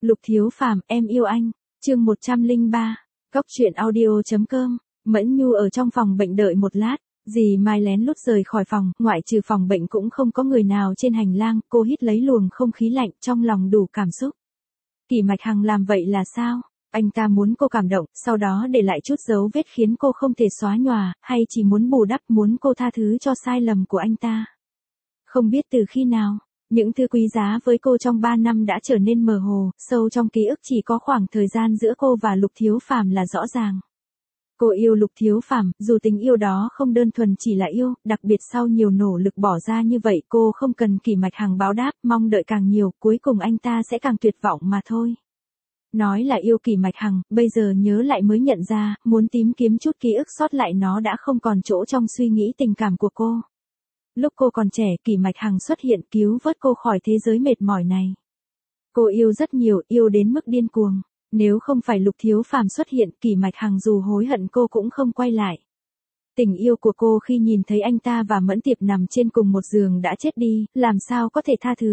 Lục Thiếu Phàm, em yêu anh. Chương 103. Cóc truyện audio.com. Mẫn Nhu ở trong phòng bệnh đợi một lát, dì Mai lén lút rời khỏi phòng, ngoại trừ phòng bệnh cũng không có người nào trên hành lang, cô hít lấy luồng không khí lạnh, trong lòng đủ cảm xúc. Kỷ Mạch Hằng làm vậy là sao? Anh ta muốn cô cảm động, sau đó để lại chút dấu vết khiến cô không thể xóa nhòa, hay chỉ muốn bù đắp, muốn cô tha thứ cho sai lầm của anh ta? Không biết từ khi nào, những thứ quý giá với cô trong 3 năm đã trở nên mờ hồ, sâu trong ký ức chỉ có khoảng thời gian giữa cô và Lục Thiếu Phàm là rõ ràng. Cô yêu Lục Thiếu Phàm, dù tình yêu đó không đơn thuần chỉ là yêu, đặc biệt sau nhiều nỗ lực bỏ ra như vậy cô không cần Kỷ Mạch Hằng báo đáp, mong đợi càng nhiều, cuối cùng anh ta sẽ càng tuyệt vọng mà thôi. Nói là yêu Kỷ Mạch Hằng, bây giờ nhớ lại mới nhận ra, muốn tìm kiếm chút ký ức sót lại nó đã không còn chỗ trong suy nghĩ tình cảm của cô. Lúc cô còn trẻ, Kỷ Mạch Hằng xuất hiện cứu vớt cô khỏi thế giới mệt mỏi này. Cô yêu rất nhiều, yêu đến mức điên cuồng. Nếu không phải Lục Thiếu Phàm xuất hiện, Kỷ Mạch Hằng dù hối hận cô cũng không quay lại. Tình yêu của cô khi nhìn thấy anh ta và Mẫn Tiệp nằm trên cùng một giường đã chết đi, làm sao có thể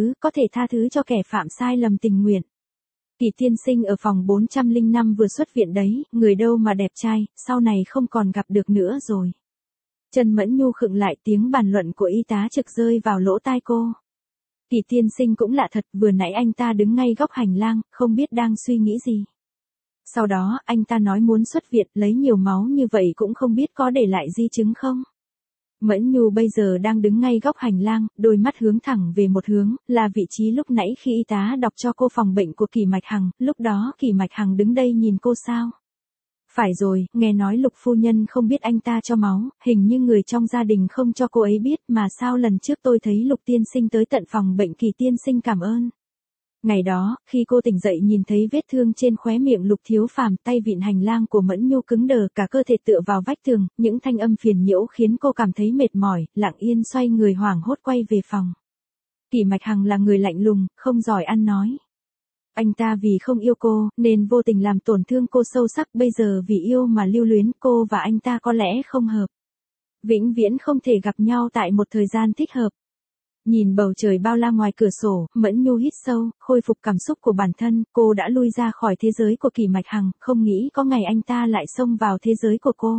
tha thứ cho kẻ phạm sai lầm tình nguyện. Kỷ tiên sinh ở phòng 405 vừa xuất viện đấy, người đâu mà đẹp trai, sau này không còn gặp được nữa rồi. Trần Mẫn Nhu khựng lại, tiếng bàn luận của y tá trực rơi vào lỗ tai cô. Kỷ tiên sinh cũng lạ thật, vừa nãy anh ta đứng ngay góc hành lang, không biết đang suy nghĩ gì. Sau đó, anh ta nói muốn xuất viện, lấy nhiều máu như vậy cũng không biết có để lại di chứng không. Mẫn Nhu bây giờ đang đứng ngay góc hành lang, đôi mắt hướng thẳng về một hướng, là vị trí lúc nãy khi y tá đọc cho cô phòng bệnh của Kỷ Mạch Hằng, lúc đó Kỷ Mạch Hằng đứng đây nhìn cô sao? Phải rồi, nghe nói Lục phu nhân không biết anh ta cho máu, hình như người trong gia đình không cho cô ấy biết, mà sao lần trước tôi thấy Lục tiên sinh tới tận phòng bệnh Kỷ tiên sinh cảm ơn. Ngày đó, khi cô tỉnh dậy nhìn thấy vết thương trên khóe miệng Lục Thiếu Phàm, tay vịn hành lang của Mẫn Nhu cứng đờ, cả cơ thể tựa vào vách tường, những thanh âm phiền nhiễu khiến cô cảm thấy mệt mỏi, lặng yên xoay người hoảng hốt quay về phòng. Kỷ Mạch Hằng là người lạnh lùng, không giỏi ăn nói. Anh ta vì không yêu cô, nên vô tình làm tổn thương cô sâu sắc, bây giờ vì yêu mà lưu luyến, cô và anh ta có lẽ không hợp. Vĩnh viễn không thể gặp nhau tại một thời gian thích hợp. Nhìn bầu trời bao la ngoài cửa sổ, Mẫn Nhu hít sâu, khôi phục cảm xúc của bản thân, cô đã lui ra khỏi thế giới của Kỷ Mạch Hằng, không nghĩ có ngày anh ta lại xông vào thế giới của cô.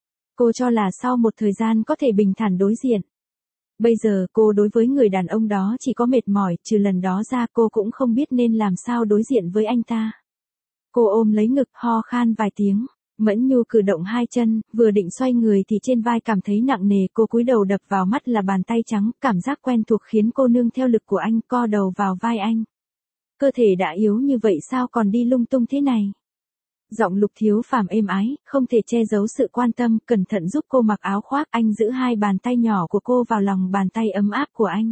Cô cho là sau một thời gian có thể bình thản đối diện. Bây giờ cô đối với người đàn ông đó chỉ có mệt mỏi, trừ lần đó ra cô cũng không biết nên làm sao đối diện với anh ta. Cô ôm lấy ngực, ho khan vài tiếng. Mẫn Nhu cử động hai chân, vừa định xoay người thì trên vai cảm thấy nặng nề, cô cúi đầu đập vào mắt là bàn tay trắng, cảm giác quen thuộc khiến cô nương theo lực của anh, co đầu vào vai anh. Cơ thể đã yếu như vậy sao còn đi lung tung thế này? Giọng Lục Thiếu Phàm êm ái, không thể che giấu sự quan tâm, cẩn thận giúp cô mặc áo khoác, anh giữ hai bàn tay nhỏ của cô vào lòng bàn tay ấm áp của anh.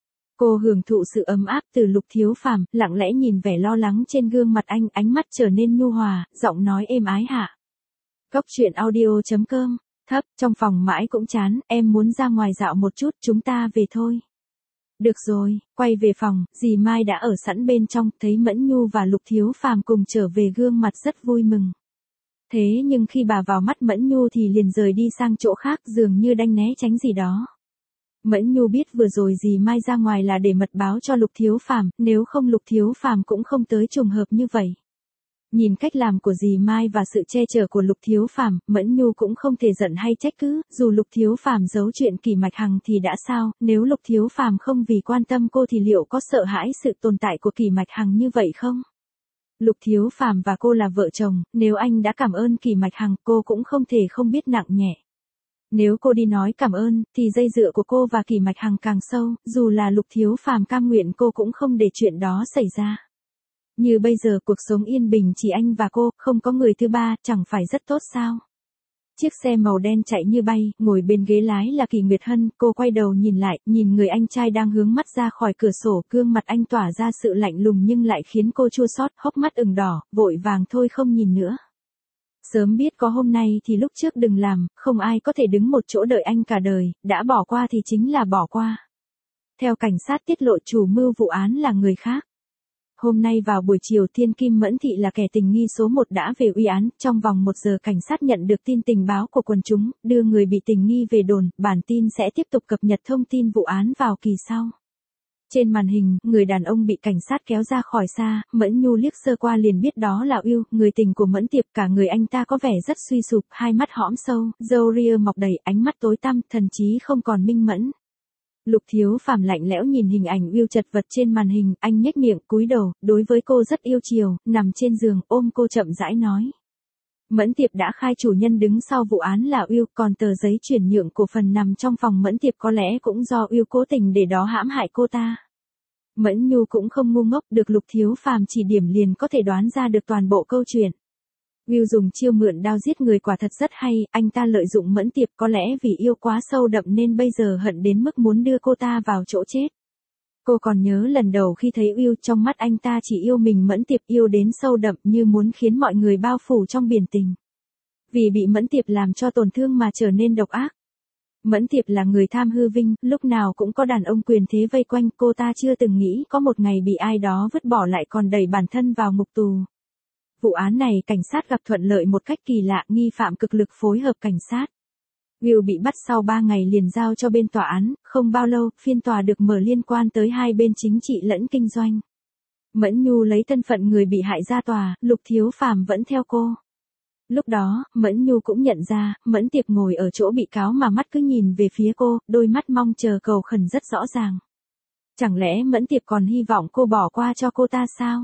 Cô hưởng thụ sự ấm áp từ Lục Thiếu Phàm, lặng lẽ nhìn vẻ lo lắng trên gương mặt anh, ánh mắt trở nên nhu hòa, giọng nói êm ái hạ. Cóc truyện audio.com. Thấp, trong phòng mãi cũng chán, em muốn ra ngoài dạo một chút, chúng ta về thôi. Được rồi, quay về phòng, dì Mai đã ở sẵn bên trong, thấy Mẫn Nhu và Lục Thiếu Phàm cùng trở về gương mặt rất vui mừng. Thế nhưng khi bà vào mắt Mẫn Nhu thì liền rời đi sang chỗ khác, dường như đanh né tránh gì đó. Mẫn Nhu biết vừa rồi dì Mai ra ngoài là để mật báo cho Lục Thiếu Phàm, nếu không Lục Thiếu Phàm cũng không tới trùng hợp như vậy. Nhìn cách làm của dì Mai và sự che chở của Lục Thiếu Phàm, Mẫn Nhu cũng không thể giận hay trách cứ, dù Lục Thiếu Phàm giấu chuyện Kỷ Mạch Hằng thì đã sao, nếu Lục Thiếu Phàm không vì quan tâm cô thì liệu có sợ hãi sự tồn tại của Kỷ Mạch Hằng như vậy không? Lục Thiếu Phàm và cô là vợ chồng, nếu anh đã cảm ơn Kỷ Mạch Hằng, cô cũng không thể không biết nặng nhẹ. Nếu cô đi nói cảm ơn, thì dây dựa của cô và Kỷ Mạch Hằng càng sâu, dù là Lục Thiếu Phàm cam nguyện cô cũng không để chuyện đó xảy ra. Như bây giờ cuộc sống yên bình chỉ anh và cô, không có người thứ ba, chẳng phải rất tốt sao? Chiếc xe màu đen chạy như bay, ngồi bên ghế lái là Kỳ Nguyệt Hân, cô quay đầu nhìn lại, nhìn người anh trai đang hướng mắt ra khỏi cửa sổ, gương mặt anh tỏa ra sự lạnh lùng nhưng lại khiến cô chua xót, hốc mắt ửng đỏ, vội vàng thôi không nhìn nữa. Sớm biết có hôm nay thì lúc trước đừng làm, không ai có thể đứng một chỗ đợi anh cả đời, đã bỏ qua thì chính là bỏ qua. Theo cảnh sát tiết lộ chủ mưu vụ án là người khác. Hôm nay vào buổi chiều Thiên Kim Mẫn Thị là kẻ tình nghi số 1 đã về uy án, trong vòng 1 giờ cảnh sát nhận được tin tình báo của quần chúng, đưa người bị tình nghi về đồn, bản tin sẽ tiếp tục cập nhật thông tin vụ án vào kỳ sau. Trên màn hình, người đàn ông bị cảnh sát kéo ra khỏi xa, Mẫn Nhu liếc sơ qua liền biết đó là Will, người tình của Mẫn Tiệp. Cả người anh ta có vẻ rất suy sụp, hai mắt hõm sâu, râu ria mọc đầy, ánh mắt tối tăm, thần trí không còn minh mẫn. Lục Thiếu Phàm lạnh lẽo nhìn hình ảnh Will chật vật trên màn hình, anh nhếch miệng, cúi đầu, đối với cô rất yêu chiều, nằm trên giường, ôm cô chậm rãi nói. Mẫn Tiệp đã khai chủ nhân đứng sau vụ án là Will, còn tờ giấy chuyển nhượng cổ phần nằm trong phòng Mẫn Tiệp có lẽ cũng do Will cố tình để đó hãm hại cô ta. Mẫn Nhu cũng không ngu ngốc, được Lục Thiếu Phàm chỉ điểm liền có thể đoán ra được toàn bộ câu chuyện. Will dùng chiêu mượn đao giết người quả thật rất hay, anh ta lợi dụng Mẫn Tiệp có lẽ vì yêu quá sâu đậm nên bây giờ hận đến mức muốn đưa cô ta vào chỗ chết. Cô còn nhớ lần đầu khi thấy Will, trong mắt anh ta chỉ yêu mình, Mẫn Tiệp yêu đến sâu đậm như muốn khiến mọi người bao phủ trong biển tình. Vì bị Mẫn Tiệp làm cho tổn thương mà trở nên độc ác. Mẫn Tiệp là người tham hư vinh, lúc nào cũng có đàn ông quyền thế vây quanh, cô ta chưa từng nghĩ có một ngày bị ai đó vứt bỏ lại còn đẩy bản thân vào ngục tù. Vụ án này cảnh sát gặp thuận lợi một cách kỳ lạ, nghi phạm cực lực phối hợp cảnh sát. Will bị bắt sau 3 ngày liền giao cho bên tòa án, không bao lâu, phiên tòa được mở liên quan tới hai bên chính trị lẫn kinh doanh. Mẫn Nhu lấy thân phận người bị hại ra tòa, Lục Thiếu Phàm vẫn theo cô. Lúc đó, Mẫn Nhu cũng nhận ra, Mẫn Tiệp ngồi ở chỗ bị cáo mà mắt cứ nhìn về phía cô, đôi mắt mong chờ cầu khẩn rất rõ ràng. Chẳng lẽ Mẫn Tiệp còn hy vọng cô bỏ qua cho cô ta sao?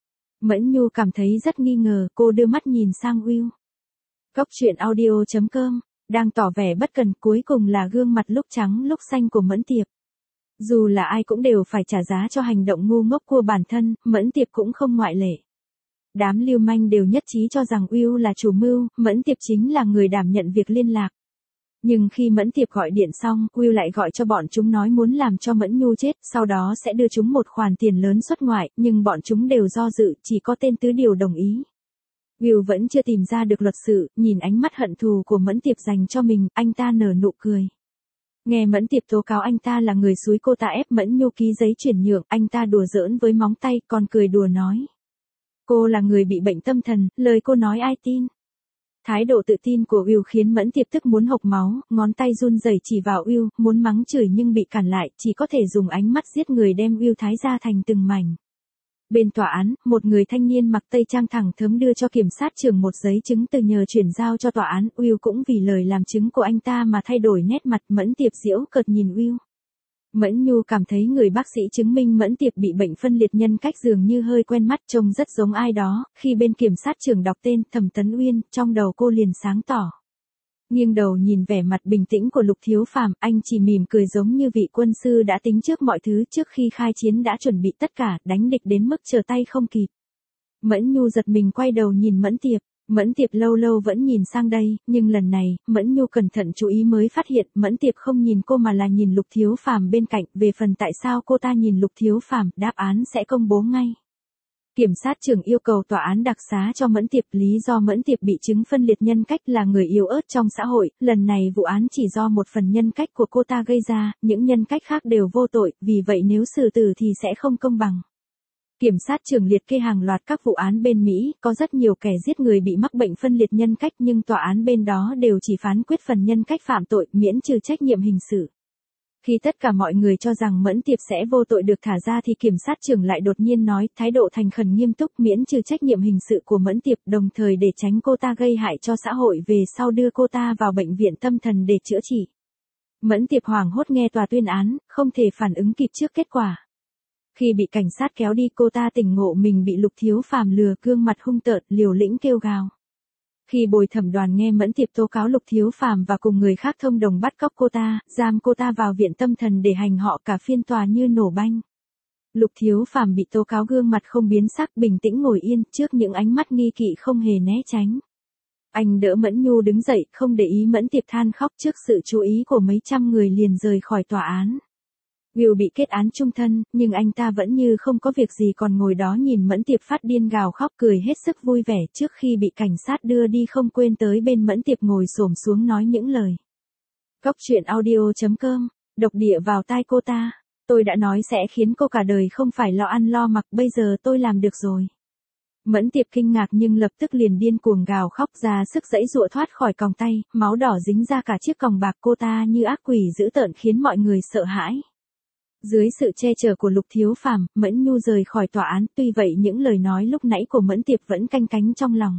Mẫn Nhu cảm thấy rất nghi ngờ, cô đưa mắt nhìn sang Will. Góc truyện audio.com, đang tỏ vẻ bất cần, cuối cùng là gương mặt lúc trắng lúc xanh của Mẫn Tiệp. Dù là ai cũng đều phải trả giá cho hành động ngu ngốc của bản thân, Mẫn Tiệp cũng không ngoại lệ. Đám lưu manh đều nhất trí cho rằng Will là chủ mưu, Mẫn Tiệp chính là người đảm nhận việc liên lạc. Nhưng khi Mẫn Tiệp gọi điện xong, Will lại gọi cho bọn chúng nói muốn làm cho Mẫn Nhu chết, sau đó sẽ đưa chúng một khoản tiền lớn xuất ngoại, nhưng bọn chúng đều do dự, chỉ có tên Tứ Điều đồng ý. Will vẫn chưa tìm ra được luật sự, nhìn ánh mắt hận thù của Mẫn Tiệp dành cho mình, anh ta nở nụ cười. Nghe Mẫn Tiệp tố cáo anh ta là người xúi cô ta ép Mẫn Nhu ký giấy chuyển nhượng, anh ta đùa giỡn với móng tay, còn cười đùa nói. Cô là người bị bệnh tâm thần, lời cô nói ai tin. Thái độ tự tin của Will khiến Mẫn Tiệp tức muốn hộc máu, ngón tay run rẩy chỉ vào Will, muốn mắng chửi nhưng bị cản lại, chỉ có thể dùng ánh mắt giết người đem Will thái ra thành từng mảnh. Bên tòa án, một người thanh niên mặc tây trang thẳng thớm đưa cho kiểm sát trưởng một giấy chứng từ nhờ chuyển giao cho tòa án, Will cũng vì lời làm chứng của anh ta mà thay đổi nét mặt. Mẫn Tiệp giễu cợt nhìn Will. Mẫn Nhu cảm thấy người bác sĩ chứng minh Mẫn Tiệp bị bệnh phân liệt nhân cách dường như hơi quen mắt, trông rất giống ai đó, khi bên kiểm sát trưởng đọc tên Thẩm Tấn Uyên, trong đầu cô liền sáng tỏ. Nghiêng đầu nhìn vẻ mặt bình tĩnh của Lục Thiếu Phàm, anh chỉ mỉm cười giống như vị quân sư đã tính trước mọi thứ, trước khi khai chiến đã chuẩn bị tất cả, đánh địch đến mức trở tay không kịp. Mẫn Nhu giật mình quay đầu nhìn Mẫn Tiệp. Mẫn Tiệp lâu lâu vẫn nhìn sang đây, nhưng lần này, Mẫn Nhu cẩn thận chú ý mới phát hiện, Mẫn Tiệp không nhìn cô mà là nhìn Lục Thiếu Phàm bên cạnh, về phần tại sao cô ta nhìn Lục Thiếu Phàm, đáp án sẽ công bố ngay. Kiểm sát trưởng yêu cầu tòa án đặc xá cho Mẫn Tiệp, lý do Mẫn Tiệp bị chứng phân liệt nhân cách là người yếu ớt trong xã hội, lần này vụ án chỉ do một phần nhân cách của cô ta gây ra, những nhân cách khác đều vô tội, vì vậy nếu xử tử thì sẽ không công bằng. Kiểm sát trưởng liệt kê hàng loạt các vụ án bên Mỹ, có rất nhiều kẻ giết người bị mắc bệnh phân liệt nhân cách nhưng tòa án bên đó đều chỉ phán quyết phần nhân cách phạm tội, miễn trừ trách nhiệm hình sự. Khi tất cả mọi người cho rằng Mẫn Tiệp sẽ vô tội được thả ra thì kiểm sát trưởng lại đột nhiên nói, thái độ thành khẩn nghiêm túc, miễn trừ trách nhiệm hình sự của Mẫn Tiệp, đồng thời để tránh cô ta gây hại cho xã hội về sau đưa cô ta vào bệnh viện tâm thần để chữa trị. Mẫn Tiệp hoảng hốt nghe tòa tuyên án, không thể phản ứng kịp trước kết quả. Khi bị cảnh sát kéo đi, cô ta tỉnh ngộ mình bị Lục Thiếu Phàm lừa, gương mặt hung tợn, liều lĩnh kêu gào. Khi bồi thẩm đoàn nghe Mẫn Tiệp tố cáo Lục Thiếu Phàm và cùng người khác thông đồng bắt cóc cô ta, giam cô ta vào viện tâm thần để hành họ, cả phiên tòa như nổ banh. Lục Thiếu Phàm bị tố cáo gương mặt không biến sắc, bình tĩnh ngồi yên, trước những ánh mắt nghi kỵ không hề né tránh. Anh đỡ Mẫn Nhu đứng dậy, không để ý Mẫn Tiệp than khóc, trước sự chú ý của mấy trăm người liền rời khỏi tòa án. Will bị kết án chung thân, nhưng anh ta vẫn như không có việc gì, còn ngồi đó nhìn Mẫn Tiệp phát điên gào khóc, cười hết sức vui vẻ. Trước khi bị cảnh sát đưa đi không quên tới bên Mẫn Tiệp ngồi xổm xuống nói những lời. Góc truyện audio.com, độc địa vào tai cô ta. Tôi đã nói sẽ khiến cô cả đời không phải lo ăn lo mặc, bây giờ tôi làm được rồi. Mẫn Tiệp kinh ngạc nhưng lập tức liền điên cuồng gào khóc, ra sức giãy giụa thoát khỏi còng tay, máu đỏ dính ra cả chiếc còng bạc, cô ta như ác quỷ dữ tợn khiến mọi người sợ hãi. Dưới sự che chở của Lục Thiếu Phàm, Mẫn Nhu rời khỏi tòa án, tuy vậy những lời nói lúc nãy của Mẫn Tiệp vẫn canh cánh trong lòng.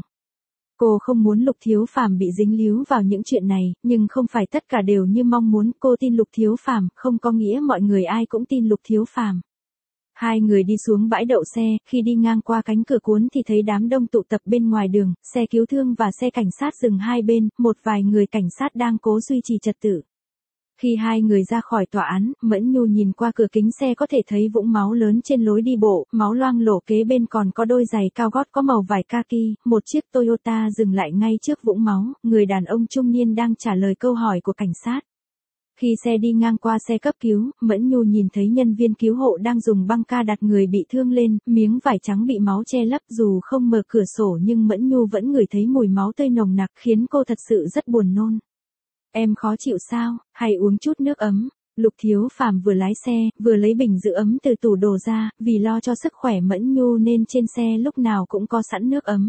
Cô không muốn Lục Thiếu Phàm bị dính líu vào những chuyện này, nhưng không phải tất cả đều như mong muốn. Cô tin Lục Thiếu Phàm, không có nghĩa mọi người ai cũng tin Lục Thiếu Phàm. Hai người đi xuống bãi đậu xe, khi đi ngang qua cánh cửa cuốn thì thấy đám đông tụ tập bên ngoài đường, xe cứu thương và xe cảnh sát dừng hai bên, một vài người cảnh sát đang cố duy trì trật tự. Khi hai người ra khỏi tòa án, Mẫn Nhu nhìn qua cửa kính xe có thể thấy vũng máu lớn trên lối đi bộ, máu loang lổ, kế bên còn có đôi giày cao gót có màu vải kaki, một chiếc Toyota dừng lại ngay trước vũng máu, người đàn ông trung niên đang trả lời câu hỏi của cảnh sát. Khi xe đi ngang qua xe cấp cứu, Mẫn Nhu nhìn thấy nhân viên cứu hộ đang dùng băng ca đặt người bị thương lên, miếng vải trắng bị máu che lấp, dù không mở cửa sổ nhưng Mẫn Nhu vẫn ngửi thấy mùi máu tươi nồng nặc, khiến cô thật sự rất buồn nôn. Em khó chịu sao, hay uống chút nước ấm? Lục Thiếu Phàm vừa lái xe, vừa lấy bình giữ ấm từ tủ đồ ra, vì lo cho sức khỏe Mẫn Nhu nên trên xe lúc nào cũng có sẵn nước ấm.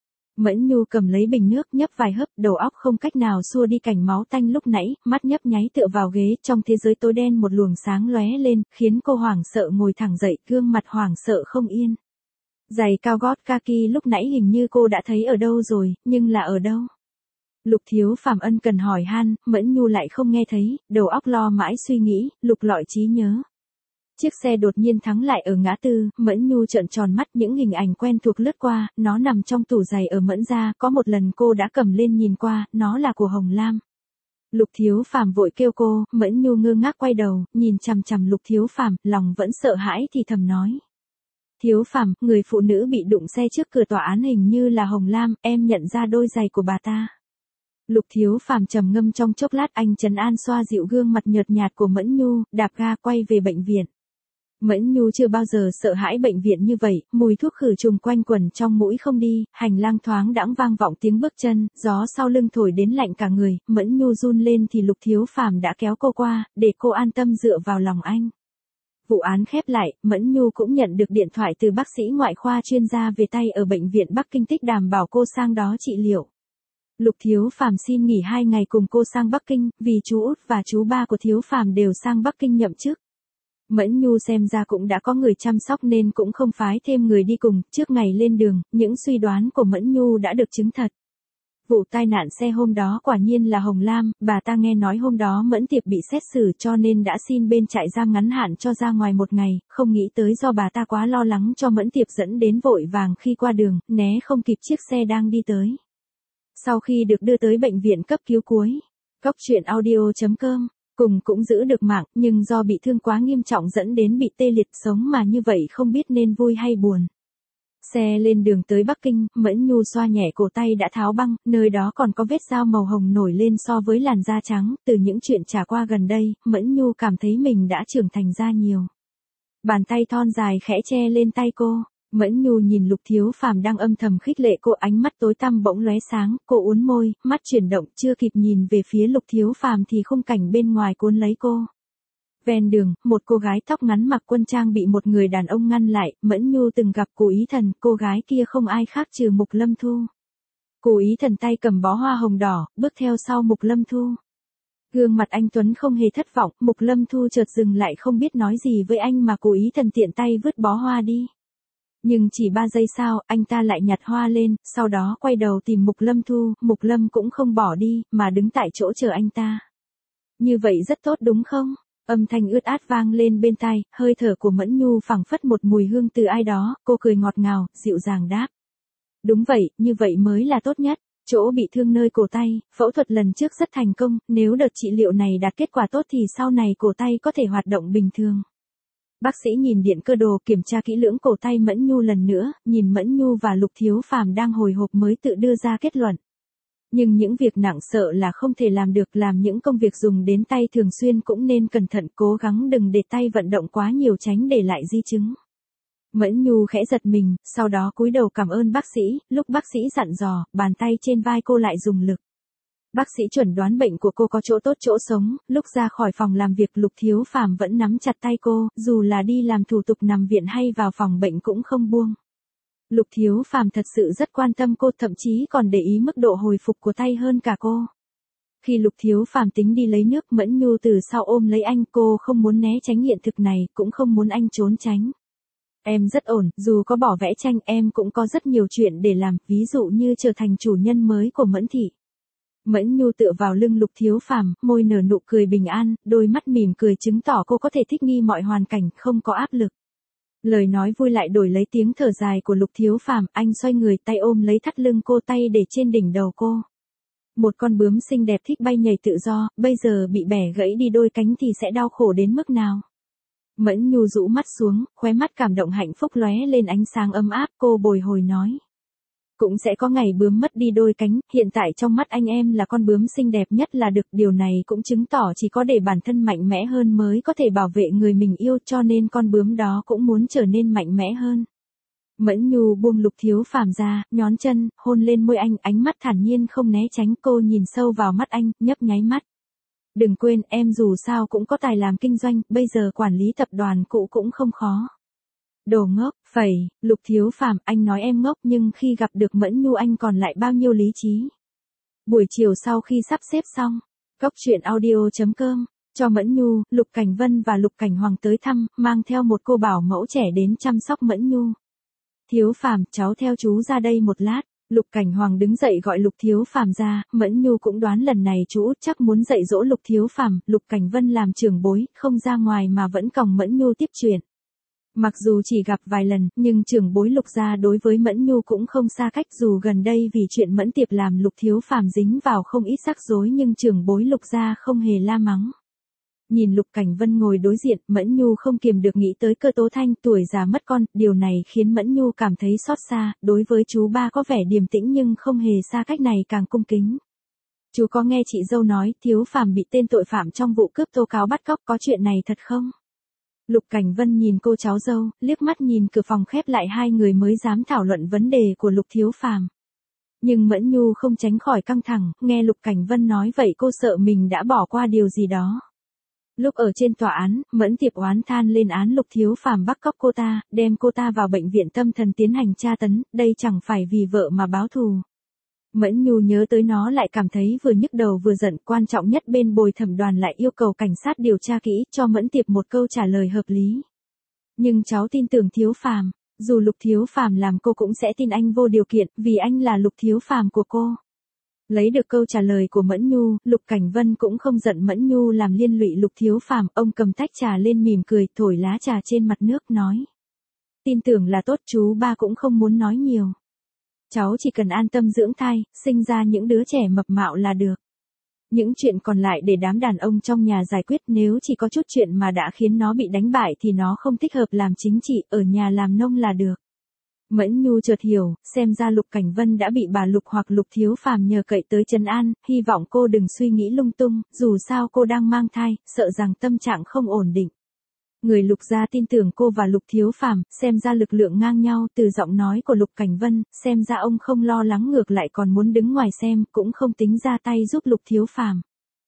Mẫn Nhu cầm lấy bình nước nhấp vài hớp, đầu óc không cách nào xua đi cảnh máu tanh lúc nãy, mắt nhấp nháy tựa vào ghế, trong thế giới tối đen một luồng sáng lóe lên, khiến cô hoảng sợ ngồi thẳng dậy, gương mặt hoảng sợ không yên. Giày cao gót kaki lúc nãy hình như cô đã thấy ở đâu rồi, nhưng là ở đâu? Lục Thiếu Phàm ân cần hỏi han, Mẫn Nhu lại không nghe thấy, đầu óc lo mãi suy nghĩ, lục lọi trí nhớ. Chiếc xe đột nhiên thắng lại ở ngã tư, Mẫn Nhu trợn tròn mắt, những hình ảnh quen thuộc lướt qua, nó nằm trong tủ giày ở Mẫn gia, có một lần cô đã cầm lên nhìn qua, nó là của Hồng Lam. Lục Thiếu Phàm vội kêu cô, Mẫn Nhu ngơ ngác quay đầu, nhìn chằm chằm Lục Thiếu Phàm, lòng vẫn sợ hãi thì thầm nói. Thiếu Phàm, người phụ nữ bị đụng xe trước cửa tòa án hình như là Hồng Lam, em nhận ra đôi giày của bà ta. Lục Thiếu Phàm trầm ngâm trong chốc lát, anh trấn an xoa dịu gương mặt nhợt nhạt của Mẫn Nhu, đạp ga quay về bệnh viện. Mẫn Nhu chưa bao giờ sợ hãi bệnh viện như vậy, mùi thuốc khử trùng quanh quẩn trong mũi không đi, hành lang thoáng đãng vang vọng tiếng bước chân, gió sau lưng thổi đến lạnh cả người, Mẫn Nhu run lên thì Lục Thiếu Phàm đã kéo cô qua, để cô an tâm dựa vào lòng anh. Vụ án khép lại, Mẫn Nhu cũng nhận được điện thoại từ bác sĩ ngoại khoa chuyên gia về tay ở bệnh viện Bắc Kinh tích đảm bảo cô sang đó trị liệu. Lục Thiếu Phàm xin nghỉ 2 ngày cùng cô sang Bắc Kinh, vì chú út và chú ba của Thiếu Phàm đều sang Bắc Kinh nhậm chức. Mẫn Nhu xem ra cũng đã có người chăm sóc nên cũng không phái thêm người đi cùng, trước ngày lên đường, những suy đoán của Mẫn Nhu đã được chứng thật. Vụ tai nạn xe hôm đó quả nhiên là Hồng Lam, bà ta nghe nói hôm đó Mẫn Tiệp bị xét xử cho nên đã xin bên trại giam ngắn hạn cho ra ngoài 1 ngày, không nghĩ tới do bà ta quá lo lắng cho Mẫn Tiệp dẫn đến vội vàng khi qua đường, né không kịp chiếc xe đang đi tới. Sau khi được đưa tới bệnh viện cấp cứu cuối, Cóc Truyện Audio.com, cùng cũng giữ được mạng, nhưng do bị thương quá nghiêm trọng dẫn đến bị tê liệt, sống mà như vậy không biết nên vui hay buồn. Xe lên đường tới Bắc Kinh, Mẫn Nhu xoa nhẹ cổ tay đã tháo băng, nơi đó còn có vết dao màu hồng nổi lên so với làn da trắng, từ những chuyện trải qua gần đây, Mẫn Nhu cảm thấy mình đã trưởng thành ra nhiều. Bàn tay thon dài khẽ che lên tay cô. Mẫn Nhu nhìn Lục Thiếu Phàm đang âm thầm khích lệ cô, ánh mắt tối tăm bỗng lóe sáng, cô uốn môi, mắt chuyển động, chưa kịp nhìn về phía Lục Thiếu Phàm thì khung cảnh bên ngoài cuốn lấy cô. Ven đường, một cô gái tóc ngắn mặc quân trang bị một người đàn ông ngăn lại, Mẫn Nhu từng gặp Cố Ý Thần, cô gái kia không ai khác trừ Mục Lâm Thu. Cố Ý Thần tay cầm bó hoa hồng đỏ, bước theo sau Mục Lâm Thu. Gương mặt anh tuấn không hề thất vọng, Mục Lâm Thu chợt dừng lại không biết nói gì với anh mà Cố Ý Thần tiện tay vứt bó hoa đi. Nhưng chỉ 3 giây sau, anh ta lại nhặt hoa lên, sau đó quay đầu tìm Mục Lâm Thu, Mục Lâm cũng không bỏ đi, mà đứng tại chỗ chờ anh ta. Như vậy rất tốt đúng không? Âm thanh ướt át vang lên bên tai, hơi thở của Mẫn Nhu phảng phất một mùi hương từ ai đó, cô cười ngọt ngào, dịu dàng đáp. Đúng vậy, như vậy mới là tốt nhất. Chỗ bị thương nơi cổ tay, phẫu thuật lần trước rất thành công, nếu đợt trị liệu này đạt kết quả tốt thì sau này cổ tay có thể hoạt động bình thường. Bác sĩ nhìn điện cơ đồ kiểm tra kỹ lưỡng cổ tay Mẫn Nhu lần nữa, nhìn Mẫn Nhu và Lục Thiếu Phàm đang hồi hộp mới tự đưa ra kết luận. Nhưng những việc nặng sợ là không thể làm được, làm những công việc dùng đến tay thường xuyên cũng nên cẩn thận, cố gắng đừng để tay vận động quá nhiều tránh để lại di chứng. Mẫn Nhu khẽ giật mình, sau đó cúi đầu cảm ơn bác sĩ, lúc bác sĩ dặn dò, bàn tay trên vai cô lại dùng lực. Bác sĩ chuẩn đoán bệnh của cô có chỗ tốt chỗ sống, lúc ra khỏi phòng làm việc Lục Thiếu Phàm vẫn nắm chặt tay cô, dù là đi làm thủ tục nằm viện hay vào phòng bệnh cũng không buông. Lục Thiếu Phàm thật sự rất quan tâm cô, thậm chí còn để ý mức độ hồi phục của tay hơn cả cô. Khi Lục Thiếu Phàm tính đi lấy nước, Mẫn Nhu từ sau ôm lấy anh, cô không muốn né tránh hiện thực này, cũng không muốn anh trốn tránh. Em rất ổn, dù có bỏ vẽ tranh em cũng có rất nhiều chuyện để làm, ví dụ như trở thành chủ nhân mới của Mẫn thị. Mẫn Nhu tựa vào lưng Lục Thiếu Phàm, môi nở nụ cười bình an, đôi mắt mỉm cười chứng tỏ cô có thể thích nghi mọi hoàn cảnh, không có áp lực. Lời nói vui lại đổi lấy tiếng thở dài của Lục Thiếu Phàm, anh xoay người tay ôm lấy thắt lưng cô, tay để trên đỉnh đầu cô. Một con bướm xinh đẹp thích bay nhảy tự do, bây giờ bị bẻ gãy đi đôi cánh thì sẽ đau khổ đến mức nào? Mẫn Nhu rũ mắt xuống, khóe mắt cảm động hạnh phúc lóe lên ánh sáng ấm áp, cô bồi hồi nói. Cũng sẽ có ngày bướm mất đi đôi cánh, hiện tại trong mắt anh em là con bướm xinh đẹp nhất là được, điều này cũng chứng tỏ chỉ có để bản thân mạnh mẽ hơn mới có thể bảo vệ người mình yêu, cho nên con bướm đó cũng muốn trở nên mạnh mẽ hơn. Mẫn Nhu buông Lục Thiếu Phàm ra, nhón chân, hôn lên môi anh, ánh mắt thản nhiên không né tránh, cô nhìn sâu vào mắt anh, nhấp nháy mắt. Đừng quên, em dù sao cũng có tài làm kinh doanh, bây giờ quản lý tập đoàn cũ cũng không khó. Đồ ngốc, phẩy, Lục Thiếu Phàm, anh nói em ngốc nhưng khi gặp được Mẫn Nhu anh còn lại bao nhiêu lý trí. Buổi chiều sau khi sắp xếp xong, Cốc Truyện Audio.com, cho Mẫn Nhu, Lục Cảnh Vân và Lục Cảnh Hoàng tới thăm, mang theo một cô bảo mẫu trẻ đến chăm sóc Mẫn Nhu. Thiếu Phàm, cháu theo chú ra đây một lát. Lục Cảnh Hoàng đứng dậy gọi Lục Thiếu Phàm ra, Mẫn Nhu cũng đoán lần này chú út chắc muốn dạy dỗ Lục Thiếu Phàm, Lục Cảnh Vân làm trưởng bối, không ra ngoài mà vẫn còng Mẫn Nhu tiếp chuyện. Mặc dù chỉ gặp vài lần, nhưng trưởng bối Lục gia đối với Mẫn Nhu cũng không xa cách, dù gần đây vì chuyện Mẫn Tiệp làm Lục Thiếu Phàm dính vào không ít rắc rối nhưng trưởng bối Lục gia không hề la mắng. Nhìn Lục Cảnh Vân ngồi đối diện, Mẫn Nhu không kiềm được nghĩ tới Cơ Tố Thanh, tuổi già mất con, điều này khiến Mẫn Nhu cảm thấy xót xa, đối với chú ba có vẻ điềm tĩnh nhưng không hề xa cách này càng cung kính. Chú có nghe chị dâu nói, Thiếu Phàm bị tên tội phạm trong vụ cướp tố cáo bắt cóc, có chuyện này thật không? Lục Cảnh Vân nhìn cô cháu dâu, liếc mắt nhìn cửa phòng khép lại, hai người mới dám thảo luận vấn đề của Lục Thiếu Phàm. Nhưng Mẫn Nhu không tránh khỏi căng thẳng, nghe Lục Cảnh Vân nói vậy cô sợ mình đã bỏ qua điều gì đó. Lúc ở trên tòa án, Mẫn Tiệp oán than lên án Lục Thiếu Phàm bắt cóc cô ta, đem cô ta vào bệnh viện tâm thần tiến hành tra tấn, đây chẳng phải vì vợ mà báo thù. Mẫn Nhu nhớ tới nó lại cảm thấy vừa nhức đầu vừa giận, quan trọng nhất bên bồi thẩm đoàn lại yêu cầu cảnh sát điều tra kỹ, cho Mẫn Tiệp một câu trả lời hợp lý. Nhưng cháu tin tưởng Thiếu Phàm, dù Lục Thiếu Phàm làm cô cũng sẽ tin anh vô điều kiện, vì anh là Lục Thiếu Phàm của cô. Lấy được câu trả lời của Mẫn Nhu, Lục Cảnh Vân cũng không giận Mẫn Nhu làm liên lụy Lục Thiếu Phàm, ông cầm tách trà lên mỉm cười, thổi lá trà trên mặt nước, nói. Tin tưởng là tốt, chú ba cũng không muốn nói nhiều. Cháu chỉ cần an tâm dưỡng thai, sinh ra những đứa trẻ mập mạo là được. Những chuyện còn lại để đám đàn ông trong nhà giải quyết, nếu chỉ có chút chuyện mà đã khiến nó bị đánh bại thì nó không thích hợp làm chính trị, ở nhà làm nông là được. Mẫn Nhu chợt hiểu, xem ra Lục Cảnh Vân đã bị bà Lục hoặc Lục Thiếu Phàm nhờ cậy tới trấn an, hy vọng cô đừng suy nghĩ lung tung, dù sao cô đang mang thai, sợ rằng tâm trạng không ổn định. Người Lục gia tin tưởng cô và Lục Thiếu Phàm, xem ra lực lượng ngang nhau, từ giọng nói của Lục Cảnh Vân, xem ra ông không lo lắng, ngược lại còn muốn đứng ngoài xem, cũng không tính ra tay giúp Lục Thiếu Phàm.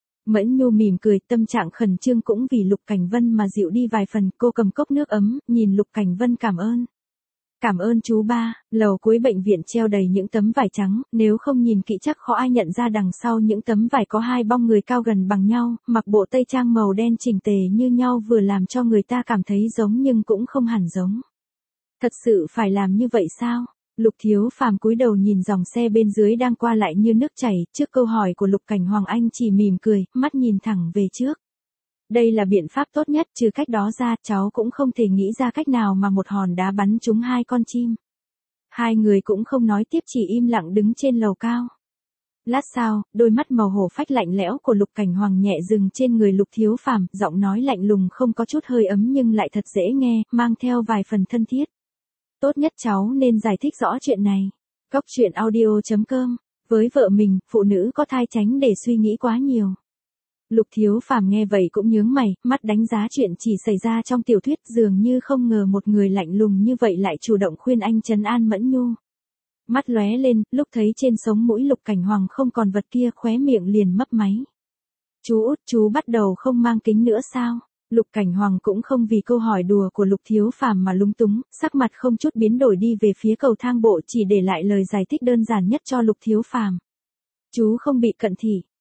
Mẫn Nhu mỉm cười, tâm trạng khẩn trương cũng vì Lục Cảnh Vân mà dịu đi vài phần, cô cầm cốc nước ấm, nhìn Lục Cảnh Vân cảm ơn. Cảm ơn chú ba. Lầu cuối bệnh viện treo đầy những tấm vải trắng, nếu không nhìn kỹ chắc khó ai nhận ra đằng sau những tấm vải có hai bong người cao gần bằng nhau, mặc bộ tây trang màu đen chỉnh tề như nhau, vừa làm cho người ta cảm thấy giống nhưng cũng không hẳn giống. Thật sự phải làm như vậy sao? Lục Thiếu Phàm cúi đầu nhìn dòng xe bên dưới đang qua lại như nước chảy, trước câu hỏi của Lục Cảnh Hoàng anh chỉ mỉm cười, mắt nhìn thẳng về trước. Đây là biện pháp tốt nhất, trừ cách đó ra, cháu cũng không thể nghĩ ra cách nào mà một hòn đá bắn trúng hai con chim. Hai người cũng không nói tiếp, chỉ im lặng đứng trên lầu cao. Lát sau, đôi mắt màu hổ phách lạnh lẽo của Lục Cảnh Hoàng nhẹ dừng trên người Lục Thiếu Phàm, giọng nói lạnh lùng không có chút hơi ấm nhưng lại thật dễ nghe, mang theo vài phần thân thiết. Tốt nhất cháu nên giải thích rõ chuyện này. Cốc Truyện Audio.com. Với vợ mình, phụ nữ có thai tránh để suy nghĩ quá nhiều. Lục Thiếu Phàm nghe vậy cũng nhướng mày, mắt đánh giá chuyện chỉ xảy ra trong tiểu thuyết, dường như không ngờ một người lạnh lùng như vậy lại chủ động khuyên anh trấn an Mẫn Nhu. Mắt lóe lên, lúc thấy trên sống mũi Lục Cảnh Hoàng không còn vật kia, khóe miệng liền mấp máy. Chú út, chú bắt đầu không mang kính nữa sao? Lục Cảnh Hoàng cũng không vì câu hỏi đùa của Lục Thiếu Phàm mà lúng túng, sắc mặt không chút biến đổi đi về phía cầu thang bộ, chỉ để lại lời giải thích đơn giản nhất cho Lục Thiếu Phàm. Chú không bị cận thị.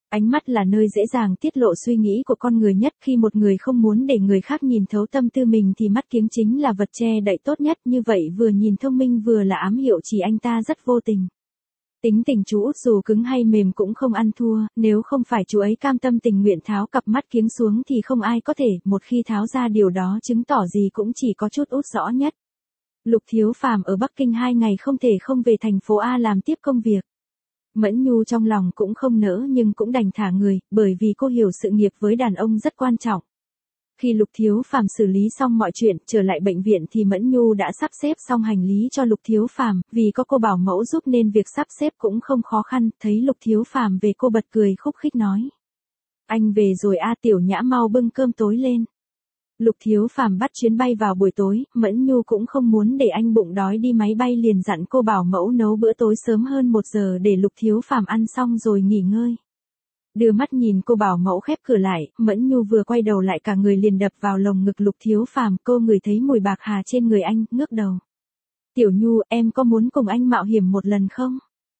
Ánh mắt là nơi dễ dàng tiết lộ suy nghĩ của con người nhất, khi một người không muốn để người khác nhìn thấu tâm tư mình thì mắt kiếng chính là vật che đậy tốt nhất, như vậy vừa nhìn thông minh vừa là ám hiệu chỉ anh ta rất vô tình. Tính tình chú Út dù cứng hay mềm cũng không ăn thua, nếu không phải chú ấy cam tâm tình nguyện tháo cặp mắt kiếng xuống thì không ai có thể, một khi tháo ra điều đó chứng tỏ gì cũng chỉ có chút Út rõ nhất. Lục Thiếu Phàm ở Bắc Kinh 2 ngày không thể không về thành phố A làm tiếp công việc. Mẫn Nhu trong lòng cũng không nỡ nhưng cũng đành thả người, bởi vì cô hiểu sự nghiệp với đàn ông rất quan trọng. Khi Lục Thiếu Phàm xử lý xong mọi chuyện, trở lại bệnh viện thì Mẫn Nhu đã sắp xếp xong hành lý cho Lục Thiếu Phàm, vì có cô bảo mẫu giúp nên việc sắp xếp cũng không khó khăn, thấy Lục Thiếu Phàm về cô bật cười khúc khích nói. Anh về rồi a, Tiểu Nhã mau bưng cơm tối lên. Lục Thiếu Phàm bắt chuyến bay vào buổi tối, Mẫn Nhu cũng không muốn để anh bụng đói đi máy bay liền dặn cô bảo mẫu nấu bữa tối sớm hơn 1 giờ để Lục Thiếu Phàm ăn xong rồi nghỉ ngơi. Đưa mắt nhìn cô bảo mẫu khép cửa lại, Mẫn Nhu vừa quay đầu lại cả người liền đập vào lồng ngực Lục Thiếu Phàm, cô ngửi thấy mùi bạc hà trên người anh, ngước đầu. Tiểu Nhu, em có muốn cùng anh mạo hiểm một lần không?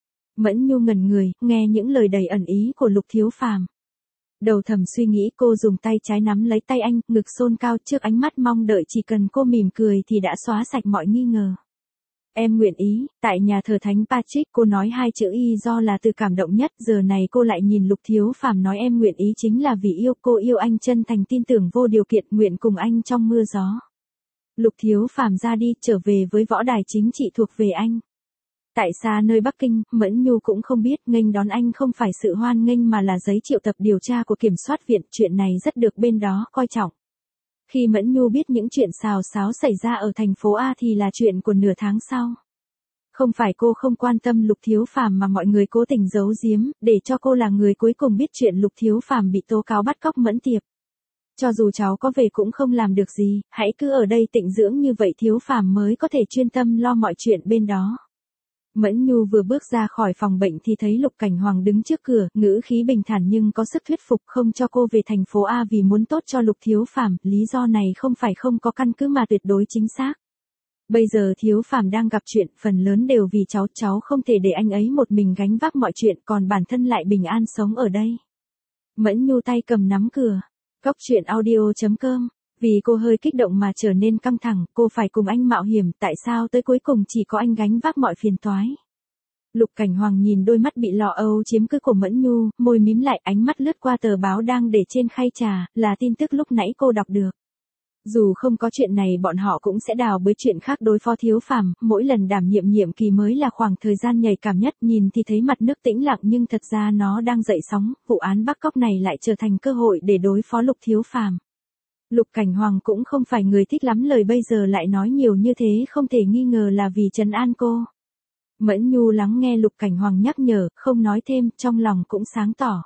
Mẫn Nhu ngẩn người, nghe những lời đầy ẩn ý của Lục Thiếu Phàm. Đầu thầm suy nghĩ, cô dùng tay trái nắm lấy tay anh, ngực xôn cao trước ánh mắt mong đợi, chỉ cần cô mỉm cười thì đã xóa sạch mọi nghi ngờ. Em nguyện ý. Tại nhà thờ Thánh Patrick, cô nói 2 chữ y do là từ cảm động nhất, giờ này cô lại nhìn Lục Thiếu Phàm nói em nguyện ý chính là vì yêu, cô yêu anh chân thành tin tưởng vô điều kiện, nguyện cùng anh trong mưa gió. Lục Thiếu Phàm ra đi, trở về với võ đài chính trị thuộc về anh. Tại xa nơi Bắc Kinh, Mẫn Nhu cũng không biết, nghênh đón anh không phải sự hoan nghênh mà là giấy triệu tập điều tra của kiểm soát viện, chuyện này rất được bên đó coi trọng. Khi Mẫn Nhu biết những chuyện xào xáo xảy ra ở thành phố A thì là chuyện của nửa tháng sau. Không phải cô không quan tâm Lục Thiếu Phàm mà mọi người cố tình giấu giếm, để cho cô là người cuối cùng biết chuyện Lục Thiếu Phàm bị tố cáo bắt cóc Mẫn Tiệp. Cho dù cháu có về cũng không làm được gì, hãy cứ ở đây tịnh dưỡng, như vậy Thiếu Phàm mới có thể chuyên tâm lo mọi chuyện bên đó. Mẫn Nhu vừa bước ra khỏi phòng bệnh thì thấy Lục Cảnh Hoàng đứng trước cửa, ngữ khí bình thản nhưng có sức thuyết phục, không cho cô về thành phố A vì muốn tốt cho Lục Thiếu Phàm, lý do này không phải không có căn cứ mà tuyệt đối chính xác. Bây giờ Thiếu Phàm đang gặp chuyện, phần lớn đều vì cháu không thể để anh ấy một mình gánh vác mọi chuyện, còn bản thân lại bình an sống ở đây. Mẫn Nhu tay cầm nắm cửa. Cóc truyện audio.com. Vì cô hơi kích động mà trở nên căng thẳng, cô phải cùng anh mạo hiểm, tại sao tới cuối cùng chỉ có anh gánh vác mọi phiền toái. Lục Cảnh Hoàng nhìn đôi mắt bị lo âu chiếm cứ của Mẫn Nhu, môi mím lại, ánh mắt lướt qua tờ báo đang để trên khay trà, là tin tức lúc nãy cô đọc được. Dù không có chuyện này bọn họ cũng sẽ đào bới chuyện khác đối phó Thiếu Phàm, mỗi lần đảm nhiệm kỳ mới là khoảng thời gian nhạy cảm nhất, nhìn thì thấy mặt nước tĩnh lặng nhưng thật ra nó đang dậy sóng, vụ án bắt cóc này lại trở thành cơ hội để đối phó Lục Thiếu Phàm. Lục Cảnh Hoàng cũng không phải người thích lắm lời, bây giờ lại nói nhiều như thế không thể nghi ngờ là vì trấn an cô. Mẫn Nhu lắng nghe Lục Cảnh Hoàng nhắc nhở, không nói thêm, trong lòng cũng sáng tỏ.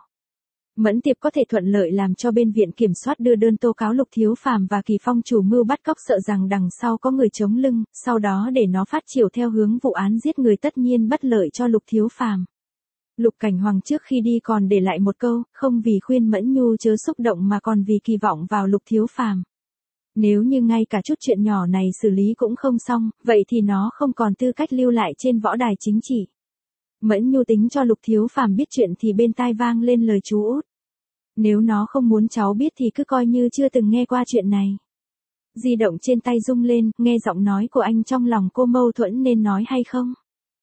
Mẫn Tiệp có thể thuận lợi làm cho bên viện kiểm soát đưa đơn tố cáo Lục Thiếu Phàm và Kỳ Phong chủ mưu bắt cóc, sợ rằng đằng sau có người chống lưng, sau đó để nó phát triển theo hướng vụ án giết người, tất nhiên bất lợi cho Lục Thiếu Phàm. Lục Cảnh Hoàng trước khi đi còn để lại một câu, không vì khuyên Mẫn Nhu chớ xúc động mà còn vì kỳ vọng vào Lục Thiếu Phàm. Nếu như ngay cả chút chuyện nhỏ này xử lý cũng không xong, vậy thì nó không còn tư cách lưu lại trên võ đài chính trị. Mẫn Nhu tính cho Lục Thiếu Phàm biết chuyện thì bên tai vang lên lời chú Út. Nếu nó không muốn cháu biết thì cứ coi như chưa từng nghe qua chuyện này. Di động trên tay rung lên, nghe giọng nói của anh trong lòng cô mâu thuẫn nên nói hay không.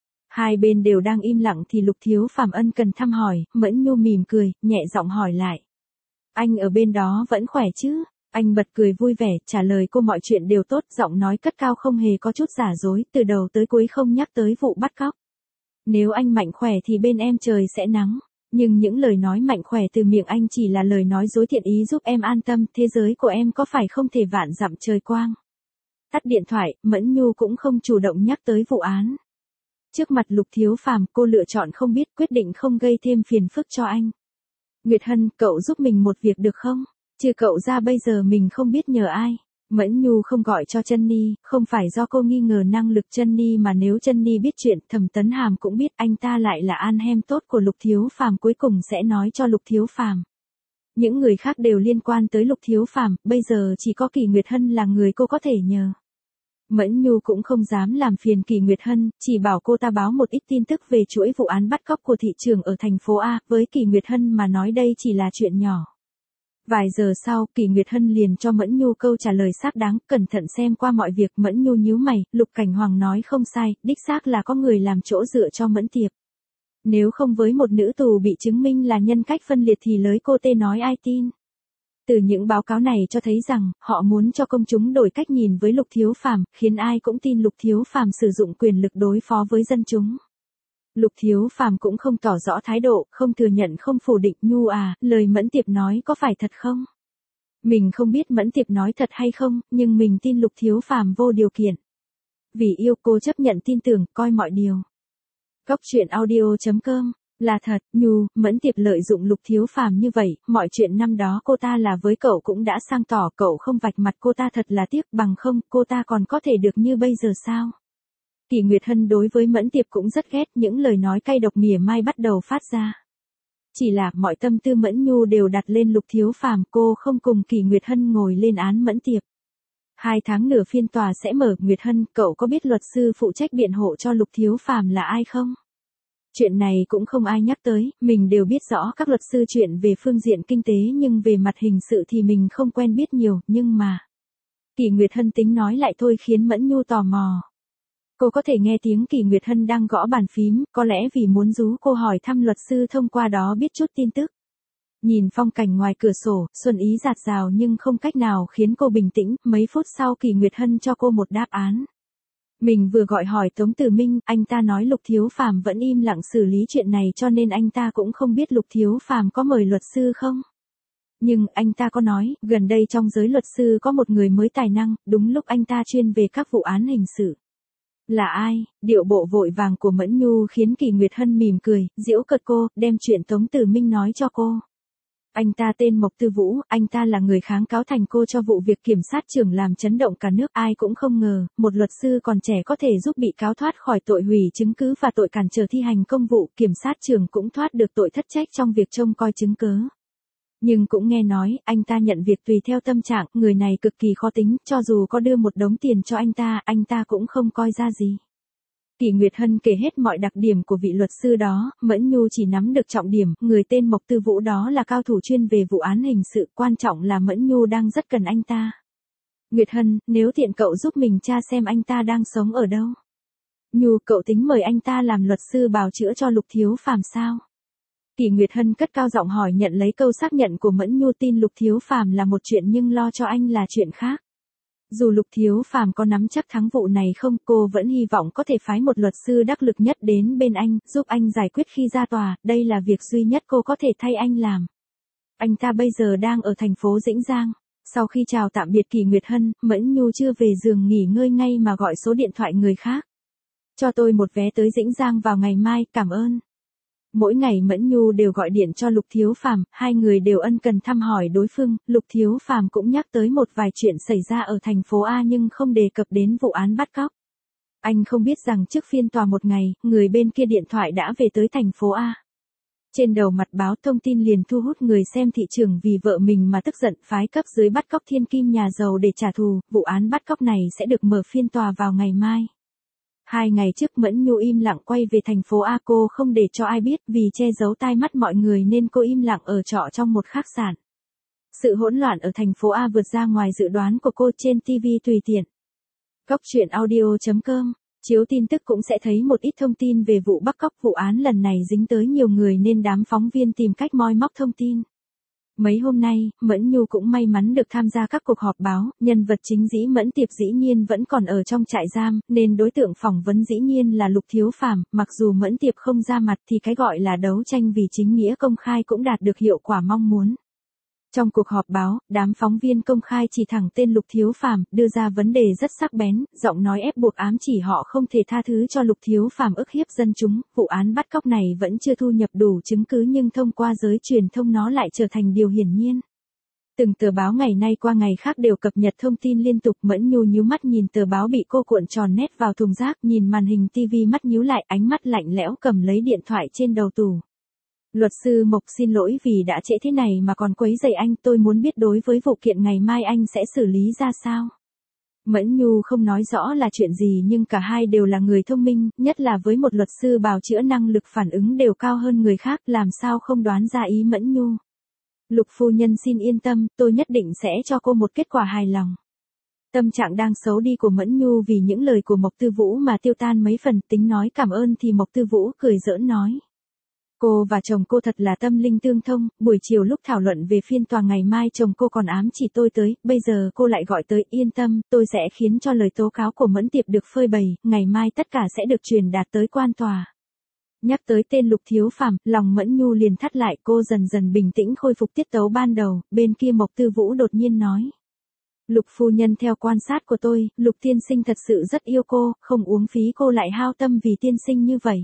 Hai bên đều đang im lặng thì Lục Thiếu Phàm ân cần thăm hỏi, Mẫn Nhu mỉm cười, nhẹ giọng hỏi lại. Anh ở bên đó vẫn khỏe chứ? Anh bật cười vui vẻ, trả lời cô mọi chuyện đều tốt, giọng nói cất cao không hề có chút giả dối, từ đầu tới cuối không nhắc tới vụ bắt cóc. Nếu anh mạnh khỏe thì bên em trời sẽ nắng. Nhưng những lời nói mạnh khỏe từ miệng anh chỉ là lời nói dối thiện ý giúp em an tâm, thế giới của em có phải không thể vạn dặm trời quang. Tắt điện thoại, Mẫn Nhu cũng không chủ động nhắc tới vụ án. Trước mặt Lục Thiếu Phàm, cô lựa chọn không biết, quyết định không gây thêm phiền phức cho anh. Nguyệt Hân, cậu giúp mình một việc được không? Trừ cậu ra bây giờ mình không biết nhờ ai. Mẫn Nhu không gọi cho Trân-Ni, không phải do cô nghi ngờ năng lực Trân-Ni mà nếu Trân-Ni biết chuyện, Thẩm Tấn Hàm cũng biết anh ta lại là an hem tốt của Lục Thiếu Phàm cuối cùng sẽ nói cho Lục Thiếu Phàm. Những người khác đều liên quan tới Lục Thiếu Phàm, bây giờ chỉ có Kỳ Nguyệt Hân là người cô có thể nhờ. Mẫn Nhu cũng không dám làm phiền Kỳ Nguyệt Hân, chỉ bảo cô ta báo một ít tin tức về chuỗi vụ án bắt cóc của thị trường ở thành phố A, với Kỳ Nguyệt Hân mà nói đây chỉ là chuyện nhỏ. Vài giờ sau, Kỳ Nguyệt Hân liền cho Mẫn Nhu câu trả lời xác đáng, cẩn thận xem qua mọi việc. Mẫn Nhu nhíu mày, Lục Cảnh Hoàng nói không sai, đích xác là có người làm chỗ dựa cho Mẫn Tiệp. Nếu không với một nữ tù bị chứng minh là nhân cách phân liệt thì lới cô tê nói ai tin. Từ những báo cáo này cho thấy rằng, họ muốn cho công chúng đổi cách nhìn với Lục Thiếu Phàm, khiến ai cũng tin Lục Thiếu Phàm sử dụng quyền lực đối phó với dân chúng. Lục Thiếu Phàm cũng không tỏ rõ thái độ, không thừa nhận không phủ định. Nhu à, lời Mẫn Tiệp nói có phải thật không? Mình không biết Mẫn Tiệp nói thật hay không, nhưng mình tin Lục Thiếu Phàm vô điều kiện. Vì yêu cô chấp nhận tin tưởng, coi mọi điều. Góc truyện audio.com Là thật, Nhu, Mẫn Tiệp lợi dụng Lục Thiếu Phàm như vậy, mọi chuyện năm đó cô ta là với cậu cũng đã sang tỏ, cậu không vạch mặt cô ta thật là tiếc, bằng không, cô ta còn có thể được như bây giờ sao? Kỳ Nguyệt Hân đối với Mẫn Tiệp cũng rất ghét, những lời nói cay độc mỉa mai bắt đầu phát ra. Chỉ là, mọi tâm tư Mẫn Nhu đều đặt lên Lục Thiếu Phàm, cô không cùng Kỳ Nguyệt Hân ngồi lên án Mẫn Tiệp. 2 tháng nữa phiên tòa sẽ mở. Nguyệt Hân, cậu có biết luật sư phụ trách biện hộ cho Lục Thiếu Phàm là ai không? Chuyện này cũng không ai nhắc tới, mình đều biết rõ các luật sư chuyện về phương diện kinh tế nhưng về mặt hình sự thì mình không quen biết nhiều, nhưng mà... Kỳ Nguyệt Hân tính nói lại thôi khiến Mẫn Nhu tò mò. Cô có thể nghe tiếng Kỳ Nguyệt Hân đang gõ bàn phím, có lẽ vì muốn rú cô hỏi thăm luật sư thông qua đó biết chút tin tức. Nhìn phong cảnh ngoài cửa sổ, xuân ý rạt rào nhưng không cách nào khiến cô bình tĩnh. Mấy phút sau Kỳ Nguyệt Hân cho cô một đáp án. Mình vừa gọi hỏi Tống Tử Minh, anh ta nói Lục Thiếu Phàm vẫn im lặng xử lý chuyện này cho nên anh ta cũng không biết Lục Thiếu Phàm có mời luật sư không. Nhưng anh ta có nói, gần đây trong giới luật sư có một người mới tài năng, đúng lúc anh ta chuyên về các vụ án hình sự. Là ai? Điệu bộ vội vàng của Mẫn Nhu khiến Kỳ Nguyệt Hân mỉm cười, giễu cợt cô, đem chuyện Tống Tử Minh nói cho cô. Anh ta tên Mộc Tư Vũ, anh ta là người kháng cáo thành cô cho vụ việc kiểm sát trưởng làm chấn động cả nước. Ai cũng không ngờ, một luật sư còn trẻ có thể giúp bị cáo thoát khỏi tội hủy chứng cứ và tội cản trở thi hành công vụ. Kiểm sát trưởng cũng thoát được tội thất trách trong việc trông coi chứng cứ. Nhưng cũng nghe nói, anh ta nhận việc tùy theo tâm trạng, người này cực kỳ khó tính, cho dù có đưa một đống tiền cho anh ta cũng không coi ra gì. Kỳ Nguyệt Hân kể hết mọi đặc điểm của vị luật sư đó, Mẫn Nhu chỉ nắm được trọng điểm, người tên Mộc Tư Vũ đó là cao thủ chuyên về vụ án hình sự, quan trọng là Mẫn Nhu đang rất cần anh ta. Nguyệt Hân, nếu tiện cậu giúp mình tra xem anh ta đang sống ở đâu. Nhu, cậu tính mời anh ta làm luật sư bào chữa cho Lục Thiếu Phàm sao? Kỳ Nguyệt Hân cất cao giọng hỏi, nhận lấy câu xác nhận của Mẫn Nhu. Tin Lục Thiếu Phàm là một chuyện nhưng lo cho anh là chuyện khác. Dù Lục Thiếu Phàm có nắm chắc thắng vụ này không, cô vẫn hy vọng có thể phái một luật sư đắc lực nhất đến bên anh, giúp anh giải quyết khi ra tòa, đây là việc duy nhất cô có thể thay anh làm. Anh ta bây giờ đang ở thành phố Dĩnh Giang. Sau khi chào tạm biệt Kỳ Nguyệt Hân, Mẫn Nhu chưa về giường nghỉ ngơi ngay mà gọi số điện thoại người khác. Cho tôi một vé tới Dĩnh Giang vào ngày mai, cảm ơn. Mỗi ngày Mẫn Nhu đều gọi điện cho Lục Thiếu Phàm, hai người đều ân cần thăm hỏi đối phương. Lục Thiếu Phàm cũng nhắc tới một vài chuyện xảy ra ở thành phố A nhưng không đề cập đến vụ án bắt cóc. Anh không biết rằng trước phiên tòa một ngày, người bên kia điện thoại đã về tới thành phố A. Trên đầu mặt báo thông tin liền thu hút người xem. Thị trường vì vợ mình mà tức giận, phái cấp dưới bắt cóc thiên kim nhà giàu để trả thù. Vụ án bắt cóc này sẽ được mở phiên tòa vào ngày mai. 2 ngày trước Mẫn Nhu im lặng quay về thành phố A, cô không để cho ai biết, vì che giấu tai mắt mọi người nên cô im lặng ở trọ trong một khách sạn. Sự hỗn loạn ở thành phố A vượt ra ngoài dự đoán của cô. Trên TV tùy tiện. Góc truyện audio.com Chiếu tin tức cũng sẽ thấy một ít thông tin về vụ bắt cóc. Vụ án lần này dính tới nhiều người nên đám phóng viên tìm cách moi móc thông tin. Mấy hôm nay, Mẫn Nhu cũng may mắn được tham gia các cuộc họp báo, nhân vật chính Dĩ Mẫn Tiệp dĩ nhiên vẫn còn ở trong trại giam, nên đối tượng phỏng vấn dĩ nhiên là Lục Thiếu Phàm. Mặc dù Mẫn Tiệp không ra mặt thì cái gọi là đấu tranh vì chính nghĩa công khai cũng đạt được hiệu quả mong muốn. Trong cuộc họp báo, đám phóng viên công khai chỉ thẳng tên Lục Thiếu Phàm, đưa ra vấn đề rất sắc bén, giọng nói ép buộc ám chỉ họ không thể tha thứ cho Lục Thiếu Phàm ức hiếp dân chúng. Vụ án bắt cóc này vẫn chưa thu nhập đủ chứng cứ nhưng thông qua giới truyền thông nó lại trở thành điều hiển nhiên. Từng tờ báo ngày nay qua ngày khác đều cập nhật thông tin liên tục. Mẫn Nhu nhíu mắt nhìn tờ báo bị cô cuộn tròn nét vào thùng rác, nhìn màn hình TV mắt nhíu lại, ánh mắt lạnh lẽo cầm lấy điện thoại trên đầu tủ. Luật sư Mộc, xin lỗi vì đã trễ thế này mà còn quấy rầy anh, tôi muốn biết đối với vụ kiện ngày mai anh sẽ xử lý ra sao. Mẫn Nhu không nói rõ là chuyện gì nhưng cả hai đều là người thông minh, nhất là với một luật sư bào chữa năng lực phản ứng đều cao hơn người khác, làm sao không đoán ra ý Mẫn Nhu. Lục phu nhân xin yên tâm, tôi nhất định sẽ cho cô một kết quả hài lòng. Tâm trạng đang xấu đi của Mẫn Nhu vì những lời của Mộc Tư Vũ mà tiêu tan mấy phần, tính nói cảm ơn thì Mộc Tư Vũ cười giỡn nói. Cô và chồng cô thật là tâm linh tương thông, buổi chiều lúc thảo luận về phiên tòa ngày mai chồng cô còn ám chỉ tôi tới, bây giờ cô lại gọi tới, yên tâm, tôi sẽ khiến cho lời tố cáo của Mẫn Tiệp được phơi bày, ngày mai tất cả sẽ được truyền đạt tới quan tòa. Nhắc tới tên Lục Thiếu Phàm, lòng Mẫn Nhu liền thắt lại, cô dần dần bình tĩnh khôi phục tiết tấu ban đầu, bên kia Mộc Tư Vũ đột nhiên nói. Lục phu nhân theo quan sát của tôi, Lục tiên sinh thật sự rất yêu cô, không uống phí cô lại hao tâm vì tiên sinh như vậy.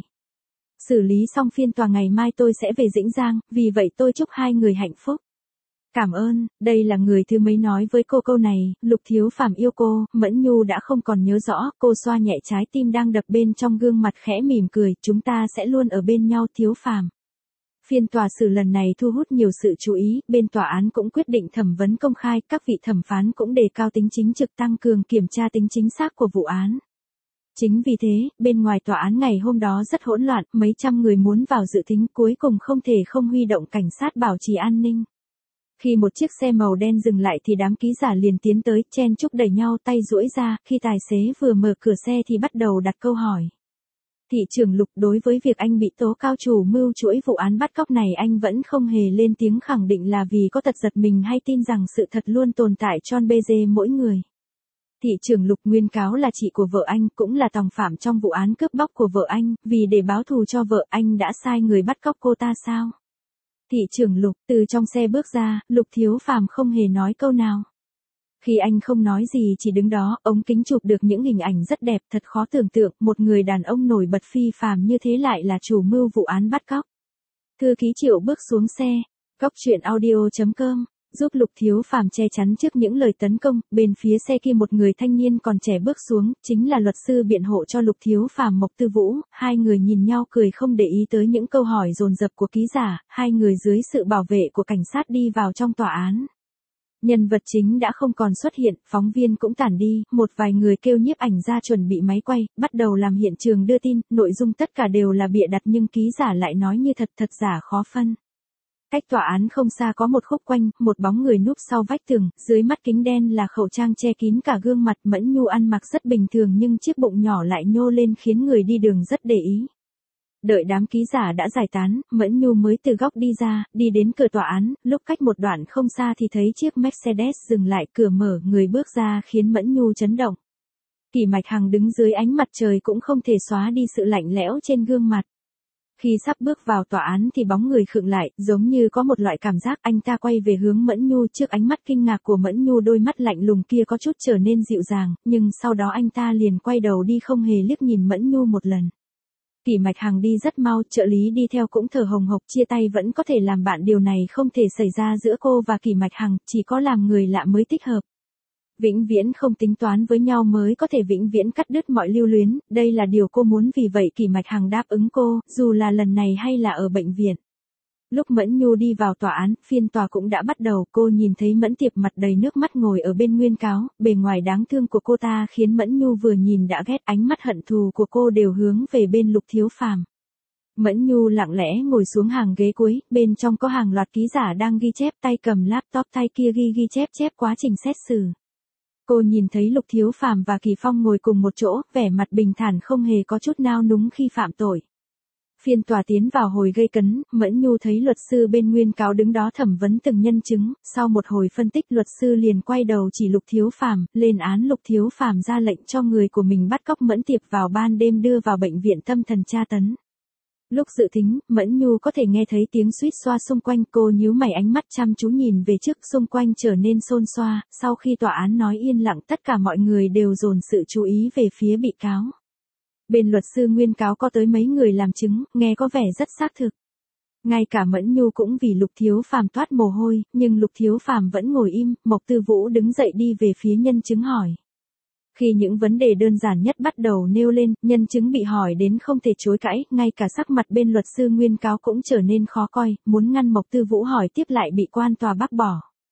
Xử lý xong phiên tòa ngày mai tôi sẽ về Dĩnh Giang, vì vậy tôi chúc hai người hạnh phúc. Cảm ơn, đây là người thứ mấy nói với cô câu này, Lục Thiếu Phàm yêu cô, Mẫn Nhu đã không còn nhớ rõ, cô xoa nhẹ trái tim đang đập bên trong gương mặt khẽ mỉm cười, chúng ta sẽ luôn ở bên nhau Thiếu Phàm. Phiên tòa xử lần này thu hút nhiều sự chú ý, bên tòa án cũng quyết định thẩm vấn công khai, các vị thẩm phán cũng đề cao tính chính trực tăng cường kiểm tra tính chính xác của vụ án. Chính vì thế, bên ngoài tòa án ngày hôm đó rất hỗn loạn, mấy trăm người muốn vào dự thính cuối cùng không thể không huy động cảnh sát bảo trì an ninh. Khi một chiếc xe màu đen dừng lại thì đám ký giả liền tiến tới, chen chúc đẩy nhau tay duỗi ra, khi tài xế vừa mở cửa xe thì bắt đầu đặt câu hỏi. Thị trưởng Lục, đối với việc anh bị tố cao chủ mưu chuỗi vụ án bắt cóc này anh vẫn không hề lên tiếng khẳng định là vì có tật giật mình hay tin rằng sự thật luôn tồn tại trong bê dê mỗi người. Thị trưởng Lục, nguyên cáo là chị của vợ anh, cũng là tòng phạm trong vụ án cướp bóc của vợ anh, vì để báo thù cho vợ anh đã sai người bắt cóc cô ta sao? Thị trưởng Lục, từ trong xe bước ra, Lục Thiếu Phàm không hề nói câu nào. Khi anh không nói gì chỉ đứng đó, ống kính chụp được những hình ảnh rất đẹp, thật khó tưởng tượng, một người đàn ông nổi bật phi phàm như thế lại là chủ mưu vụ án bắt cóc. Thư ký Triệu bước xuống xe, Cóc truyện audio.com, giúp Lục Thiếu Phàm che chắn trước những lời tấn công, bên phía xe kia một người thanh niên còn trẻ bước xuống, chính là luật sư biện hộ cho Lục Thiếu Phàm Mộc Tư Vũ, hai người nhìn nhau cười không để ý tới những câu hỏi dồn dập của ký giả, hai người dưới sự bảo vệ của cảnh sát đi vào trong tòa án. Nhân vật chính đã không còn xuất hiện, phóng viên cũng tản đi, một vài người kêu nhiếp ảnh ra chuẩn bị máy quay, bắt đầu làm hiện trường đưa tin, nội dung tất cả đều là bịa đặt nhưng ký giả lại nói như thật, thật giả khó phân. Cách tòa án không xa có một khúc quanh, một bóng người núp sau vách tường, dưới mắt kính đen là khẩu trang che kín cả gương mặt. Mẫn Nhu ăn mặc rất bình thường nhưng chiếc bụng nhỏ lại nhô lên khiến người đi đường rất để ý. Đợi đám ký giả đã giải tán, Mẫn Nhu mới từ góc đi ra, đi đến cửa tòa án, lúc cách một đoạn không xa thì thấy chiếc Mercedes dừng lại, cửa mở, người bước ra khiến Mẫn Nhu chấn động. Kỷ Mạch Hằng đứng dưới ánh mặt trời cũng không thể xóa đi sự lạnh lẽo trên gương mặt. Khi sắp bước vào tòa án thì bóng người khựng lại, giống như có một loại cảm giác, anh ta quay về hướng Mẫn Nhu, trước ánh mắt kinh ngạc của Mẫn Nhu đôi mắt lạnh lùng kia có chút trở nên dịu dàng, nhưng sau đó anh ta liền quay đầu đi không hề liếc nhìn Mẫn Nhu một lần. Kỷ Mạch Hằng đi rất mau, trợ lý đi theo cũng thở hồng hộc, chia tay vẫn có thể làm bạn, điều này không thể xảy ra giữa cô và Kỷ Mạch Hằng, chỉ có làm người lạ mới thích hợp. Vĩnh viễn không tính toán với nhau mới có thể vĩnh viễn cắt đứt mọi lưu luyến, đây là điều cô muốn, vì vậy Kỷ Mạch Hằng đáp ứng cô, dù là lần này hay là ở bệnh viện. Lúc Mẫn Nhu đi vào tòa án, phiên tòa cũng đã bắt đầu, cô nhìn thấy Mẫn Tiệp mặt đầy nước mắt ngồi ở bên nguyên cáo, bề ngoài đáng thương của cô ta khiến Mẫn Nhu vừa nhìn đã ghét, ánh mắt hận thù của cô đều hướng về bên Lục Thiếu Phàm. Mẫn Nhu lặng lẽ ngồi xuống hàng ghế cuối, bên trong có hàng loạt ký giả đang ghi chép, tay cầm laptop tay kia ghi chép quá trình xét xử. Cô nhìn thấy Lục Thiếu Phàm và Kỳ Phong ngồi cùng một chỗ, vẻ mặt bình thản không hề có chút nao núng khi phạm tội. Phiên tòa tiến vào hồi gây cấn, Mẫn Nhu thấy luật sư bên nguyên cáo đứng đó thẩm vấn từng nhân chứng, sau một hồi phân tích luật sư liền quay đầu chỉ Lục Thiếu Phàm, lên án Lục Thiếu Phàm ra lệnh cho người của mình bắt cóc Mẫn Tiệp vào ban đêm đưa vào bệnh viện tâm thần tra tấn. Lúc dự thính, Mẫn Nhu có thể nghe thấy tiếng suýt xoa xung quanh, cô nhíu mày ánh mắt chăm chú nhìn về trước, xung quanh trở nên xôn xoa, sau khi tòa án nói yên lặng tất cả mọi người đều dồn sự chú ý về phía bị cáo. Bên luật sư nguyên cáo có tới mấy người làm chứng, nghe có vẻ rất xác thực. Ngay cả Mẫn Nhu cũng vì Lục Thiếu Phàm toát mồ hôi, nhưng Lục Thiếu Phàm vẫn ngồi im, Mộc Tư Vũ đứng dậy đi về phía nhân chứng hỏi. Khi những vấn đề đơn giản nhất bắt đầu nêu lên, nhân chứng bị hỏi đến không thể chối cãi, ngay cả sắc mặt bên luật sư nguyên cáo cũng trở nên khó coi, muốn ngăn Mộc Tư Vũ hỏi tiếp lại bị quan tòa bác bỏ.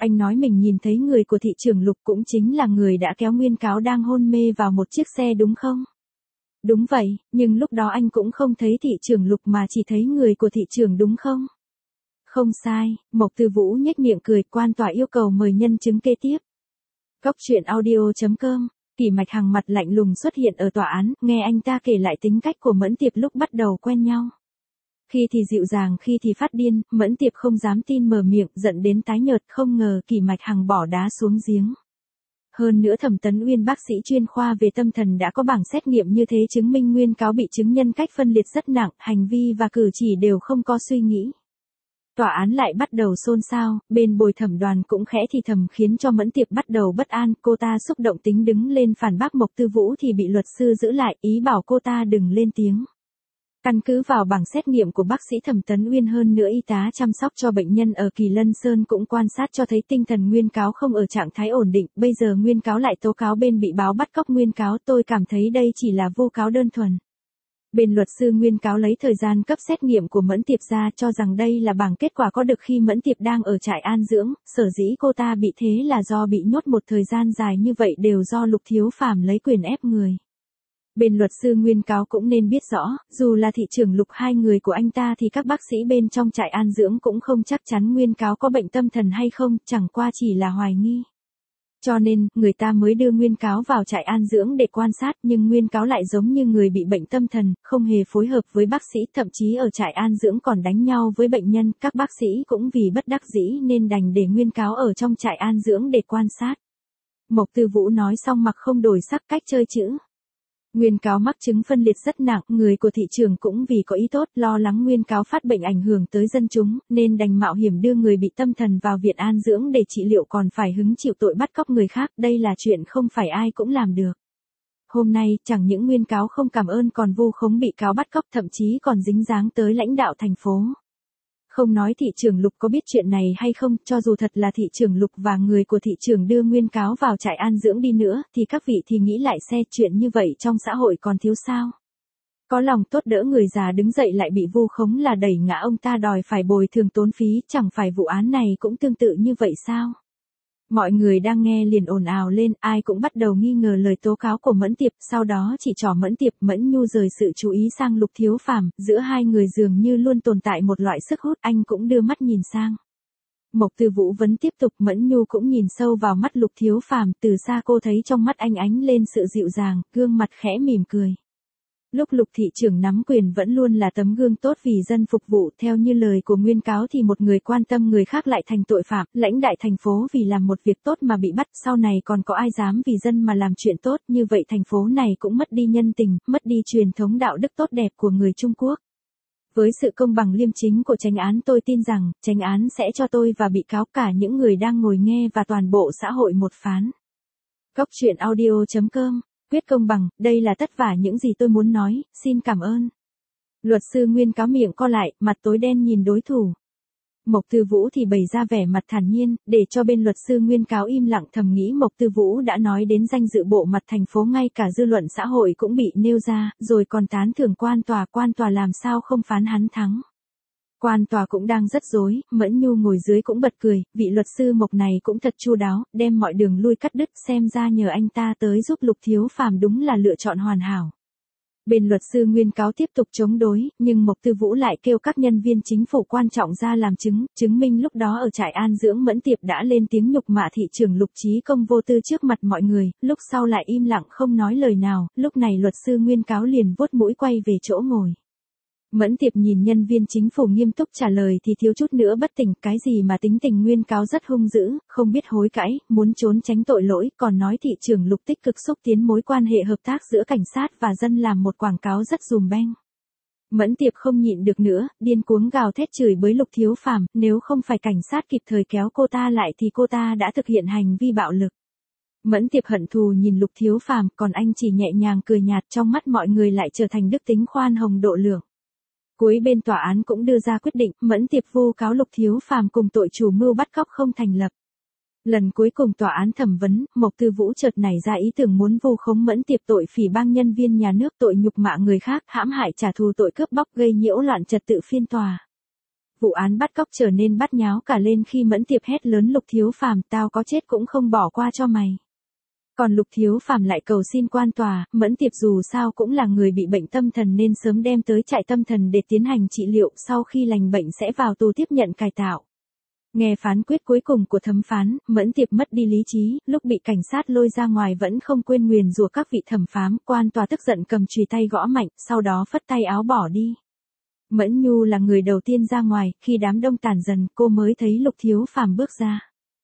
Anh nói mình nhìn thấy người của thị trưởng Lục cũng chính là người đã kéo Nguyên Cáo đang hôn mê vào một chiếc xe đúng không? Đúng vậy, nhưng lúc đó anh cũng không thấy thị trưởng Lục mà chỉ thấy người của thị trưởng đúng không? Không sai, Mộc Tư Vũ nhếch miệng cười, quan tòa yêu cầu mời nhân chứng kế tiếp. Cóc truyện audio.com, Kỷ Mạch Hằng mặt lạnh lùng xuất hiện ở tòa án, nghe anh ta kể lại tính cách của Mẫn Tiệp lúc bắt đầu quen nhau. Khi thì dịu dàng, khi thì phát điên, Mẫn Tiệp không dám tin mở miệng, giận đến tái nhợt, không ngờ Kỷ Mạch Hằng bỏ đá xuống giếng. Hơn nữa Thẩm Tấn Uyên bác sĩ chuyên khoa về tâm thần đã có bảng xét nghiệm như thế chứng minh Nguyên Cáo bị chứng nhân cách phân liệt rất nặng, hành vi và cử chỉ đều không có suy nghĩ. Tòa án lại bắt đầu xôn xao, bên bồi thẩm đoàn cũng khẽ thì thầm khiến cho Mẫn Tiệp bắt đầu bất an, cô ta xúc động tính đứng lên phản bác Mộc Tư Vũ thì bị luật sư giữ lại, ý bảo cô ta đừng lên tiếng. Căn cứ vào bảng xét nghiệm của bác sĩ Thẩm Tấn Uyên hơn nữa y tá chăm sóc cho bệnh nhân ở Kỳ Lân Sơn cũng quan sát cho thấy tinh thần Nguyên Cáo không ở trạng thái ổn định, bây giờ Nguyên Cáo lại tố cáo bên bị báo bắt cóc Nguyên Cáo, tôi cảm thấy đây chỉ là vu cáo đơn thuần. Bên luật sư Nguyên Cáo lấy thời gian cấp xét nghiệm của Mẫn Tiệp ra cho rằng đây là bảng kết quả có được khi Mẫn Tiệp đang ở trại an dưỡng, sở dĩ cô ta bị thế là do bị nhốt một thời gian dài như vậy đều do Lục Thiếu Phàm lấy quyền ép người. Bên luật sư Nguyên Cáo cũng nên biết rõ, dù là thị trưởng Lục hai người của anh ta thì các bác sĩ bên trong trại an dưỡng cũng không chắc chắn Nguyên Cáo có bệnh tâm thần hay không, chẳng qua chỉ là hoài nghi. Cho nên, người ta mới đưa Nguyên Cáo vào trại an dưỡng để quan sát, nhưng Nguyên Cáo lại giống như người bị bệnh tâm thần, không hề phối hợp với bác sĩ, thậm chí ở trại an dưỡng còn đánh nhau với bệnh nhân, các bác sĩ cũng vì bất đắc dĩ nên đành để Nguyên Cáo ở trong trại an dưỡng để quan sát. Mộc Tư Vũ nói xong mặc không đổi sắc, cách chơi chữ. Nguyên Cáo mắc chứng phân liệt rất nặng, người của thị trường cũng vì có ý tốt, lo lắng Nguyên Cáo phát bệnh ảnh hưởng tới dân chúng, nên đành mạo hiểm đưa người bị tâm thần vào viện an dưỡng để trị liệu còn phải hứng chịu tội bắt cóc người khác, đây là chuyện không phải ai cũng làm được. Hôm nay, chẳng những Nguyên Cáo không cảm ơn còn vu khống bị cáo bắt cóc, thậm chí còn dính dáng tới lãnh đạo thành phố. Không nói thị trưởng Lục có biết chuyện này hay không, cho dù thật là thị trưởng Lục và người của thị trưởng đưa Nguyên Cáo vào trại an dưỡng đi nữa, thì các vị thì nghĩ lại xe chuyện như vậy trong xã hội còn thiếu sao. Có lòng tốt đỡ người già đứng dậy lại bị vu khống là đẩy ngã ông ta đòi phải bồi thường tốn phí, chẳng phải vụ án này cũng tương tự như vậy sao? Mọi người đang nghe liền ồn ào lên, ai cũng bắt đầu nghi ngờ lời tố cáo của Mẫn Tiệp, sau đó chỉ trỏ Mẫn Tiệp. Mẫn Nhu rời sự chú ý sang Lục Thiếu Phàm, giữa hai người dường như luôn tồn tại một loại sức hút, anh cũng đưa mắt nhìn sang. Mộc Tư Vũ vẫn tiếp tục, Mẫn Nhu cũng nhìn sâu vào mắt Lục Thiếu Phàm, từ xa cô thấy trong mắt anh ánh lên sự dịu dàng, gương mặt khẽ mỉm cười. Lúc Lục thị trưởng nắm quyền vẫn luôn là tấm gương tốt vì dân phục vụ, theo như lời của Nguyên Cáo thì một người quan tâm người khác lại thành tội phạm, lãnh đại thành phố vì làm một việc tốt mà bị bắt, sau này còn có ai dám vì dân mà làm chuyện tốt, như vậy thành phố này cũng mất đi nhân tình, mất đi truyền thống đạo đức tốt đẹp của người Trung Quốc. Với sự công bằng liêm chính của chánh án tôi tin rằng, chánh án sẽ cho tôi và bị cáo cả những người đang ngồi nghe và toàn bộ xã hội một phán. Cóc truyện audio.com, quyết công bằng, đây là tất cả những gì tôi muốn nói, xin cảm ơn. Luật sư Nguyên Cáo miệng co lại, mặt tối đen nhìn đối thủ. Mộc Tư Vũ thì bày ra vẻ mặt thản nhiên, để cho bên luật sư Nguyên Cáo im lặng, thầm nghĩ Mộc Tư Vũ đã nói đến danh dự bộ mặt thành phố, ngay cả dư luận xã hội cũng bị nêu ra, rồi còn tán thưởng quan tòa làm sao không phán hắn thắng. Quan tòa cũng đang rất rối, Mẫn Nhu ngồi dưới cũng bật cười, vị luật sư Mộc này cũng thật chu đáo, đem mọi đường lui cắt đứt, xem ra nhờ anh ta tới giúp Lục Thiếu Phàm đúng là lựa chọn hoàn hảo. Bên luật sư Nguyên Cáo tiếp tục chống đối, nhưng Mộc Tư Vũ lại kêu các nhân viên chính phủ quan trọng ra làm chứng minh lúc đó ở trại an dưỡng Mẫn Tiệp đã lên tiếng nhục mạ thị trưởng Lục Chí Công vô tư trước mặt mọi người, lúc sau lại im lặng không nói lời nào, lúc này luật sư Nguyên Cáo liền vuốt mũi quay về chỗ ngồi. Mẫn Tiệp nhìn nhân viên chính phủ nghiêm túc trả lời thì thiếu chút nữa bất tỉnh, cái gì mà tính tình Nguyên Cáo rất hung dữ, không biết hối cãi, muốn trốn tránh tội lỗi, còn nói thị trưởng Lục tích cực xúc tiến mối quan hệ hợp tác giữa cảnh sát và dân làm một quảng cáo rất dùm beng. Mẫn Tiệp không nhịn được nữa, điên cuống gào thét chửi bới Lục Thiếu Phàm, nếu không phải cảnh sát kịp thời kéo cô ta lại thì cô ta đã thực hiện hành vi bạo lực. Mẫn Tiệp hận thù nhìn Lục Thiếu Phàm, còn anh chỉ nhẹ nhàng cười nhạt, trong mắt mọi người lại trở thành đức tính khoan hồng độ lượng. Cuối bên tòa án cũng đưa ra quyết định, Mẫn Tiệp vu cáo Lục Thiếu Phàm cùng tội chủ mưu bắt cóc không thành lập. Lần cuối cùng tòa án thẩm vấn, Mộc Tư Vũ chợt nảy ra ý tưởng muốn vu khống Mẫn Tiệp tội phỉ báng nhân viên nhà nước, tội nhục mạ người khác, hãm hại trả thù, tội cướp bóc gây nhiễu loạn trật tự phiên tòa. Vụ án bắt cóc trở nên bát nháo cả lên khi Mẫn Tiệp hét lớn Lục Thiếu Phàm, tao có chết cũng không bỏ qua cho mày. Còn Lục Thiếu Phàm lại cầu xin quan tòa, Mẫn Tiệp dù sao cũng là người bị bệnh tâm thần nên sớm đem tới trại tâm thần để tiến hành trị liệu, sau khi lành bệnh sẽ vào tù tiếp nhận cải tạo. Nghe phán quyết cuối cùng của thẩm phán, Mẫn Tiệp mất đi lý trí, lúc bị cảnh sát lôi ra ngoài vẫn không quên nguyền rủa các vị thẩm phán, quan tòa tức giận cầm chùy tay gõ mạnh, sau đó phất tay áo bỏ đi. Mẫn Nhu là người đầu tiên ra ngoài, khi đám đông tản dần, cô mới thấy Lục Thiếu Phàm bước ra.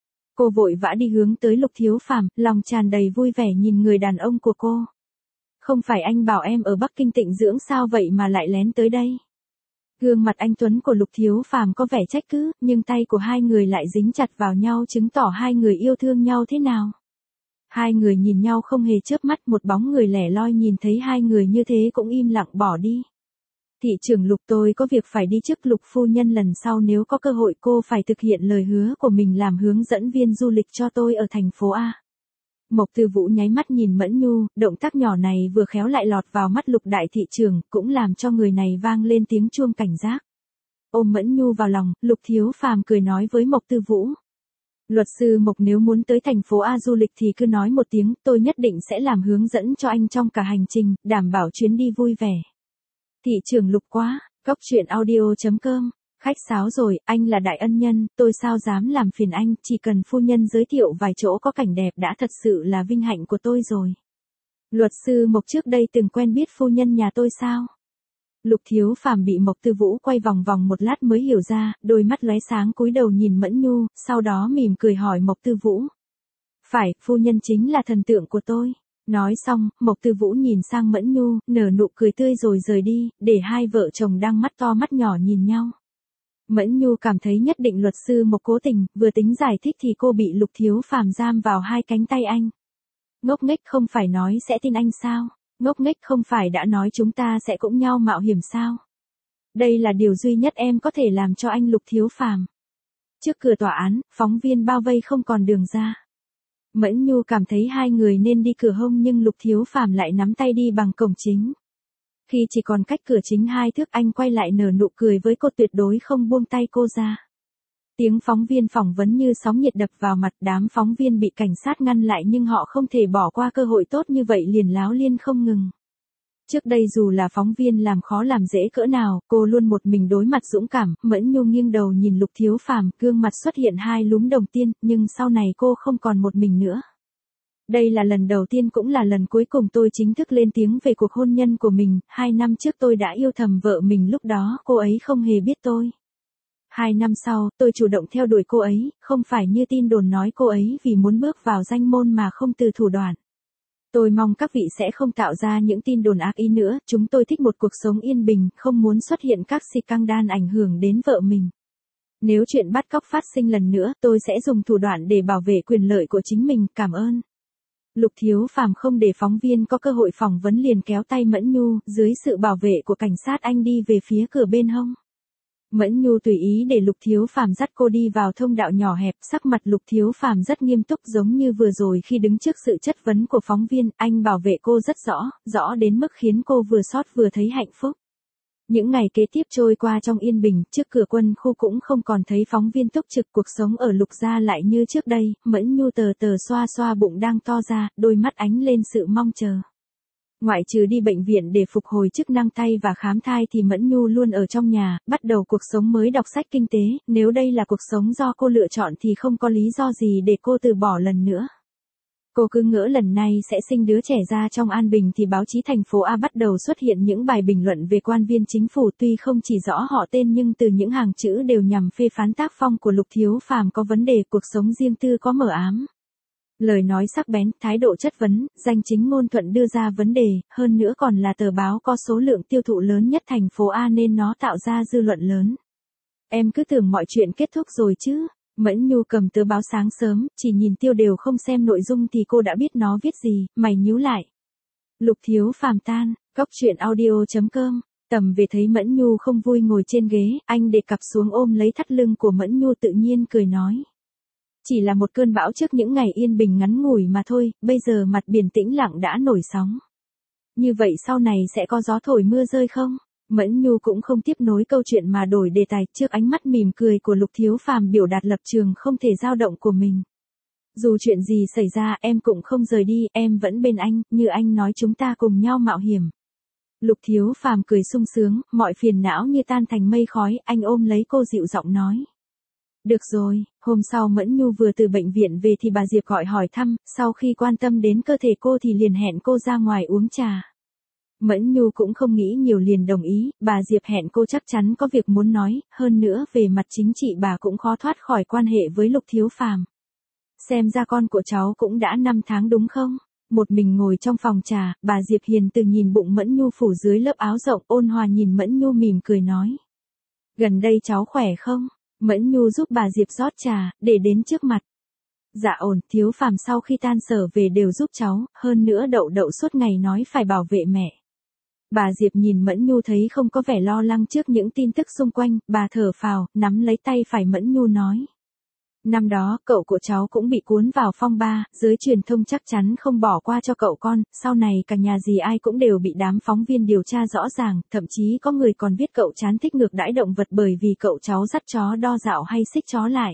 Cô vội vã đi hướng tới Lục Thiếu Phàm, lòng tràn đầy vui vẻ nhìn người đàn ông của cô. Không phải anh bảo em ở Bắc Kinh tịnh dưỡng sao vậy mà lại lén tới đây? Gương mặt anh tuấn của Lục Thiếu Phàm có vẻ trách cứ, nhưng tay của hai người lại dính chặt vào nhau chứng tỏ hai người yêu thương nhau thế nào. Hai người nhìn nhau không hề chớp mắt, một bóng người lẻ loi nhìn thấy hai người như thế cũng im lặng bỏ đi. Thị trưởng Lục, tôi có việc phải đi trước. Lục phu nhân, lần sau nếu có cơ hội cô phải thực hiện lời hứa của mình làm hướng dẫn viên du lịch cho tôi ở thành phố A. Mộc Tư Vũ nháy mắt nhìn Mẫn Nhu, động tác nhỏ này vừa khéo lại lọt vào mắt Lục đại thị trưởng, cũng làm cho người này vang lên tiếng chuông cảnh giác. Ôm Mẫn Nhu vào lòng, Lục Thiếu Phàm cười nói với Mộc Tư Vũ. Luật sư Mộc, nếu muốn tới thành phố A du lịch thì cứ nói một tiếng, tôi nhất định sẽ làm hướng dẫn cho anh trong cả hành trình, đảm bảo chuyến đi vui vẻ. Thị trưởng Lục quá, Cóc Truyện Audio.com. Khách sáo rồi, anh là đại ân nhân, tôi sao dám làm phiền anh, chỉ cần phu nhân giới thiệu vài chỗ có cảnh đẹp đã thật sự là vinh hạnh của tôi rồi. Luật sư Mộc trước đây từng quen biết phu nhân nhà tôi sao? Lục Thiếu Phàm bị Mộc Tư Vũ quay vòng vòng một lát mới hiểu ra, đôi mắt lóe sáng cúi đầu nhìn Mẫn Nhu, sau đó mỉm cười hỏi Mộc Tư Vũ. Phải, phu nhân chính là thần tượng của tôi. Nói xong, Mộc Tư Vũ nhìn sang Mẫn Nhu, nở nụ cười tươi rồi rời đi, để hai vợ chồng đang mắt to mắt nhỏ nhìn nhau. Mẫn Nhu cảm thấy nhất định luật sư Mộc cố tình, vừa tính giải thích thì cô bị Lục Thiếu Phàm giam vào hai cánh tay anh. Ngốc nghếch, không phải nói sẽ tin anh sao? Ngốc nghếch, không phải đã nói chúng ta sẽ cùng nhau mạo hiểm sao? Đây là điều duy nhất em có thể làm cho anh Lục Thiếu Phàm. Trước cửa tòa án, phóng viên bao vây không còn đường ra. Mẫn Nhu cảm thấy hai người nên đi cửa hông nhưng Lục Thiếu Phàm lại nắm tay đi bằng cổng chính. Khi chỉ còn cách cửa chính 2 thước, anh quay lại nở nụ cười với cô, tuyệt đối không buông tay cô ra. Tiếng phóng viên phỏng vấn như sóng nhiệt đập vào mặt, đám phóng viên bị cảnh sát ngăn lại nhưng họ không thể bỏ qua cơ hội tốt như vậy, liền láo liên không ngừng. Trước đây dù là phóng viên làm khó làm dễ cỡ nào, cô luôn một mình đối mặt dũng cảm. Mẫn Nhu nghiêng đầu nhìn Lục Thiếu Phàm, gương mặt xuất hiện 2 lúm đồng tiền, nhưng sau này cô không còn một mình nữa. Đây là lần đầu tiên cũng là lần cuối cùng tôi chính thức lên tiếng về cuộc hôn nhân của mình. 2 năm trước tôi đã yêu thầm vợ mình, lúc đó cô ấy không hề biết tôi. 2 năm sau, tôi chủ động theo đuổi cô ấy, không phải như tin đồn nói cô ấy vì muốn bước vào danh môn mà không từ thủ đoạn. Tôi mong các vị sẽ không tạo ra những tin đồn ác ý nữa, chúng tôi thích một cuộc sống yên bình, không muốn xuất hiện các scandal ảnh hưởng đến vợ mình. Nếu chuyện bắt cóc phát sinh lần nữa, tôi sẽ dùng thủ đoạn để bảo vệ quyền lợi của chính mình, cảm ơn. Lục Thiếu Phàm không để phóng viên có cơ hội phỏng vấn liền kéo tay Mẫn Nhu, dưới sự bảo vệ của cảnh sát anh đi về phía cửa bên hông. Mẫn Nhu tùy ý để Lục Thiếu Phàm dắt cô đi vào thông đạo nhỏ hẹp, sắc mặt Lục Thiếu Phàm rất nghiêm túc giống như vừa rồi khi đứng trước sự chất vấn của phóng viên, anh bảo vệ cô rất rõ, rõ đến mức khiến cô vừa xót vừa thấy hạnh phúc. Những ngày kế tiếp trôi qua trong yên bình, trước cửa quân khu cũng không còn thấy phóng viên túc trực, cuộc sống ở Lục gia lại như trước đây. Mẫn Nhu tờ tờ xoa xoa bụng đang to ra, đôi mắt ánh lên sự mong chờ. Ngoại trừ đi bệnh viện để phục hồi chức năng tay và khám thai thì Mẫn Nhu luôn ở trong nhà, bắt đầu cuộc sống mới, đọc sách kinh tế. Nếu đây là cuộc sống do cô lựa chọn thì không có lý do gì để cô từ bỏ lần nữa. Cô cứ ngỡ lần này sẽ sinh đứa trẻ ra trong an bình thì báo chí thành phố A bắt đầu xuất hiện những bài bình luận về quan viên chính phủ, tuy không chỉ rõ họ tên nhưng từ những hàng chữ đều nhằm phê phán tác phong của Lục Thiếu Phàm có vấn đề, cuộc sống riêng tư có mờ ám. Lời nói sắc bén, thái độ chất vấn, danh chính ngôn thuận đưa ra vấn đề, hơn nữa còn là tờ báo có số lượng tiêu thụ lớn nhất thành phố A nên nó tạo ra dư luận lớn. Em cứ tưởng mọi chuyện kết thúc rồi chứ? Mẫn Nhu cầm tờ báo sáng sớm, chỉ nhìn tiêu đều không xem nội dung thì cô đã biết nó viết gì, mày nhíu lại. Lục Thiếu Phàm tan, Cóc Truyện Audio.com. Tầm về thấy Mẫn Nhu không vui ngồi trên ghế, anh để cặp xuống ôm lấy thắt lưng của Mẫn Nhu tự nhiên cười nói. Chỉ là một cơn bão trước những ngày yên bình ngắn ngủi mà thôi, bây giờ mặt biển tĩnh lặng đã nổi sóng. Như vậy sau này sẽ có gió thổi mưa rơi không? Mẫn Nhu cũng không tiếp nối câu chuyện mà đổi đề tài, trước ánh mắt mỉm cười của Lục Thiếu Phàm biểu đạt lập trường không thể dao động của mình. Dù chuyện gì xảy ra em cũng không rời đi, em vẫn bên anh, như anh nói chúng ta cùng nhau mạo hiểm. Lục Thiếu Phàm cười sung sướng, mọi phiền não như tan thành mây khói, anh ôm lấy cô dịu giọng nói. Được rồi, hôm sau Mẫn Nhu vừa từ bệnh viện về thì bà Diệp gọi hỏi thăm, sau khi quan tâm đến cơ thể cô thì liền hẹn cô ra ngoài uống trà. Mẫn Nhu cũng không nghĩ nhiều liền đồng ý, bà Diệp hẹn cô chắc chắn có việc muốn nói, hơn nữa về mặt chính trị bà cũng khó thoát khỏi quan hệ với Lục Thiếu Phàm. Xem ra con của cháu cũng đã 5 tháng đúng không? Một mình ngồi trong phòng trà, bà Diệp hiền từ nhìn bụng Mẫn Nhu phủ dưới lớp áo rộng, ôn hòa nhìn Mẫn Nhu mỉm cười nói. Gần đây cháu khỏe không? Mẫn Nhu giúp bà Diệp rót trà, để đến trước mặt. Dạ ổn, Thiếu Phàm sau khi tan sở về đều giúp cháu, hơn nữa Đậu Đậu suốt ngày nói phải bảo vệ mẹ. Bà Diệp nhìn Mẫn Nhu thấy không có vẻ lo lắng trước những tin tức xung quanh, bà thở phào, nắm lấy tay phải Mẫn Nhu nói. Năm đó, cậu của cháu cũng bị cuốn vào phong ba, giới truyền thông chắc chắn không bỏ qua cho cậu con, sau này cả nhà gì ai cũng đều bị đám phóng viên điều tra rõ ràng, thậm chí có người còn viết cậu chán thích ngược đãi động vật bởi vì cậu cháu dắt chó đo dạo hay xích chó lại.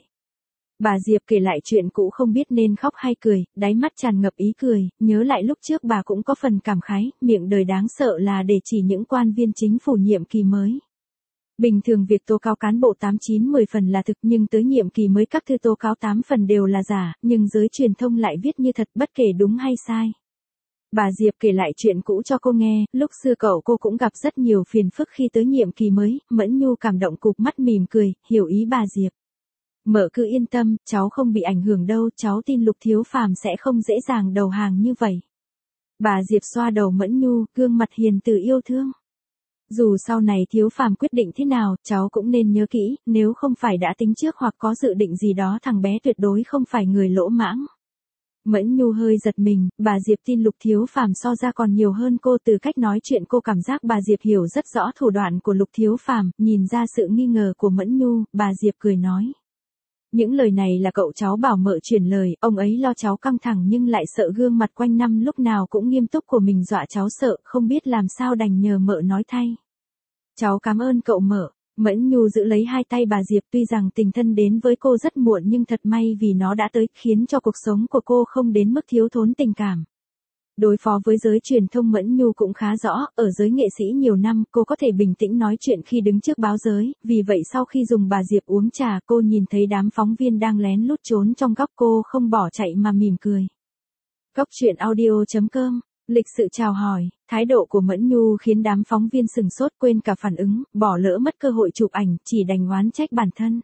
Bà Diệp kể lại chuyện cũ không biết nên khóc hay cười, đáy mắt tràn ngập ý cười, nhớ lại lúc trước bà cũng có phần cảm khái, miệng đời đáng sợ là để chỉ những quan viên chính phủ nhiệm kỳ mới. Bình thường việc tố cáo cán bộ 8-9-10 phần là thực nhưng tới nhiệm kỳ mới các thư tố cáo 8 phần đều là giả, nhưng giới truyền thông lại viết như thật bất kể đúng hay sai. Bà Diệp kể lại chuyện cũ cho cô nghe, lúc xưa cậu cô cũng gặp rất nhiều phiền phức khi tới nhiệm kỳ mới, Mẫn Nhu cảm động cụp mắt mỉm cười, hiểu ý bà Diệp. Mợ cứ yên tâm, cháu không bị ảnh hưởng đâu, cháu tin Lục Thiếu Phàm sẽ không dễ dàng đầu hàng như vậy. Bà Diệp xoa đầu Mẫn Nhu, gương mặt hiền từ yêu thương. Dù sau này Thiếu Phàm quyết định thế nào, cháu cũng nên nhớ kỹ, nếu không phải đã tính trước hoặc có dự định gì đó thằng bé tuyệt đối không phải người lỗ mãng. Mẫn Nhu hơi giật mình, bà Diệp tin Lục Thiếu Phàm so ra còn nhiều hơn cô, từ cách nói chuyện cô cảm giác bà Diệp hiểu rất rõ thủ đoạn của Lục Thiếu Phàm, nhìn ra sự nghi ngờ của Mẫn Nhu, bà Diệp cười nói. Những lời này là cậu cháu bảo mợ truyền lời, ông ấy lo cháu căng thẳng nhưng lại sợ gương mặt quanh năm lúc nào cũng nghiêm túc của mình dọa cháu sợ, không biết làm sao đành nhờ mợ nói thay. Cháu cảm ơn cậu mợ. Mẫn Nhu giữ lấy hai tay bà Diệp, tuy rằng tình thân đến với cô rất muộn nhưng thật may vì nó đã tới, khiến cho cuộc sống của cô không đến mức thiếu thốn tình cảm. Đối phó với giới truyền thông Mẫn Nhu cũng khá rõ, ở giới nghệ sĩ nhiều năm, cô có thể bình tĩnh nói chuyện khi đứng trước báo giới, vì vậy sau khi dùng bà Diệp uống trà cô nhìn thấy đám phóng viên đang lén lút trốn trong góc cô không bỏ chạy mà mỉm cười. Góc truyện audio.com, lịch sự chào hỏi, thái độ của Mẫn Nhu khiến đám phóng viên sừng sốt quên cả phản ứng, bỏ lỡ mất cơ hội chụp ảnh, chỉ đành oán trách bản thân.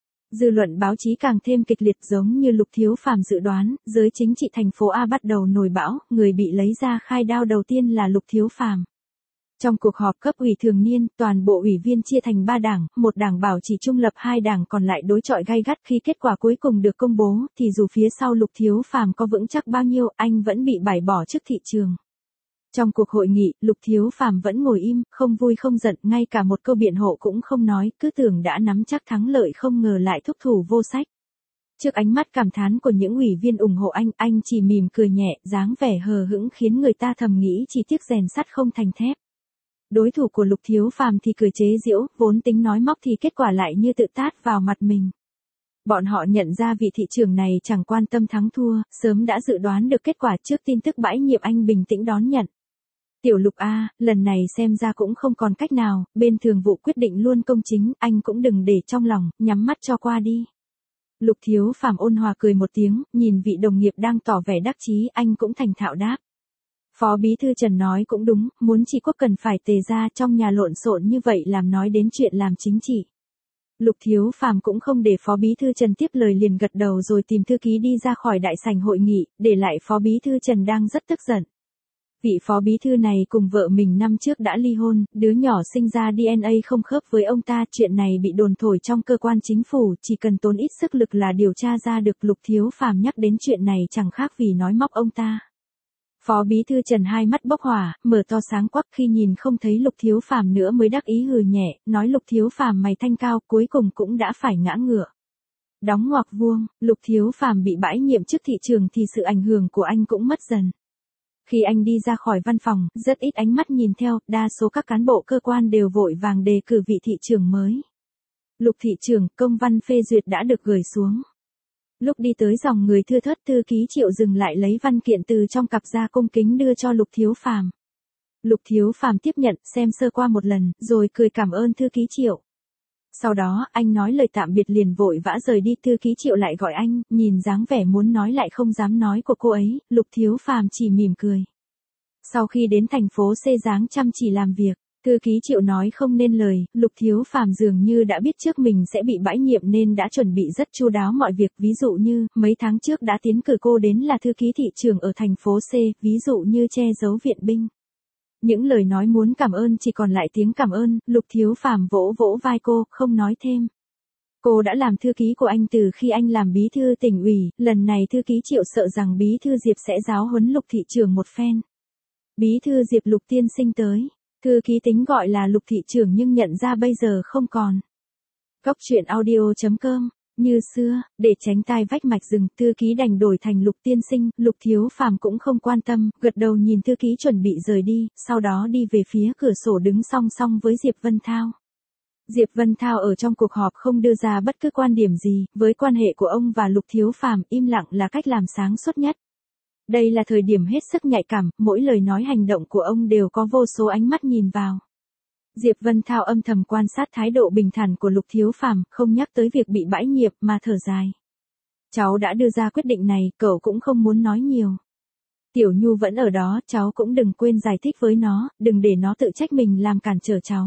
Dư luận báo chí càng thêm kịch liệt giống như Lục Thiếu Phàm dự đoán, giới chính trị thành phố A bắt đầu nổi bão, người bị lấy ra khai đao đầu tiên là Lục Thiếu Phàm. Trong cuộc họp cấp ủy thường niên, toàn bộ ủy viên chia thành 3 đảng, một đảng bảo trì trung lập, 2 đảng còn lại đối chọi gay gắt. Khi kết quả cuối cùng được công bố, thì dù phía sau Lục Thiếu Phàm có vững chắc bao nhiêu, anh vẫn bị bãi bỏ chức thị trường. Trong cuộc hội nghị, Lục Thiếu Phàm vẫn ngồi im, không vui không giận, ngay cả một câu biện hộ cũng không nói, cứ tưởng đã nắm chắc thắng lợi không ngờ lại thúc thủ vô sách. Trước ánh mắt cảm thán của những ủy viên ủng hộ anh chỉ mỉm cười nhẹ, dáng vẻ hờ hững khiến người ta thầm nghĩ chỉ tiếc rèn sắt không thành thép. Đối thủ của Lục Thiếu Phàm thì cười chế giễu, vốn tính nói móc thì kết quả lại như tự tát vào mặt mình. Bọn họ nhận ra vị thị trưởng này chẳng quan tâm thắng thua, sớm đã dự đoán được kết quả trước tin tức bãi nhiệm anh bình tĩnh đón nhận. Tiểu Lục a, lần này xem ra cũng không còn cách nào, bên thường vụ quyết định luôn công chính, anh cũng đừng để trong lòng, nhắm mắt cho qua đi. Lục Thiếu Phàm ôn hòa cười một tiếng, nhìn vị đồng nghiệp đang tỏ vẻ đắc chí, anh cũng thành thạo đáp. Phó Bí thư Trần nói cũng đúng, muốn trị quốc cần phải tề ra, trong nhà lộn xộn như vậy làm nói đến chuyện làm chính trị. Lục Thiếu Phàm cũng không để Phó Bí thư Trần tiếp lời liền gật đầu rồi tìm thư ký đi ra khỏi đại sảnh hội nghị, để lại Phó Bí thư Trần đang rất tức giận. Vị phó bí thư này cùng vợ mình năm trước đã ly hôn, đứa nhỏ sinh ra DNA không khớp với ông ta, chuyện này bị đồn thổi trong cơ quan chính phủ, chỉ cần tốn ít sức lực là điều tra ra được. Lục Thiếu Phàm nhắc đến chuyện này chẳng khác vì nói móc ông ta. Phó bí thư Trần hai mắt bốc hỏa, mở to sáng quắc, khi nhìn không thấy Lục Thiếu Phàm nữa mới đắc ý hừ nhẹ, nói Lục Thiếu Phàm mày thanh cao, cuối cùng cũng đã phải ngã ngựa. Đóng ngoặc vuông, Lục Thiếu Phàm bị bãi nhiệm chức thị trường thì sự ảnh hưởng của anh cũng mất dần. Khi anh đi ra khỏi văn phòng, rất ít ánh mắt nhìn theo, đa số các cán bộ cơ quan đều vội vàng đề cử vị thị trưởng mới. Lục thị trưởng, công văn phê duyệt đã được gửi xuống. Lúc đi tới dòng người thưa thớt, thư ký Triệu dừng lại lấy văn kiện từ trong cặp ra cung kính đưa cho Lục Thiếu Phàm. Lục Thiếu Phàm tiếp nhận, xem sơ qua một lần, rồi cười cảm ơn thư ký Triệu. Sau đó, anh nói lời tạm biệt liền vội vã rời đi, thư ký Triệu lại gọi anh, nhìn dáng vẻ muốn nói lại không dám nói của cô ấy, Lục Thiếu Phàm chỉ mỉm cười. Sau khi đến thành phố C dáng chăm chỉ làm việc, thư ký Triệu nói không nên lời, Lục Thiếu Phàm dường như đã biết trước mình sẽ bị bãi nhiệm nên đã chuẩn bị rất chu đáo mọi việc, ví dụ như, mấy tháng trước đã tiến cử cô đến là thư ký thị trưởng ở thành phố C, ví dụ như che giấu viện binh. Những lời nói muốn cảm ơn chỉ còn lại tiếng cảm ơn, Lục Thiếu Phàm vỗ vỗ vai cô, không nói thêm. Cô đã làm thư ký của anh từ khi anh làm bí thư tỉnh ủy, lần này thư ký Triệu sợ rằng bí thư Diệp sẽ giáo huấn Lục thị trưởng một phen. Bí thư Diệp Lục tiên sinh tới. Thư ký tính gọi là Lục thị trưởng nhưng nhận ra bây giờ không còn. Góc truyện audio.com. Như xưa, để tránh tai vách mạch rừng, thư ký đành đổi thành Lục tiên sinh, Lục Thiếu Phàm cũng không quan tâm, gật đầu nhìn thư ký chuẩn bị rời đi, sau đó đi về phía cửa sổ đứng song song với Diệp Vân Thao. Diệp Vân Thao ở trong cuộc họp không đưa ra bất cứ quan điểm gì, với quan hệ của ông và Lục Thiếu Phàm, im lặng là cách làm sáng suốt nhất. Đây là thời điểm hết sức nhạy cảm, mỗi lời nói hành động của ông đều có vô số ánh mắt nhìn vào. Diệp Vân Thao âm thầm quan sát thái độ bình thản của Lục Thiếu Phàm, không nhắc tới việc bị bãi nhiệm mà thở dài. Cháu đã đưa ra quyết định này, cậu cũng không muốn nói nhiều. Tiểu Nhu vẫn ở đó, cháu cũng đừng quên giải thích với nó, đừng để nó tự trách mình làm cản trở cháu.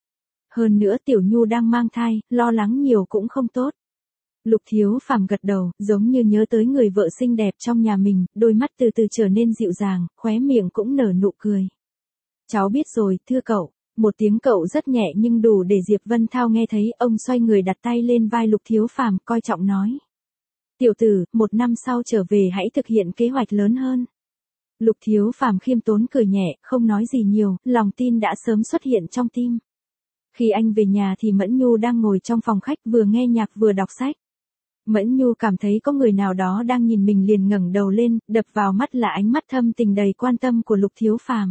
Hơn nữa Tiểu Nhu đang mang thai, lo lắng nhiều cũng không tốt. Lục Thiếu Phàm gật đầu, giống như nhớ tới người vợ xinh đẹp trong nhà mình, đôi mắt từ từ trở nên dịu dàng, khóe miệng cũng nở nụ cười. Cháu biết rồi, thưa cậu. Một tiếng cậu rất nhẹ nhưng đủ để Diệp Vân Thao nghe thấy, ông xoay người đặt tay lên vai Lục Thiếu Phàm, coi trọng nói. Tiểu tử, 1 năm sau trở về hãy thực hiện kế hoạch lớn hơn. Lục Thiếu Phàm khiêm tốn cười nhẹ, không nói gì nhiều, lòng tin đã sớm xuất hiện trong tim. Khi anh về nhà thì Mẫn Nhu đang ngồi trong phòng khách vừa nghe nhạc vừa đọc sách. Mẫn Nhu cảm thấy có người nào đó đang nhìn mình liền ngẩng đầu lên, đập vào mắt là ánh mắt thâm tình đầy quan tâm của Lục Thiếu Phàm.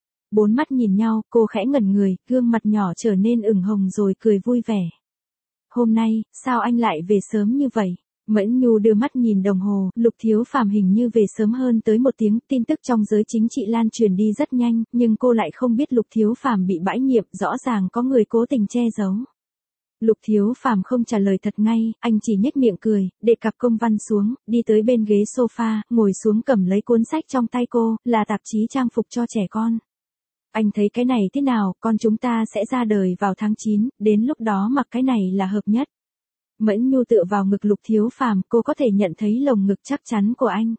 4 mắt nhìn nhau, cô khẽ ngẩn người, gương mặt nhỏ trở nên ửng hồng rồi cười vui vẻ. Hôm nay, sao anh lại về sớm như vậy? Mẫn Nhu đưa mắt nhìn đồng hồ, Lục Thiếu Phàm hình như về sớm hơn tới 1 tiếng, tin tức trong giới chính trị lan truyền đi rất nhanh, nhưng cô lại không biết Lục Thiếu Phàm bị bãi nhiệm, rõ ràng có người cố tình che giấu. Lục Thiếu Phàm không trả lời thật ngay, anh chỉ nhếch miệng cười, để cặp công văn xuống, đi tới bên ghế sofa, ngồi xuống cầm lấy cuốn sách trong tay cô, là tạp chí trang phục cho trẻ con. Anh thấy cái này thế nào, con chúng ta sẽ ra đời vào tháng 9, đến lúc đó mặc cái này là hợp nhất. Mẫn Nhu tựa vào ngực Lục Thiếu Phàm, cô có thể nhận thấy lồng ngực chắc chắn của anh.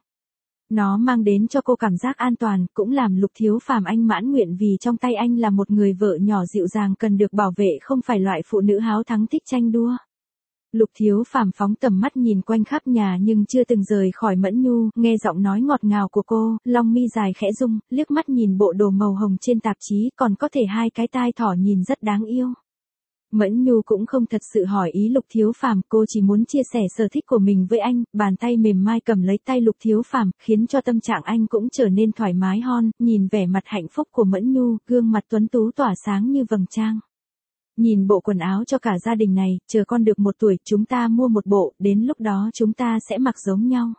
Nó mang đến cho cô cảm giác an toàn, cũng làm Lục Thiếu Phàm anh mãn nguyện vì trong tay anh là một người vợ nhỏ dịu dàng cần được bảo vệ, không phải loại phụ nữ háo thắng thích tranh đua. Lục Thiếu Phàm phóng tầm mắt nhìn quanh khắp nhà nhưng chưa từng rời khỏi Mẫn Nhu, nghe giọng nói ngọt ngào của cô, lông mi dài khẽ rung, liếc mắt nhìn bộ đồ màu hồng trên tạp chí, còn có thể 2 cái tai thỏ nhìn rất đáng yêu. Mẫn Nhu cũng không thật sự hỏi ý Lục Thiếu Phàm, cô chỉ muốn chia sẻ sở thích của mình với anh, bàn tay mềm mai cầm lấy tay Lục Thiếu Phàm, khiến cho tâm trạng anh cũng trở nên thoải mái hơn, nhìn vẻ mặt hạnh phúc của Mẫn Nhu, gương mặt tuấn tú tỏa sáng như vầng trăng. Nhìn bộ quần áo cho cả gia đình này, chờ con được 1 tuổi, chúng ta mua 1 bộ, đến lúc đó chúng ta sẽ mặc giống nhau.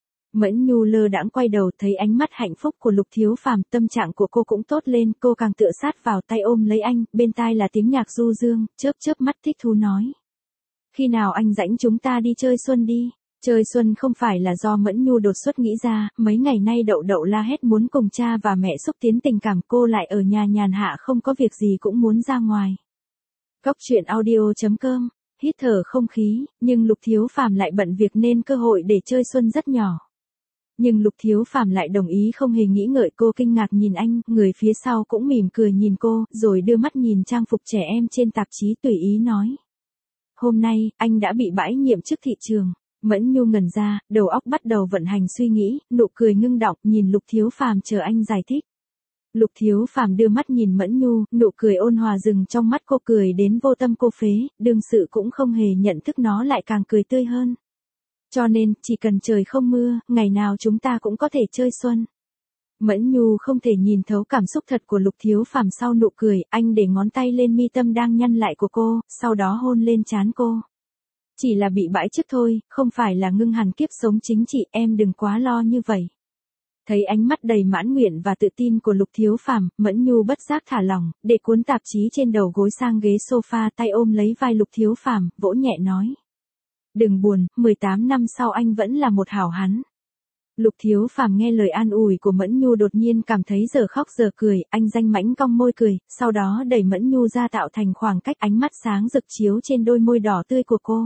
Mẫn Nhu lơ đãng quay đầu thấy ánh mắt hạnh phúc của Lục Thiếu Phàm, tâm trạng của cô cũng tốt lên, cô càng tựa sát vào tay ôm lấy anh, bên tai là tiếng nhạc du dương, chớp chớp mắt thích thú nói. Khi nào anh rảnh chúng ta đi chơi xuân đi. Chơi xuân không phải là do Mẫn Nhu đột xuất nghĩ ra, mấy ngày nay Đậu Đậu la hét muốn cùng cha và mẹ xúc tiến tình cảm, cô lại ở nhà nhàn hạ không có việc gì cũng muốn ra ngoài. Góc truyện audio.com, hít thở không khí, nhưng Lục Thiếu Phàm lại bận việc nên cơ hội để chơi xuân rất nhỏ. Nhưng Lục Thiếu Phàm lại đồng ý không hề nghĩ ngợi, cô kinh ngạc nhìn anh, người phía sau cũng mỉm cười nhìn cô, rồi đưa mắt nhìn trang phục trẻ em trên tạp chí tùy ý nói. Hôm nay, anh đã bị bãi nhiệm chức thị trường. Mẫn Nhu ngẩn ra, đầu óc bắt đầu vận hành suy nghĩ, nụ cười ngưng đọng, nhìn Lục Thiếu Phàm chờ anh giải thích. Lục Thiếu Phàm đưa mắt nhìn Mẫn Nhu, nụ cười ôn hòa dừng trong mắt cô, cười đến vô tâm cô phế, đương sự cũng không hề nhận thức nó lại càng cười tươi hơn. Cho nên, chỉ cần trời không mưa, ngày nào chúng ta cũng có thể chơi xuân. Mẫn Nhu không thể nhìn thấu cảm xúc thật của Lục Thiếu Phàm sau nụ cười, anh để ngón tay lên mi tâm đang nhăn lại của cô, sau đó hôn lên trán cô. Chỉ là bị bãi chức thôi, không phải là ngưng hẳn kiếp sống chính trị, em đừng quá lo như vậy. Thấy ánh mắt đầy mãn nguyện và tự tin của Lục Thiếu Phàm, Mẫn Nhu bất giác thả lỏng, để cuốn tạp chí trên đầu gối sang ghế sofa, tay ôm lấy vai Lục Thiếu Phàm, vỗ nhẹ nói. Đừng buồn, 18 năm sau anh vẫn là một hảo hán. Lục Thiếu Phàm nghe lời an ủi của Mẫn Nhu đột nhiên cảm thấy giờ khóc giờ cười, anh danh mãnh cong môi cười, sau đó đẩy Mẫn Nhu ra tạo thành khoảng cách, ánh mắt sáng rực chiếu trên đôi môi đỏ tươi của cô.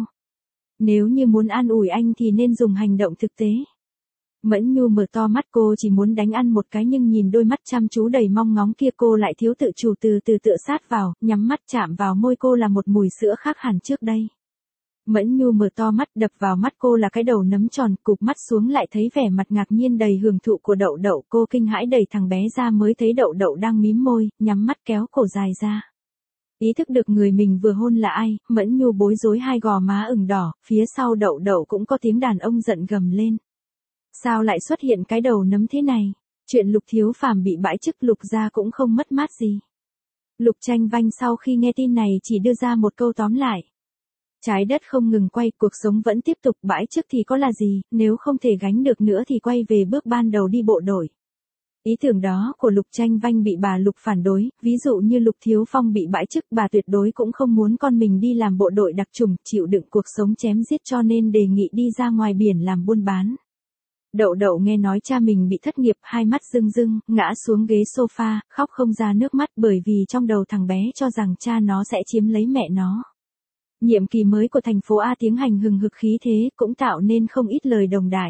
Nếu như muốn an ủi anh thì nên dùng hành động thực tế. Mẫn Nhu mở to mắt, cô chỉ muốn đánh ăn một cái, nhưng nhìn đôi mắt chăm chú đầy mong ngóng kia cô lại thiếu tự chủ, từ từ tựa sát vào, nhắm mắt chạm vào môi cô là một mùi sữa khác hẳn trước đây. Mẫn Nhu mở to mắt, đập vào mắt cô là cái đầu nấm tròn, cụp mắt xuống lại thấy vẻ mặt ngạc nhiên đầy hưởng thụ của Đậu Đậu, cô kinh hãi đẩy thằng bé ra mới thấy Đậu Đậu đang mím môi, nhắm mắt kéo cổ dài ra. Ý thức được người mình vừa hôn là ai, Mẫn Nhu bối rối, hai gò má ửng đỏ, phía sau Đậu Đậu cũng có tiếng đàn ông giận gầm lên. Sao lại xuất hiện cái đầu nấm thế này? Chuyện Lục Thiếu Phàm bị bãi chức Lục gia cũng không mất mát gì. Lục Tranh Vanh sau khi nghe tin này chỉ đưa ra một câu tóm lại. Trái đất không ngừng quay, cuộc sống vẫn tiếp tục, bãi chức thì có là gì, nếu không thể gánh được nữa thì quay về bước ban đầu đi bộ đội. Ý tưởng đó của Lục Tranh Vanh bị bà Lục phản đối, ví dụ như Lục Thiếu Phong bị bãi chức, bà tuyệt đối cũng không muốn con mình đi làm bộ đội đặc chủng, chịu đựng cuộc sống chém giết, cho nên đề nghị đi ra ngoài biển làm buôn bán. Đậu Đậu nghe nói cha mình bị thất nghiệp, hai mắt rưng rưng, ngã xuống ghế sofa, khóc không ra nước mắt, bởi vì trong đầu thằng bé cho rằng cha nó sẽ chiếm lấy mẹ nó. Nhiệm kỳ mới của thành phố A tiến hành hừng hực khí thế, cũng tạo nên không ít lời đồn đại.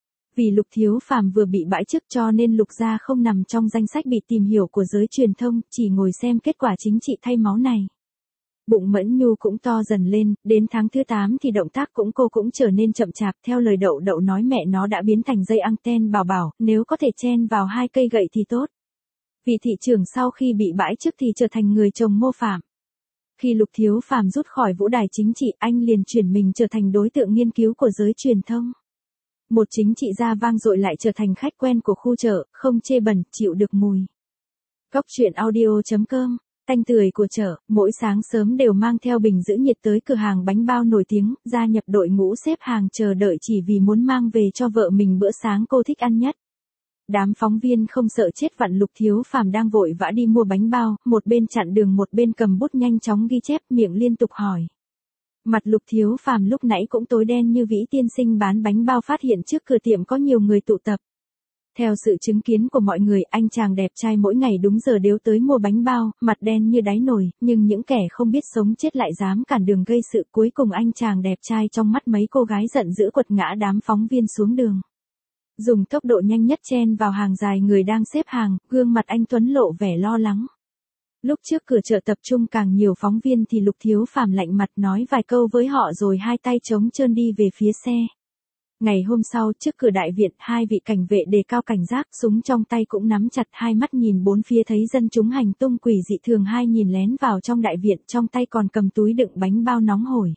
Vì Lục Thiếu Phàm vừa bị bãi chức cho nên Lục gia không nằm trong danh sách bị tìm hiểu của giới truyền thông, chỉ ngồi xem kết quả chính trị thay máu này. Bụng Mẫn Nhu cũng to dần lên, đến tháng thứ 8 thì động tác cô cũng trở nên chậm chạp, theo lời Đậu Đậu nói mẹ nó đã biến thành dây anten bảo bảo, nếu có thể chen vào hai cây gậy thì tốt. Vị thị trưởng sau khi bị bãi chức thì trở thành người chồng mô phạm. Khi Lục Thiếu Phàm rút khỏi vũ đài chính trị, anh liền chuyển mình trở thành đối tượng nghiên cứu của giới truyền thông. Một chính trị gia vang dội lại trở thành khách quen của khu chợ, không chê bẩn, chịu được mùi. Cóc truyện audio.com, tanh tưởi của chợ, mỗi sáng sớm đều mang theo bình giữ nhiệt tới cửa hàng bánh bao nổi tiếng, gia nhập đội ngũ xếp hàng chờ đợi chỉ vì muốn mang về cho vợ mình bữa sáng cô thích ăn nhất. Đám phóng viên không sợ chết vặn Lục Thiếu Phàm đang vội vã đi mua bánh bao, một bên chặn đường một bên cầm bút nhanh chóng ghi chép, miệng liên tục hỏi. Mặt Lục Thiếu Phàm lúc nãy cũng tối đen như vĩ, tiên sinh bán bánh bao phát hiện trước cửa tiệm có nhiều người tụ tập. Theo sự chứng kiến của mọi người, anh chàng đẹp trai mỗi ngày đúng giờ đều tới mua bánh bao, mặt đen như đáy nồi, nhưng những kẻ không biết sống chết lại dám cản đường gây sự, cuối cùng anh chàng đẹp trai trong mắt mấy cô gái giận dữ quật ngã đám phóng viên xuống đường. Dùng tốc độ nhanh nhất chen vào hàng dài người đang xếp hàng, gương mặt anh tuấn lộ vẻ lo lắng. Lúc trước cửa chợ tập trung càng nhiều phóng viên thì Lục Thiếu Phàm lạnh mặt nói vài câu với họ rồi hai tay trống trơn đi về phía xe. Ngày hôm sau, trước cửa đại viện, hai vị cảnh vệ đề cao cảnh giác, súng trong tay cũng nắm chặt, hai mắt nhìn bốn phía thấy dân chúng hành tung quỷ dị thường, hai nhìn lén vào trong đại viện, trong tay còn cầm túi đựng bánh bao nóng hổi.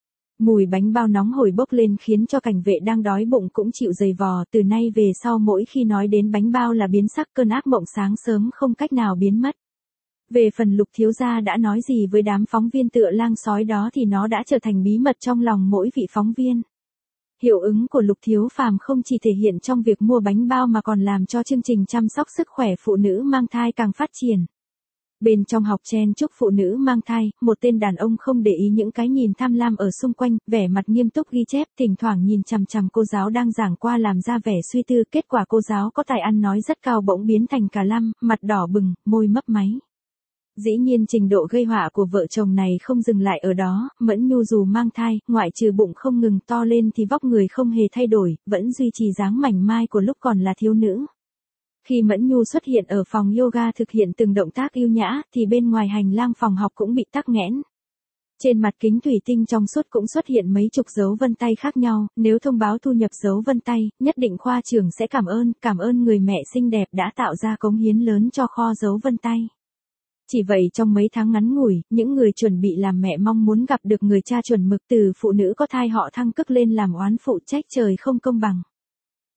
Mùi bánh bao nóng hổi bốc lên khiến cho cảnh vệ đang đói bụng cũng chịu giày vò, từ nay về sau mỗi khi nói đến bánh bao là biến sắc, cơn ác mộng sáng sớm không cách nào biến mất. Về phần Lục thiếu gia đã nói gì với đám phóng viên tựa lang sói đó thì nó đã trở thành bí mật trong lòng mỗi vị phóng viên. Hiệu ứng của Lục Thiếu Phàm không chỉ thể hiện trong việc mua bánh bao mà còn làm cho chương trình chăm sóc sức khỏe phụ nữ mang thai càng phát triển. Bên trong học chen chúc phụ nữ mang thai, một tên đàn ông không để ý những cái nhìn tham lam ở xung quanh, vẻ mặt nghiêm túc ghi chép, thỉnh thoảng nhìn chằm chằm cô giáo đang giảng qua làm ra vẻ suy tư, kết quả cô giáo có tài ăn nói rất cao bỗng biến thành cà lăm, mặt đỏ bừng, môi mấp máy. Dĩ nhiên trình độ gây họa của vợ chồng này không dừng lại ở đó, Mẫn Nhu dù mang thai, ngoại trừ bụng không ngừng to lên thì vóc người không hề thay đổi, vẫn duy trì dáng mảnh mai của lúc còn là thiếu nữ. Khi Mẫn Nhu xuất hiện ở phòng yoga thực hiện từng động tác yêu nhã, thì bên ngoài hành lang phòng học cũng bị tắc nghẽn. Trên mặt kính thủy tinh trong suốt cũng xuất hiện mấy chục dấu vân tay khác nhau, nếu thông báo thu nhập dấu vân tay, nhất định khoa trưởng sẽ cảm ơn người mẹ xinh đẹp đã tạo ra cống hiến lớn cho kho dấu vân tay. Chỉ vậy trong mấy tháng ngắn ngủi, những người chuẩn bị làm mẹ mong muốn gặp được người cha chuẩn mực, từ phụ nữ có thai họ thăng chức lên làm oán phụ, trách trời không công bằng.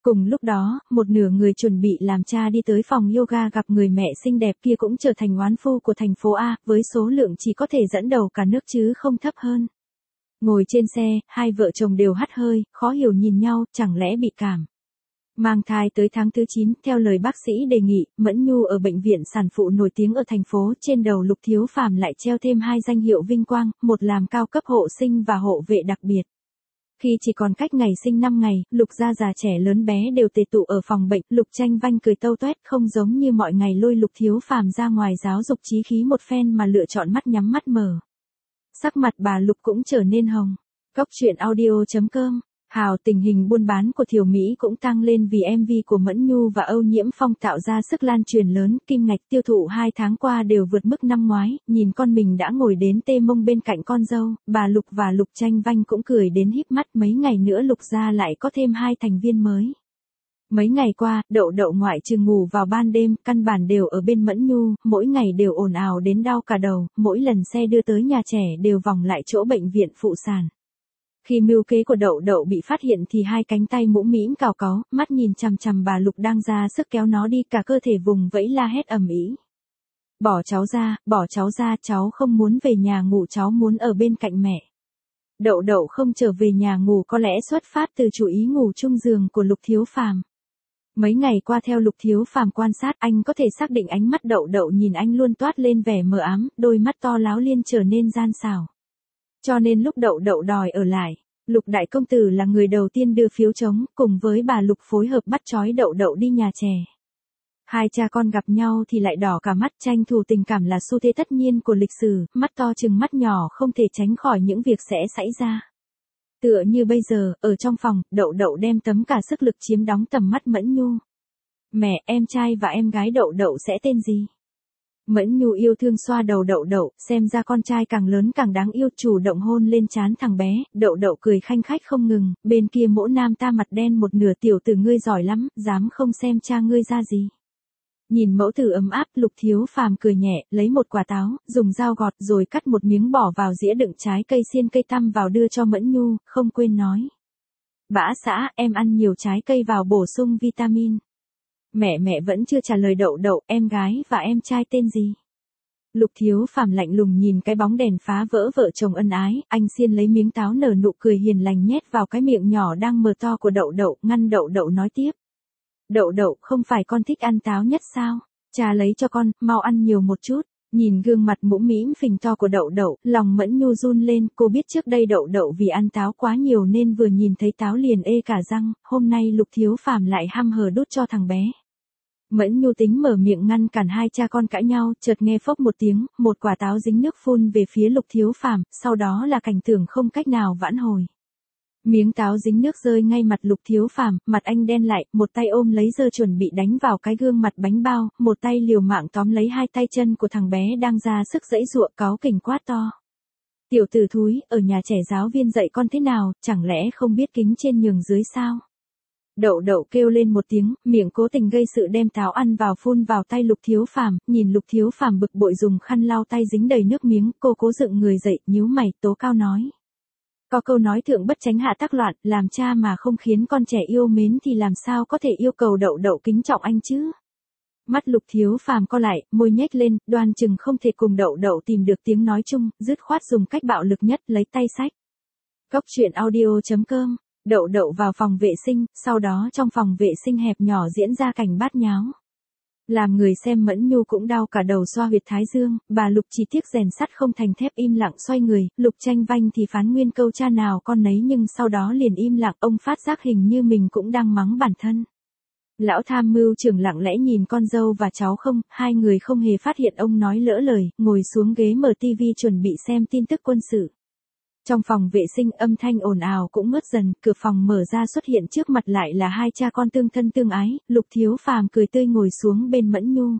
Cùng lúc đó, một nửa người chuẩn bị làm cha đi tới phòng yoga gặp người mẹ xinh đẹp kia cũng trở thành oán phu của thành phố A, với số lượng chỉ có thể dẫn đầu cả nước chứ không thấp hơn. Ngồi trên xe, hai vợ chồng đều hắt hơi, khó hiểu nhìn nhau, chẳng lẽ bị cảm. Mang thai tới tháng thứ 9, theo lời bác sĩ đề nghị, Mẫn Nhu ở bệnh viện sản phụ nổi tiếng ở thành phố, trên đầu Lục Thiếu Phàm lại treo thêm 2 danh hiệu vinh quang, một làm cao cấp hộ sinh và hộ vệ đặc biệt. Khi chỉ còn cách ngày sinh 5 ngày, Lục gia già trẻ lớn bé đều tề tụ ở phòng bệnh, Lục Tranh Vanh cười tâu toét, không giống như mọi ngày lôi Lục Thiếu Phàm ra ngoài giáo dục chí khí một phen mà lựa chọn mắt nhắm mắt mở. Sắc mặt bà Lục cũng trở nên hồng. Cóc truyện audio.com. Hào, tình hình buôn bán của Thiều Mỹ cũng tăng lên vì MV của Mẫn Nhu và Âu Nhiễm Phong tạo ra sức lan truyền lớn, kim ngạch tiêu thụ 2 tháng qua đều vượt mức năm ngoái, nhìn con mình đã ngồi đến tê mông bên cạnh con dâu, bà Lục và Lục Tranh Vanh cũng cười đến híp mắt, mấy ngày nữa Lục gia lại có thêm 2 thành viên mới. Mấy ngày qua, Đậu Đậu ngoại trừ ngủ vào ban đêm, căn bản đều ở bên Mẫn Nhu, mỗi ngày đều ồn ào đến đau cả đầu, mỗi lần xe đưa tới nhà trẻ đều vòng lại chỗ bệnh viện phụ sản. Khi mưu kế của Đậu Đậu bị phát hiện thì 2 cánh tay mũm mĩm cào cáu, mắt nhìn chằm chằm bà Lục đang ra sức kéo nó đi, cả cơ thể vùng vẫy la hét ầm ĩ. Bỏ cháu ra, cháu không muốn về nhà ngủ, cháu muốn ở bên cạnh mẹ. Đậu Đậu không trở về nhà ngủ có lẽ xuất phát từ chủ ý ngủ chung giường của Lục Thiếu Phàm. Mấy ngày qua theo Lục Thiếu Phàm quan sát, anh có thể xác định ánh mắt Đậu Đậu nhìn anh luôn toát lên vẻ mờ ám, đôi mắt to láo liên trở nên gian xảo. Cho nên lúc Đậu Đậu đòi ở lại, Lục đại công tử là người đầu tiên đưa phiếu trống, cùng với bà Lục phối hợp bắt trói Đậu Đậu đi nhà trẻ. 2 cha con gặp nhau thì lại đỏ cả mắt, tranh thủ tình cảm là xu thế tất nhiên của lịch sử, mắt to chừng mắt nhỏ không thể tránh khỏi những việc sẽ xảy ra. Tựa như bây giờ, ở trong phòng, Đậu Đậu đem tấm cả sức lực chiếm đóng tầm mắt Mẫn Nhu. Mẹ, em trai và em gái Đậu Đậu sẽ tên gì? Mẫn Nhu yêu thương xoa đầu Đậu Đậu, xem ra con trai càng lớn càng đáng yêu, chủ động hôn lên trán thằng bé, Đậu Đậu cười khanh khách không ngừng, bên kia Mỗ Nam ta mặt đen một nửa, tiểu tử ngươi giỏi lắm, dám không xem cha ngươi ra gì. Nhìn mẫu tử ấm áp, Lục Thiếu Phàm cười nhẹ, lấy một quả táo, dùng dao gọt rồi cắt một miếng bỏ vào dĩa đựng trái cây xiên cây tăm vào đưa cho Mẫn Nhu, không quên nói. Bã xã, em ăn nhiều trái cây vào bổ sung vitamin. Mẹ vẫn chưa trả lời Đậu Đậu, em gái và em trai tên gì? Lục Thiếu Phàm lạnh lùng nhìn cái bóng đèn phá vỡ vợ chồng ân ái, anh xiên lấy miếng táo nở nụ cười hiền lành nhét vào cái miệng nhỏ đang mở to của Đậu Đậu, ngăn Đậu Đậu nói tiếp. Đậu Đậu, không phải con thích ăn táo nhất sao? Cha lấy cho con, mau ăn nhiều một chút. Nhìn gương mặt mũm mĩm phình to của Đậu Đậu, lòng Mẫn Nhu run lên, cô biết trước đây Đậu Đậu vì ăn táo quá nhiều nên vừa nhìn thấy táo liền ê cả răng, hôm nay Lục Thiếu Phàm lại hăm hở đút cho thằng bé. Mẫn Nhu tính mở miệng ngăn cản 2 cha con cãi nhau, chợt nghe phốc một tiếng, một quả táo dính nước phun về phía Lục Thiếu Phàm, sau đó là cảnh tượng không cách nào vãn hồi. Miếng táo dính nước rơi ngay mặt Lục Thiếu Phàm, mặt anh đen lại, một tay ôm lấy giơ chuẩn bị đánh vào cái gương mặt bánh bao, một tay liều mạng tóm lấy 2 tay chân của thằng bé đang ra sức giãy giụa, cáu kỉnh quát to. Tiểu tử thúi, ở nhà trẻ giáo viên dạy con thế nào, chẳng lẽ không biết kính trên nhường dưới sao? Đậu Đậu kêu lên một tiếng, miệng cố tình gây sự đem táo ăn vào phun vào tay Lục Thiếu Phàm, nhìn Lục Thiếu Phàm bực bội dùng khăn lau tay dính đầy nước miếng, cô cố dựng người dậy, nhíu mày, tố cao nói. Có câu nói thượng bất tránh hạ tác loạn, làm cha mà không khiến con trẻ yêu mến thì làm sao có thể yêu cầu Đậu Đậu kính trọng anh chứ? Mắt Lục Thiếu Phàm co lại, môi nhếch lên, đoan chừng không thể cùng Đậu Đậu tìm được tiếng nói chung, dứt khoát dùng cách bạo lực nhất, lấy tay xách. Cóc truyện audio.com. Đậu Đậu vào phòng vệ sinh, sau đó trong phòng vệ sinh hẹp nhỏ diễn ra cảnh bát nháo. Làm người xem Mẫn Nhu cũng đau cả đầu xoa huyệt thái dương, bà Lục chỉ tiếc rèn sắt không thành thép im lặng xoay người, Lục Tranh Vanh thì phán nguyên câu cha nào con nấy nhưng sau đó liền im lặng, ông phát giác hình như mình cũng đang mắng bản thân. Lão tham mưu trưởng lặng lẽ nhìn con dâu và cháu không, 2 người không hề phát hiện ông nói lỡ lời, ngồi xuống ghế mở tivi chuẩn bị xem tin tức quân sự. Trong phòng vệ sinh âm thanh ồn ào cũng ngớt dần, cửa phòng mở ra xuất hiện trước mặt lại là 2 cha con tương thân tương ái, Lục Thiếu Phàm cười tươi ngồi xuống bên Mẫn Nhu.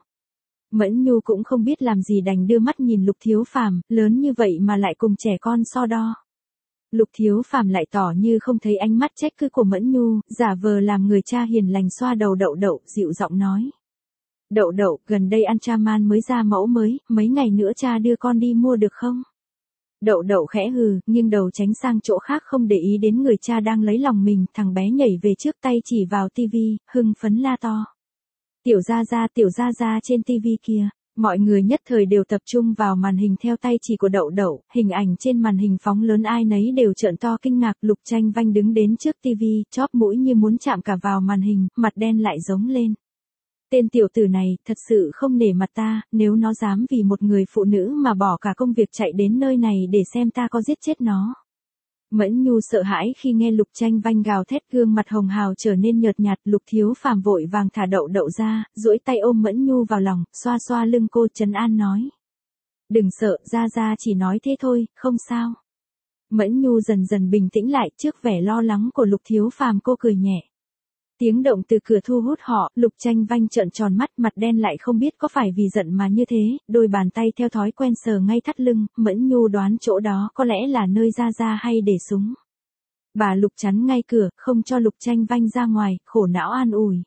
Mẫn Nhu cũng không biết làm gì đành đưa mắt nhìn Lục Thiếu Phàm, lớn như vậy mà lại cùng trẻ con so đo. Lục Thiếu Phàm lại tỏ như không thấy ánh mắt trách cứ của Mẫn Nhu, giả vờ làm người cha hiền lành xoa đầu Đậu Đậu, dịu giọng nói. Đậu Đậu, gần đây Ultraman mới ra mẫu mới, mấy ngày nữa cha đưa con đi mua được không? Đậu đậu khẽ hừ, nghiêng đầu tránh sang chỗ khác không để ý đến người cha đang lấy lòng mình, thằng bé nhảy về trước tay chỉ vào tivi, hưng phấn la to. Tiểu gia gia trên tivi kia. Mọi người nhất thời đều tập trung vào màn hình theo tay chỉ của đậu đậu, hình ảnh trên màn hình phóng lớn ai nấy đều trợn to kinh ngạc. Lục Tranh Vanh đứng đến trước tivi, chóp mũi như muốn chạm cả vào màn hình, mặt đen lại giống lên. Tên tiểu tử này, thật sự không nể mặt ta, nếu nó dám vì một người phụ nữ mà bỏ cả công việc chạy đến nơi này để xem ta có giết chết nó. Mẫn Nhu sợ hãi khi nghe Lục Tranh Vanh gào thét, gương mặt hồng hào trở nên nhợt nhạt. Lục Thiếu Phàm vội vàng thả đậu đậu ra, duỗi tay ôm Mẫn Nhu vào lòng, xoa xoa lưng cô trấn an nói. Đừng sợ, gia gia chỉ nói thế thôi, không sao. Mẫn Nhu dần dần bình tĩnh lại trước vẻ lo lắng của Lục Thiếu Phàm, cô cười nhẹ. Tiếng động từ cửa thu hút họ, Lục Tranh Vanh trợn tròn mắt, mặt đen lại không biết có phải vì giận mà như thế, đôi bàn tay theo thói quen sờ ngay thắt lưng. Mẫn Nhu đoán chỗ đó có lẽ là nơi gia gia hay để súng. Bà Lục chắn ngay cửa, không cho Lục Tranh Vanh ra ngoài, khổ não an ủi.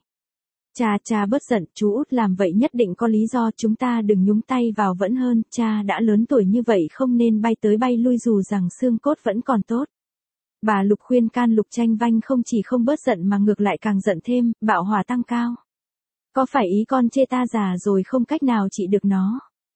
Cha bớt giận, chú út làm vậy nhất định có lý do, chúng ta đừng nhúng tay vào vẫn hơn, cha đã lớn tuổi như vậy không nên bay tới bay lui dù rằng xương cốt vẫn còn tốt. Bà Lục khuyên can. Lục Tranh Vanh không chỉ không bớt giận mà ngược lại càng giận thêm, bạo hỏa tăng cao. Có phải ý con chê ta già rồi không cách nào trị được nó?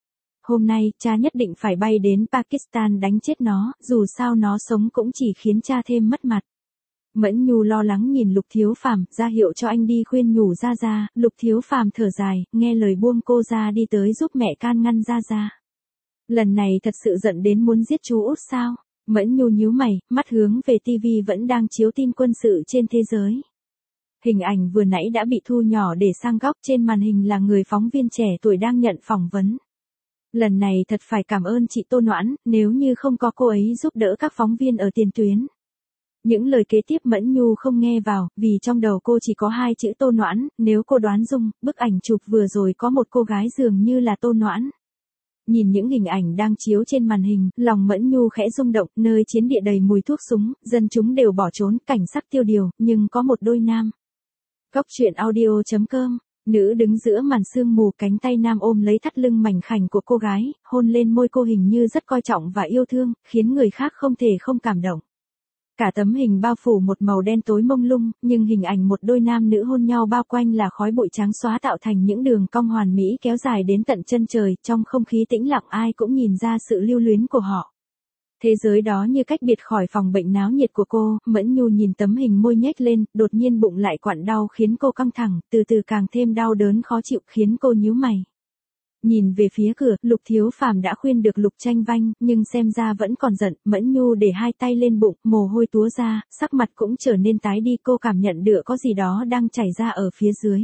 Hôm nay, cha nhất định phải bay đến Pakistan đánh chết nó, dù sao nó sống cũng chỉ khiến cha thêm mất mặt. Mẫn Nhu lo lắng nhìn Lục Thiếu Phàm, ra hiệu cho anh đi khuyên nhủ gia gia. Lục Thiếu Phàm thở dài, nghe lời buông cô ra đi tới giúp mẹ can ngăn gia gia. Lần này thật sự giận đến muốn giết chú út sao? Mẫn Nhu nhíu mày, mắt hướng về tivi vẫn đang chiếu tin quân sự trên thế giới. Hình ảnh vừa nãy đã bị thu nhỏ để sang góc, trên màn hình là người phóng viên trẻ tuổi đang nhận phỏng vấn. Lần này thật phải cảm ơn chị Tô Noãn, nếu như không có cô ấy giúp đỡ các phóng viên ở tiền tuyến. Những lời kế tiếp Mẫn Nhu không nghe vào, vì trong đầu cô chỉ có hai chữ Tô Noãn. Nếu cô đoán dung, bức ảnh chụp vừa rồi có một cô gái dường như là Tô Noãn. Nhìn những hình ảnh đang chiếu trên màn hình, lòng Mẫn Nhu khẽ rung động, nơi chiến địa đầy mùi thuốc súng, dân chúng đều bỏ trốn, cảnh sắc tiêu điều, nhưng có một đôi nam. Góc truyện audio.com, nữ đứng giữa màn sương mù, cánh tay nam ôm lấy thắt lưng mảnh khảnh của cô gái, hôn lên môi cô hình như rất coi trọng và yêu thương, khiến người khác không thể không cảm động. Cả tấm hình bao phủ một màu đen tối mông lung, nhưng hình ảnh một đôi nam nữ hôn nhau bao quanh là khói bụi trắng xóa tạo thành những đường cong hoàn mỹ kéo dài đến tận chân trời, trong không khí tĩnh lặng ai cũng nhìn ra sự lưu luyến của họ. Thế giới đó như cách biệt khỏi phòng bệnh náo nhiệt của cô. Mẫn Nhu nhìn tấm hình, môi nhếch lên, đột nhiên bụng lại quặn đau khiến cô căng thẳng, từ từ càng thêm đau đớn khó chịu khiến cô nhíu mày. Nhìn về phía cửa, Lục Thiếu Phàm đã khuyên được Lục Tranh Vanh, nhưng xem ra vẫn còn giận. Mẫn Nhu để hai tay lên bụng, mồ hôi túa ra, sắc mặt cũng trở nên tái đi, cô cảm nhận được có gì đó đang chảy ra ở phía dưới.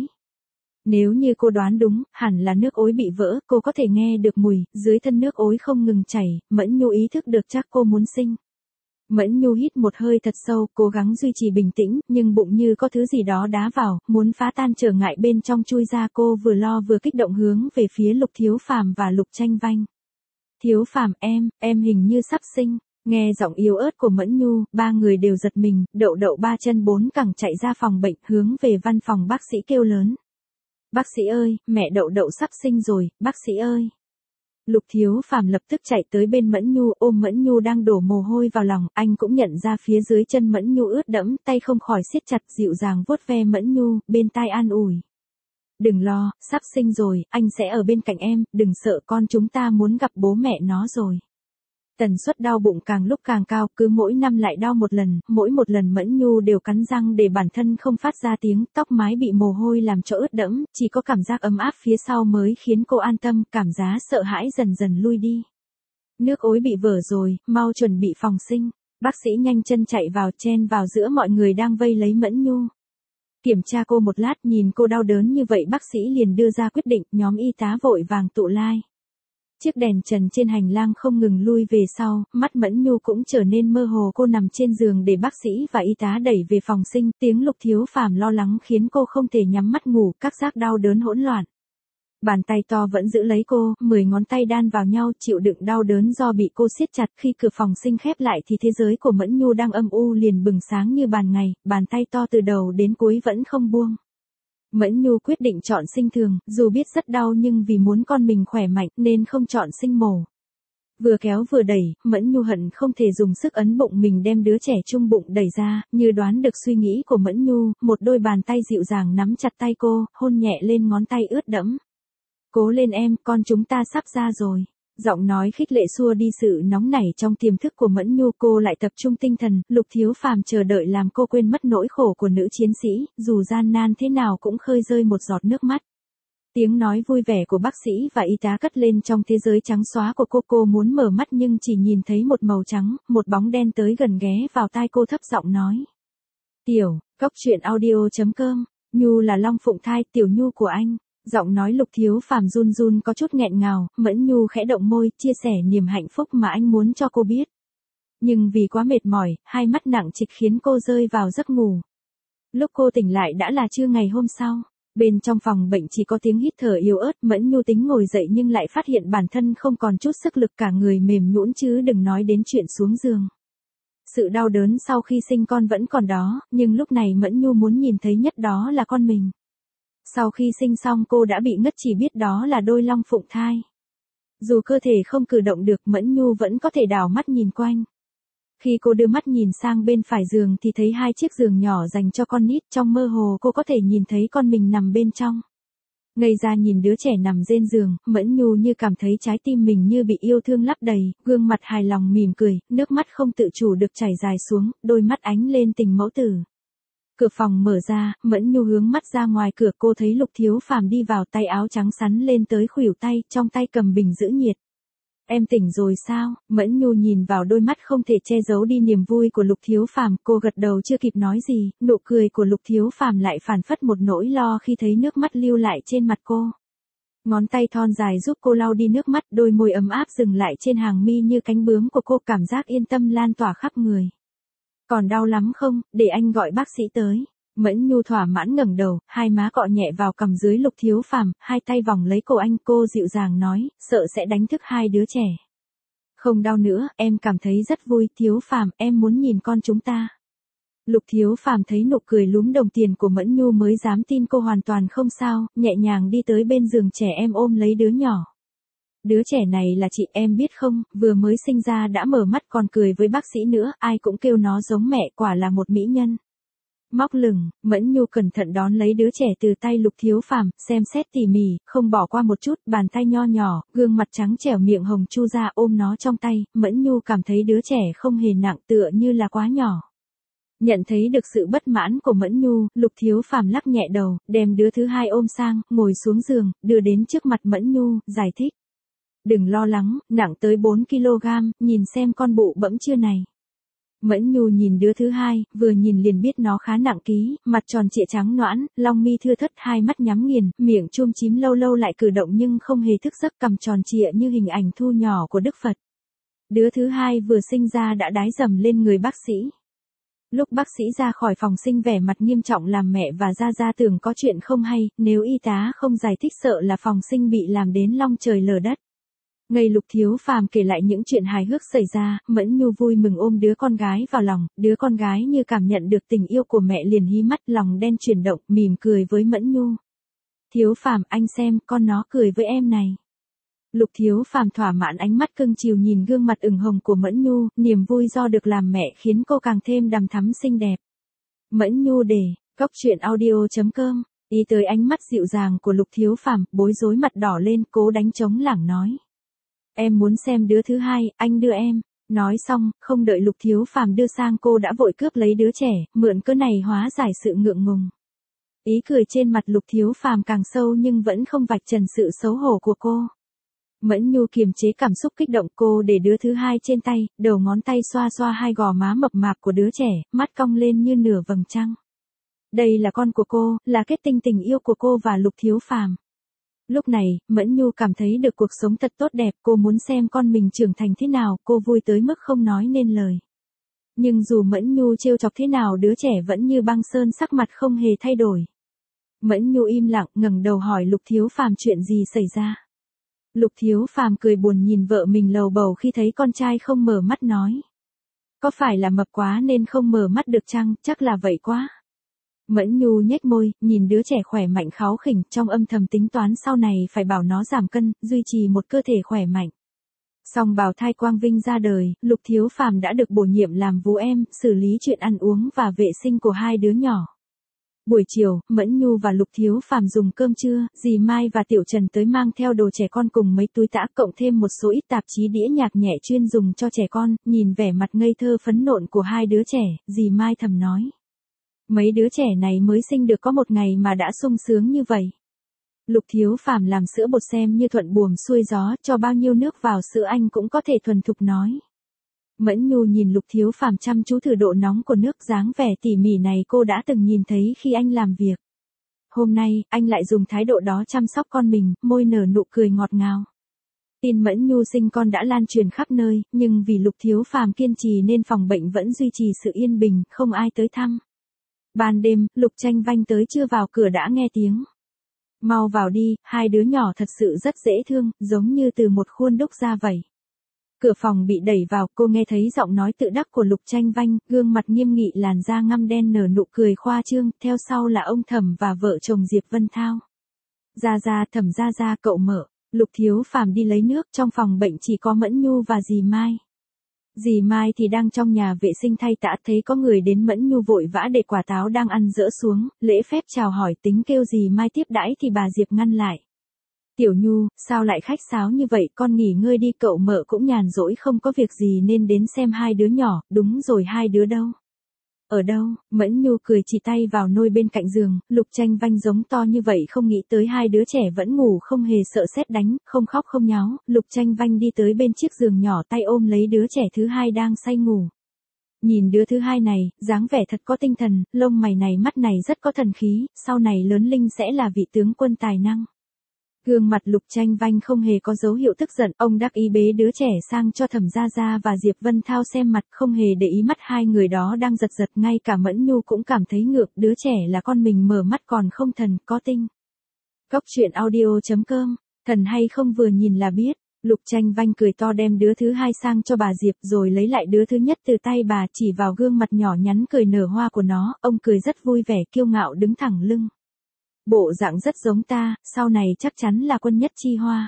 Nếu như cô đoán đúng, hẳn là nước ối bị vỡ, cô có thể nghe được mùi, dưới thân nước ối không ngừng chảy. Mẫn Nhu ý thức được chắc cô muốn sinh. Mẫn Nhu hít một hơi thật sâu, cố gắng duy trì bình tĩnh, nhưng bụng như có thứ gì đó đá vào, muốn phá tan trở ngại bên trong chui ra. Cô vừa lo vừa kích động hướng về phía Lục Thiếu Phàm và Lục Tranh Vanh. Thiếu Phàm, em hình như sắp sinh. Nghe giọng yếu ớt của Mẫn Nhu, ba người đều giật mình, đậu đậu ba chân bốn cẳng chạy ra phòng bệnh, hướng về văn phòng bác sĩ kêu lớn. Bác sĩ ơi, mẹ đậu đậu sắp sinh rồi, bác sĩ ơi. Lục Thiếu Phàm lập tức chạy tới bên Mẫn Nhu, ôm Mẫn Nhu đang đổ mồ hôi vào lòng, anh cũng nhận ra phía dưới chân Mẫn Nhu ướt đẫm, tay không khỏi siết chặt, dịu dàng vuốt ve Mẫn Nhu, bên tai an ủi. Đừng lo, sắp sinh rồi, anh sẽ ở bên cạnh em, đừng sợ, con chúng ta muốn gặp bố mẹ nó rồi. Tần suất đau bụng càng lúc càng cao, cứ mỗi năm lại đau một lần, mỗi một lần Mẫn Nhu đều cắn răng để bản thân không phát ra tiếng, tóc mái bị mồ hôi làm cho ướt đẫm, chỉ có cảm giác ấm áp phía sau mới khiến cô an tâm, cảm giác sợ hãi dần dần lui đi. Nước ối bị vỡ rồi, mau chuẩn bị phòng sinh. Bác sĩ nhanh chân chạy vào, chen vào giữa mọi người đang vây lấy Mẫn Nhu. Kiểm tra cô một lát, nhìn cô đau đớn như vậy bác sĩ liền đưa ra quyết định, nhóm y tá vội vàng tụ lai. Chiếc đèn trần trên hành lang không ngừng lui về sau, mắt Mẫn Nhu cũng trở nên mơ hồ, cô nằm trên giường để bác sĩ và y tá đẩy về phòng sinh, tiếng Lục Thiếu Phàm lo lắng khiến cô không thể nhắm mắt ngủ, các giác đau đớn hỗn loạn. Bàn tay to vẫn giữ lấy cô, 10 ngón tay đan vào nhau chịu đựng đau đớn do bị cô siết chặt. Khi cửa phòng sinh khép lại thì thế giới của Mẫn Nhu đang âm u liền bừng sáng như ban ngày, bàn tay to từ đầu đến cuối vẫn không buông. Mẫn Nhu quyết định chọn sinh thường, dù biết rất đau nhưng vì muốn con mình khỏe mạnh nên không chọn sinh mổ. Vừa kéo vừa đẩy, Mẫn Nhu hận không thể dùng sức ấn bụng mình đem đứa trẻ chung bụng đẩy ra, như đoán được suy nghĩ của Mẫn Nhu, một đôi bàn tay dịu dàng nắm chặt tay cô, hôn nhẹ lên ngón tay ướt đẫm. Cố lên em, con chúng ta sắp ra rồi. Giọng nói khích lệ xua đi sự nóng nảy trong tiềm thức của Mẫn Nhu, cô lại tập trung tinh thần, Lục Thiếu Phàm chờ đợi làm cô quên mất nỗi khổ của nữ chiến sĩ, dù gian nan thế nào cũng khơi rơi một giọt nước mắt. Tiếng nói vui vẻ của bác sĩ và y tá cất lên trong thế giới trắng xóa của cô muốn mở mắt nhưng chỉ nhìn thấy một màu trắng, một bóng đen tới gần ghé vào tai cô thấp giọng nói. Tiểu, cóc truyện audio.com, Nhu là Long Phụng thai, Tiểu Nhu của anh. Giọng nói Lục Thiếu Phàm run run có chút nghẹn ngào, Mẫn Nhu khẽ động môi, chia sẻ niềm hạnh phúc mà anh muốn cho cô biết. Nhưng vì quá mệt mỏi, hai mắt nặng trịch khiến cô rơi vào giấc ngủ. Lúc cô tỉnh lại đã là trưa ngày hôm sau. Bên trong phòng bệnh chỉ có tiếng hít thở yếu ớt, Mẫn Nhu tính ngồi dậy nhưng lại phát hiện bản thân không còn chút sức lực, cả người mềm nhũn chứ đừng nói đến chuyện xuống giường. Sự đau đớn sau khi sinh con vẫn còn đó, nhưng lúc này Mẫn Nhu muốn nhìn thấy nhất đó là con mình. Sau khi sinh xong cô đã bị ngất, chỉ biết đó là đôi long phụng thai. Dù cơ thể không cử động được, Mẫn Nhu vẫn có thể đảo mắt nhìn quanh. Khi cô đưa mắt nhìn sang bên phải giường thì thấy hai chiếc giường nhỏ dành cho con nít, trong mơ hồ cô có thể nhìn thấy con mình nằm bên trong. Ngây ra nhìn đứa trẻ nằm trên giường, Mẫn Nhu như cảm thấy trái tim mình như bị yêu thương lấp đầy, gương mặt hài lòng mỉm cười, nước mắt không tự chủ được chảy dài xuống, đôi mắt ánh lên tình mẫu tử. Cửa phòng mở ra, Mẫn Nhu hướng mắt ra ngoài cửa, cô thấy Lục Thiếu Phàm đi vào, tay áo trắng sắn lên tới khuỷu tay, trong tay cầm bình giữ nhiệt. Em tỉnh rồi sao? Mẫn Nhu nhìn vào đôi mắt không thể che giấu đi niềm vui của Lục Thiếu Phàm, cô gật đầu chưa kịp nói gì, nụ cười của Lục Thiếu Phàm lại phản phất một nỗi lo khi thấy nước mắt lưu lại trên mặt cô. Ngón tay thon dài giúp cô lau đi nước mắt, đôi môi ấm áp dừng lại trên hàng mi như cánh bướm của cô, cảm giác yên tâm lan tỏa khắp người. Còn đau lắm không, để anh gọi bác sĩ tới. Mẫn Nhu thỏa mãn ngẩng đầu, hai má cọ nhẹ vào cằm dưới Lục Thiếu Phàm, hai tay vòng lấy cổ anh, cô dịu dàng nói, sợ sẽ đánh thức hai đứa trẻ. Không đau nữa, em cảm thấy rất vui, Thiếu Phàm, em muốn nhìn con chúng ta. Lục Thiếu Phàm thấy nụ cười lúm đồng tiền của Mẫn Nhu mới dám tin cô hoàn toàn không sao, nhẹ nhàng đi tới bên giường trẻ em ôm lấy đứa nhỏ. Đứa trẻ này là chị, em biết không, vừa mới sinh ra đã mở mắt còn cười với bác sĩ nữa, ai cũng kêu nó giống mẹ, quả là một mỹ nhân. Móc lửng, Mẫn Nhu cẩn thận đón lấy đứa trẻ từ tay Lục Thiếu Phàm, xem xét tỉ mỉ, không bỏ qua một chút, bàn tay nho nhỏ, gương mặt trắng trẻo, miệng hồng chu ra, ôm nó trong tay, Mẫn Nhu cảm thấy đứa trẻ không hề nặng, tựa như là quá nhỏ. Nhận thấy được sự bất mãn của Mẫn Nhu, Lục Thiếu Phàm lắc nhẹ đầu, đem đứa thứ hai ôm sang, ngồi xuống giường, đưa đến trước mặt Mẫn Nhu, giải thích. Đừng lo lắng, nặng tới 4 kg, nhìn xem con bụ bẫm chưa này. Mẫn Nhu nhìn đứa thứ hai, vừa nhìn liền biết nó khá nặng ký, mặt tròn trịa trắng nõn, long mi thưa thớt, hai mắt nhắm nghiền, miệng chum chím lâu lâu lại cử động nhưng không hề thức giấc, cằm tròn trịa như hình ảnh thu nhỏ của Đức Phật. Đứa thứ hai vừa sinh ra đã đái dầm lên người bác sĩ. Lúc bác sĩ ra khỏi phòng sinh vẻ mặt nghiêm trọng, làm mẹ và Gia tưởng có chuyện không hay, nếu y tá không giải thích sợ là phòng sinh bị làm đến long trời lở đất. Ngây Lục Thiếu Phàm kể lại những chuyện hài hước xảy ra, Mẫn Nhu vui mừng ôm đứa con gái vào lòng, đứa con gái như cảm nhận được tình yêu của mẹ liền hí mắt, lòng đen chuyển động, mỉm cười với Mẫn Nhu. Thiếu Phàm, anh xem, con nó cười với em này. Lục Thiếu Phàm thỏa mãn ánh mắt cưng chiều nhìn gương mặt ửng hồng của Mẫn Nhu, niềm vui do được làm mẹ khiến cô càng thêm đằm thắm xinh đẹp. Mẫn Nhu để, cóc truyện audio.com, ý tới ánh mắt dịu dàng của Lục Thiếu Phàm, bối rối mặt đỏ lên, cố đánh trống lảng nói. Em muốn xem đứa thứ hai, anh đưa em. Nói xong, không đợi Lục Thiếu Phàm đưa sang cô đã vội cướp lấy đứa trẻ, mượn cớ này hóa giải sự ngượng ngùng. Ý cười trên mặt Lục Thiếu Phàm càng sâu nhưng vẫn không vạch trần sự xấu hổ của cô. Mẫn Nhu kiềm chế cảm xúc kích động, cô để đứa thứ hai trên tay, đầu ngón tay xoa xoa hai gò má mập mạp của đứa trẻ, mắt cong lên như nửa vầng trăng. Đây là con của cô, là kết tinh tình yêu của cô và Lục Thiếu Phàm. Lúc này, Mẫn Nhu cảm thấy được cuộc sống thật tốt đẹp, cô muốn xem con mình trưởng thành thế nào, cô vui tới mức không nói nên lời. Nhưng dù Mẫn Nhu trêu chọc thế nào đứa trẻ vẫn như băng sơn, sắc mặt không hề thay đổi. Mẫn Nhu im lặng, ngẩng đầu hỏi Lục Thiếu Phàm chuyện gì xảy ra. Lục Thiếu Phàm cười buồn nhìn vợ mình lầu bầu khi thấy con trai không mở mắt nói. Có phải là mập quá nên không mở mắt được chăng, chắc là vậy quá. Mẫn Nhu nhếch môi, nhìn đứa trẻ khỏe mạnh kháu khỉnh, trong âm thầm tính toán sau này phải bảo nó giảm cân, duy trì một cơ thể khỏe mạnh. Song bào thai Quang Vinh ra đời, Lục Thiếu Phàm đã được bổ nhiệm làm vú em, xử lý chuyện ăn uống và vệ sinh của hai đứa nhỏ. Buổi chiều, Mẫn Nhu và Lục Thiếu Phàm dùng cơm trưa, dì Mai và Tiểu Trần tới mang theo đồ trẻ con cùng mấy túi tã cộng thêm một số ít tạp chí đĩa nhạc nhẹ chuyên dùng cho trẻ con, nhìn vẻ mặt ngây thơ phấn nộn của hai đứa trẻ, dì Mai thầm nói. Mấy đứa trẻ này mới sinh được có một ngày mà đã sung sướng như vậy. Lục Thiếu Phàm làm sữa bột xem như thuận buồm xuôi gió, cho bao nhiêu nước vào sữa anh cũng có thể thuần thục nói. Mẫn Nhu nhìn Lục Thiếu Phàm chăm chú thử độ nóng của nước, dáng vẻ tỉ mỉ này cô đã từng nhìn thấy khi anh làm việc. Hôm nay, anh lại dùng thái độ đó chăm sóc con mình, môi nở nụ cười ngọt ngào. Tin Mẫn Nhu sinh con đã lan truyền khắp nơi, nhưng vì Lục Thiếu Phàm kiên trì nên phòng bệnh vẫn duy trì sự yên bình, không ai tới thăm. Ban đêm, Lục Tranh Vanh tới chưa vào cửa đã nghe tiếng. Mau vào đi, hai đứa nhỏ thật sự rất dễ thương, giống như từ một khuôn đúc ra vậy. Cửa phòng bị đẩy vào, cô nghe thấy giọng nói tự đắc của Lục Tranh Vanh, gương mặt nghiêm nghị, làn da ngăm đen nở nụ cười khoa trương, theo sau là ông Thẩm và vợ chồng Diệp Vân Thao. Ra Thẩm ra cậu mở. Lục Thiếu Phàm đi lấy nước, trong phòng bệnh chỉ có Mẫn Nhu và dì Mai. Dì Mai thì đang trong nhà vệ sinh thay tã, thấy có người đến Mẫn Nhu vội vã để quả táo đang ăn dỡ xuống, lễ phép chào hỏi tính kêu dì Mai tiếp đãi thì bà Diệp ngăn lại. Tiểu Nhu, sao lại khách sáo như vậy, con nghỉ ngơi đi, cậu mợ cũng nhàn rỗi không có việc gì nên đến xem hai đứa nhỏ, đúng rồi, hai đứa đâu? Ở đâu? Mẫn Nhu cười chỉ tay vào nôi bên cạnh giường, Lục Tranh Vanh giống to như vậy không nghĩ tới hai đứa trẻ vẫn ngủ không hề sợ sét đánh, không khóc không nháo, Lục Tranh Vanh đi tới bên chiếc giường nhỏ tay ôm lấy đứa trẻ thứ hai đang say ngủ. Nhìn đứa thứ hai này, dáng vẻ thật có tinh thần, lông mày này mắt này rất có thần khí, sau này lớn lên sẽ là vị tướng quân tài năng. Gương mặt Lục Tranh Vanh không hề có dấu hiệu tức giận, ông đắc ý bế đứa trẻ sang cho Thẩm Gia và Diệp Vân Thao xem mặt, không hề để ý mắt hai người đó đang giật, ngay cả Mẫn Nhu cũng cảm thấy ngược, đứa trẻ là con mình mở mắt còn không thần, có tinh. Góc truyện audio.com, thần hay không vừa nhìn là biết. Lục Tranh Vanh cười to đem đứa thứ hai sang cho bà Diệp rồi lấy lại đứa thứ nhất từ tay bà, chỉ vào gương mặt nhỏ nhắn cười nở hoa của nó, ông cười rất vui vẻ kiêu ngạo đứng thẳng lưng. Bộ dạng rất giống ta, sau này chắc chắn là Quân Nhất Chi Hoa.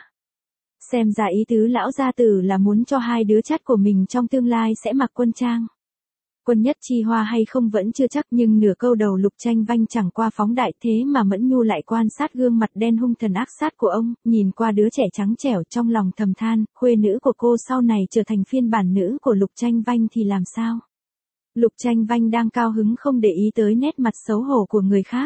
Xem ra ý tứ lão gia tử là muốn cho hai đứa chắt của mình trong tương lai sẽ mặc quân trang. Quân Nhất Chi Hoa hay không vẫn chưa chắc, nhưng nửa câu đầu Lục Tranh Vanh chẳng qua phóng đại, thế mà Mẫn Nhu lại quan sát gương mặt đen hung thần ác sát của ông, nhìn qua đứa trẻ trắng trẻo trong lòng thầm than, khuê nữ của cô sau này trở thành phiên bản nữ của Lục Tranh Vanh thì làm sao? Lục Tranh Vanh đang cao hứng không để ý tới nét mặt xấu hổ của người khác.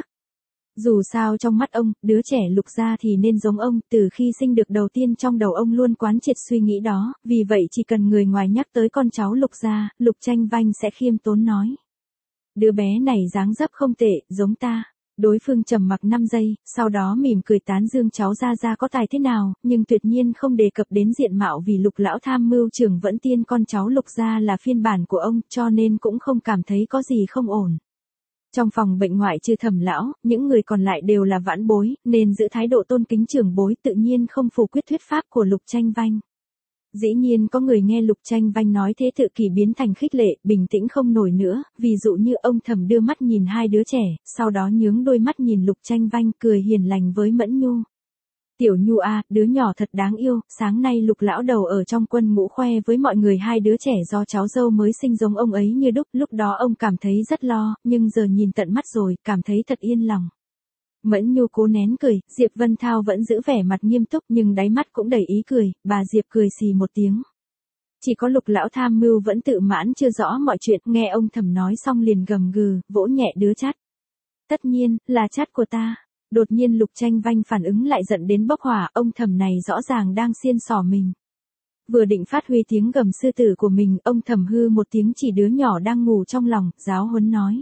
Dù sao trong mắt ông, đứa trẻ Lục gia thì nên giống ông, từ khi sinh được đầu tiên trong đầu ông luôn quán triệt suy nghĩ đó, vì vậy chỉ cần người ngoài nhắc tới con cháu Lục gia, Lục Tranh Vanh sẽ khiêm tốn nói. Đứa bé này dáng dấp không tệ, giống ta. Đối phương trầm mặc 5 giây, sau đó mỉm cười tán dương cháu Gia có tài thế nào, nhưng tuyệt nhiên không đề cập đến diện mạo vì Lục lão tham mưu trưởng vẫn tiên con cháu Lục gia là phiên bản của ông, cho nên cũng không cảm thấy có gì không ổn. Trong phòng bệnh ngoại trừ Thẩm lão, những người còn lại đều là vãn bối, nên giữ thái độ tôn kính trưởng bối, tự nhiên không phủ quyết thuyết pháp của Lục Tranh Vanh. Dĩ nhiên có người nghe Lục Tranh Vanh nói thế tự kỷ biến thành khích lệ, bình tĩnh không nổi nữa, ví dụ như ông Thẩm đưa mắt nhìn hai đứa trẻ, sau đó nhướng đôi mắt nhìn Lục Tranh Vanh cười hiền lành với Mẫn Nhu. Tiểu Nhu à, đứa nhỏ thật đáng yêu, sáng nay Lục lão đầu ở trong quân ngũ khoe với mọi người hai đứa trẻ do cháu dâu mới sinh giống ông ấy như đúc, lúc đó ông cảm thấy rất lo, nhưng giờ nhìn tận mắt rồi, cảm thấy thật yên lòng. Mẫn Nhu cố nén cười, Diệp Vân Thao vẫn giữ vẻ mặt nghiêm túc nhưng đáy mắt cũng đầy ý cười, bà Diệp cười xì một tiếng. Chỉ có Lục lão tham mưu vẫn tự mãn chưa rõ mọi chuyện, nghe ông Thẩm nói xong liền gầm gừ, vỗ nhẹ đứa chắt. Tất nhiên, là chắt của ta. Đột nhiên Lục Tranh Vanh phản ứng lại giận đến bốc hỏa, ông Thẩm này rõ ràng đang xiên xỏ mình. Vừa định phát huy tiếng gầm sư tử của mình, ông Thẩm hư một tiếng chỉ đứa nhỏ đang ngủ trong lòng, giáo huấn nói.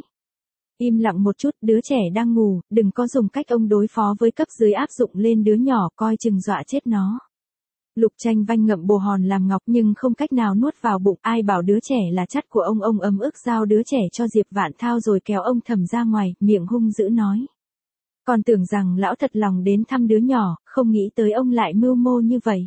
Im lặng một chút, đứa trẻ đang ngủ, đừng có dùng cách ông đối phó với cấp dưới áp dụng lên đứa nhỏ, coi chừng dọa chết nó. Lục Tranh Vanh ngậm bồ hòn làm ngọc nhưng không cách nào nuốt vào bụng, ai bảo đứa trẻ là chắt của ông ấm ức giao đứa trẻ cho Diệp Vạn Thao rồi kéo ông Thẩm ra ngoài, miệng hung dữ nói. Còn tưởng rằng lão thật lòng đến thăm đứa nhỏ, không nghĩ tới ông lại mưu mô như vậy.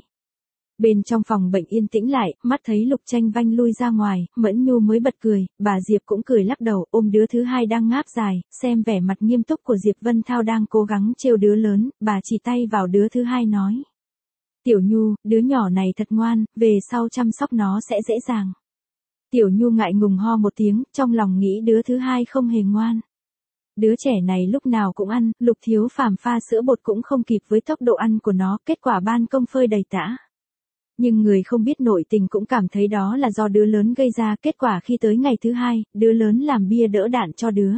Bên trong phòng bệnh yên tĩnh lại, mắt thấy Lục Tranh Vanh lui ra ngoài, Mẫn Nhu mới bật cười, bà Diệp cũng cười lắc đầu, ôm đứa thứ hai đang ngáp dài, xem vẻ mặt nghiêm túc của Diệp Vân Thao đang cố gắng trêu đứa lớn, bà chỉ tay vào đứa thứ hai nói. Tiểu Nhu, đứa nhỏ này thật ngoan, về sau chăm sóc nó sẽ dễ dàng. Tiểu Nhu ngại ngùng ho một tiếng, trong lòng nghĩ đứa thứ hai không hề ngoan. Đứa trẻ này lúc nào cũng ăn, Lục Thiếu Phàm pha sữa bột cũng không kịp với tốc độ ăn của nó, kết quả ban công phơi đầy tã. Nhưng người không biết nội tình cũng cảm thấy đó là do đứa lớn gây ra, kết quả khi tới ngày thứ hai, đứa lớn làm bia đỡ đạn cho đứa.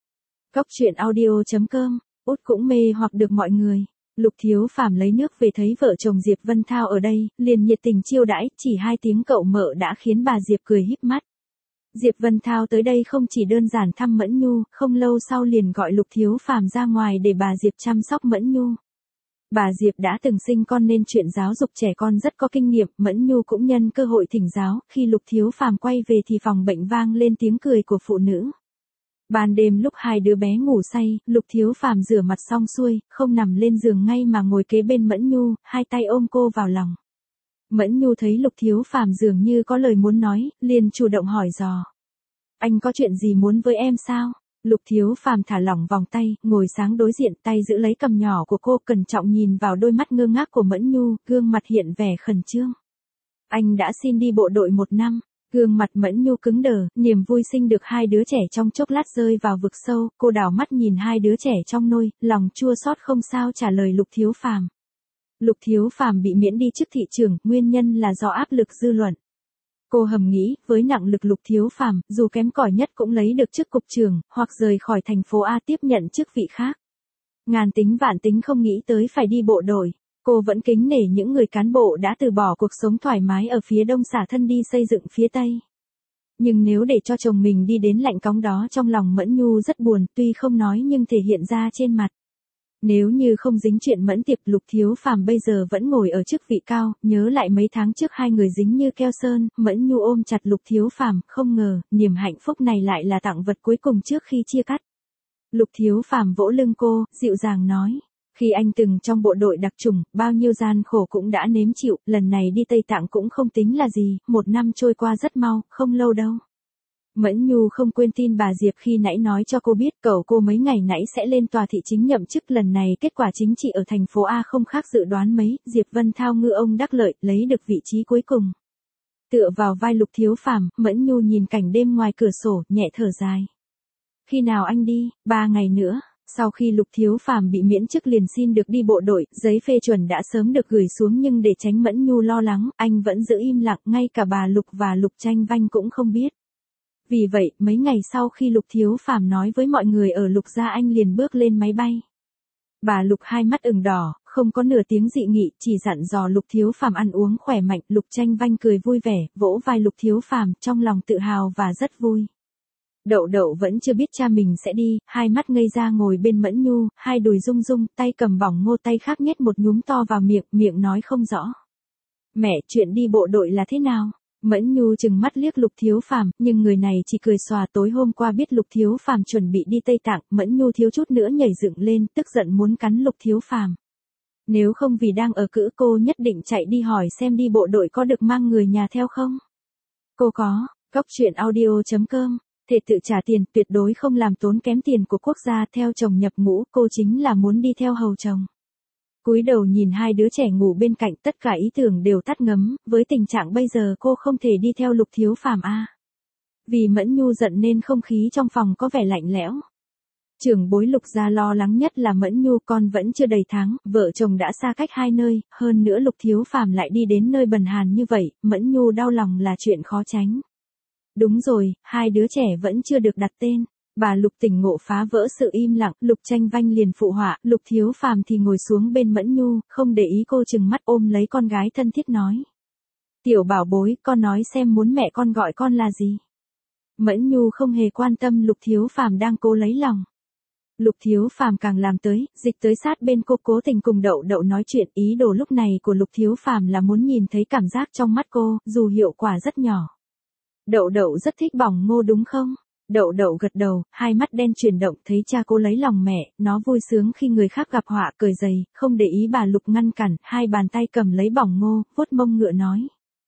Cóc truyện audio.com, Út cũng mê hoặc được mọi người. Lục Thiếu Phàm lấy nước về thấy vợ chồng Diệp Vân Thao ở đây, liền nhiệt tình chiêu đãi, chỉ 2 tiếng cậu mợ đã khiến bà Diệp cười híp mắt. Diệp Vân Thao tới đây không chỉ đơn giản thăm Mẫn Nhu, không lâu sau liền gọi Lục Thiếu Phàm ra ngoài để bà Diệp chăm sóc Mẫn Nhu. Bà Diệp đã từng sinh con nên chuyện giáo dục trẻ con rất có kinh nghiệm, Mẫn Nhu cũng nhân cơ hội thỉnh giáo, khi Lục Thiếu Phàm quay về thì phòng bệnh vang lên tiếng cười của phụ nữ. Ban đêm lúc 2 đứa bé ngủ say, Lục Thiếu Phàm rửa mặt xong xuôi, không nằm lên giường ngay mà ngồi kế bên Mẫn Nhu, 2 tay ôm cô vào lòng. Mẫn Nhu thấy Lục Thiếu Phàm dường như có lời muốn nói, liền chủ động hỏi dò. Anh có chuyện gì muốn với em sao? Lục Thiếu Phàm thả lỏng vòng tay, ngồi sáng đối diện, tay giữ lấy cầm nhỏ của cô, cẩn trọng nhìn vào đôi mắt ngơ ngác của Mẫn Nhu, gương mặt hiện vẻ khẩn trương. Anh đã xin đi bộ đội 1 năm. Gương mặt Mẫn Nhu cứng đờ, niềm vui sinh được 2 đứa trẻ trong chốc lát rơi vào vực sâu, cô đảo mắt nhìn 2 đứa trẻ trong nôi, lòng chua xót không sao trả lời Lục Thiếu Phàm. Lục Thiếu Phàm bị miễn đi chức thị trưởng, nguyên nhân là do áp lực dư luận. Cô hầm nghĩ, với nặng lực Lục Thiếu Phàm, dù kém cỏi nhất cũng lấy được chức cục trưởng, hoặc rời khỏi thành phố A tiếp nhận chức vị khác. Ngàn tính vạn tính không nghĩ tới phải đi bộ đội. Cô vẫn kính nể những người cán bộ đã từ bỏ cuộc sống thoải mái ở phía đông xả thân đi xây dựng phía tây. Nhưng nếu để cho chồng mình đi đến lạnh cóng đó, trong lòng Mẫn Nhu rất buồn, tuy không nói nhưng thể hiện ra trên mặt. Nếu như không dính chuyện Mẫn Tiệp, Lục Thiếu Phàm bây giờ vẫn ngồi ở chức vị cao, nhớ lại mấy tháng trước 2 người dính như keo sơn, Mẫn Nhu ôm chặt Lục Thiếu Phàm, không ngờ, niềm hạnh phúc này lại là tặng vật cuối cùng trước khi chia cắt. Lục Thiếu Phàm vỗ lưng cô, dịu dàng nói. Khi anh từng trong bộ đội đặc chủng, bao nhiêu gian khổ cũng đã nếm chịu, lần này đi Tây Tạng cũng không tính là gì, 1 năm trôi qua rất mau, không lâu đâu. Mẫn Nhu không quên tin bà Diệp khi nãy nói cho cô biết cậu cô mấy ngày nãy sẽ lên tòa thị chính nhậm chức, lần này kết quả chính trị ở thành phố A không khác dự đoán mấy, Diệp Vân Thao ngư ông đắc lợi, lấy được vị trí cuối cùng. Tựa vào vai Lục Thiếu Phàm, Mẫn Nhu nhìn cảnh đêm ngoài cửa sổ, nhẹ thở dài. Khi nào anh đi? 3 ngày nữa. Sau khi Lục Thiếu Phàm bị miễn chức liền xin được đi bộ đội, giấy phê chuẩn đã sớm được gửi xuống, nhưng để tránh Mẫn Nhu lo lắng, anh vẫn giữ im lặng, ngay cả bà Lục và Lục Tranh Vanh cũng không biết. Vì vậy, mấy ngày sau khi Lục Thiếu Phàm nói với mọi người ở Lục gia, anh liền bước lên máy bay. Bà Lục 2 mắt ửng đỏ, không có nửa tiếng dị nghị, chỉ dặn dò Lục Thiếu Phàm ăn uống khỏe mạnh. Lục Tranh Vanh cười vui vẻ, vỗ vai Lục Thiếu Phàm, trong lòng tự hào và rất vui. Đậu Đậu vẫn chưa biết cha mình sẽ đi, 2 mắt ngây ra ngồi bên Mẫn Nhu, 2 đùi rung rung, tay cầm bỏng ngô, tay khác nhét một nhúm to vào miệng, miệng nói không rõ. Mẹ, chuyện đi bộ đội là thế nào? Mẫn Nhu chừng mắt liếc Lục Thiếu Phàm, nhưng người này chỉ cười xòa. Tối hôm qua biết Lục Thiếu Phàm chuẩn bị đi Tây Tạng, Mẫn Nhu thiếu chút nữa nhảy dựng lên, tức giận muốn cắn Lục Thiếu Phàm. Nếu không vì đang ở cữ, cô nhất định chạy đi hỏi xem đi bộ đội có được mang người nhà theo không. Cô có. Cóc truyện audio.com, thể tự trả tiền, tuyệt đối không làm tốn kém tiền của quốc gia. Theo chồng nhập ngũ, cô chính là muốn đi theo hầu chồng. Cúi đầu nhìn 2 đứa trẻ ngủ bên cạnh, tất cả ý tưởng đều tắt ngấm, với tình trạng bây giờ cô không thể đi theo Lục Thiếu Phàm a. Vì Mẫn Nhu giận nên không khí trong phòng có vẻ lạnh lẽo. Trưởng bối Lục gia lo lắng nhất là Mẫn Nhu, con vẫn chưa đầy tháng, vợ chồng đã xa cách 2 nơi, hơn nữa Lục Thiếu Phàm lại đi đến nơi bần hàn như vậy, Mẫn Nhu đau lòng là chuyện khó tránh. Đúng rồi, 2 đứa trẻ vẫn chưa được đặt tên. Bà Lục tỉnh ngộ phá vỡ sự im lặng, Lục Tranh Vanh liền phụ họa, Lục Thiếu Phàm thì ngồi xuống bên Mẫn Nhu, không để ý cô, chừng mắt ôm lấy con gái thân thiết nói. Tiểu bảo bối, con nói xem muốn mẹ con gọi con là gì? Mẫn Nhu không hề quan tâm Lục Thiếu Phàm đang cố lấy lòng. Lục Thiếu Phàm càng làm tới, dịch tới sát bên cô, cố tình cùng Đậu Đậu nói chuyện. Ý đồ lúc này của Lục Thiếu Phàm là muốn nhìn thấy cảm giác trong mắt cô, dù hiệu quả rất nhỏ. Đậu Đậu rất thích bỏng ngô đúng không? Đậu Đậu gật đầu, 2 mắt đen chuyển động, thấy cha cô lấy lòng mẹ, nó vui sướng khi người khác gặp họa, cởi giày, không để ý bà Lục ngăn cản, 2 bàn tay cầm lấy bỏng ngô, vuốt mông ngựa nói.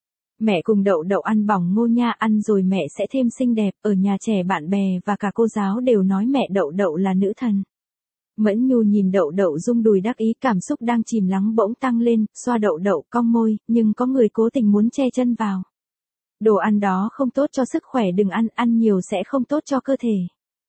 Mẹ cùng Đậu Đậu ăn bỏng ngô nha, ăn rồi mẹ sẽ thêm xinh đẹp, ở nhà trẻ bạn bè và cả cô giáo đều nói mẹ Đậu Đậu là nữ thần. Mẫn Nhu nhìn Đậu Đậu rung đùi đắc ý, cảm xúc đang chìm lắng bỗng tăng lên, xoa Đậu Đậu cong môi, nhưng có người cố tình muốn che chân vào. Đồ ăn đó không tốt cho sức khỏe, đừng ăn, ăn nhiều sẽ không tốt cho cơ thể.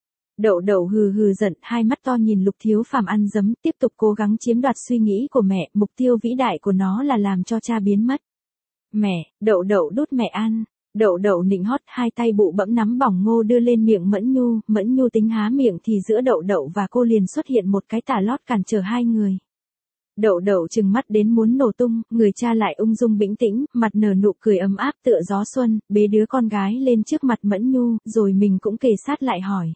Đậu Đậu hừ hừ giận, hai mắt to nhìn Lục Thiếu Phàm ăn dấm, tiếp tục cố gắng chiếm đoạt suy nghĩ của mẹ, mục tiêu vĩ đại của nó là làm cho cha biến mất. Mẹ, Đậu Đậu đút mẹ ăn. Đậu Đậu nịnh hót, hai tay bụ bẫm nắm bỏng ngô đưa lên miệng Mẫn Nhu tính há miệng thì giữa Đậu Đậu và cô liền xuất hiện một cái tà lót cản trở hai người. Đậu Đậu trừng mắt đến muốn nổ tung, người cha lại ung dung bình tĩnh, mặt nở nụ cười ấm áp tựa gió xuân, bế đứa con gái lên trước mặt Mẫn Nhu, rồi mình cũng kề sát lại hỏi.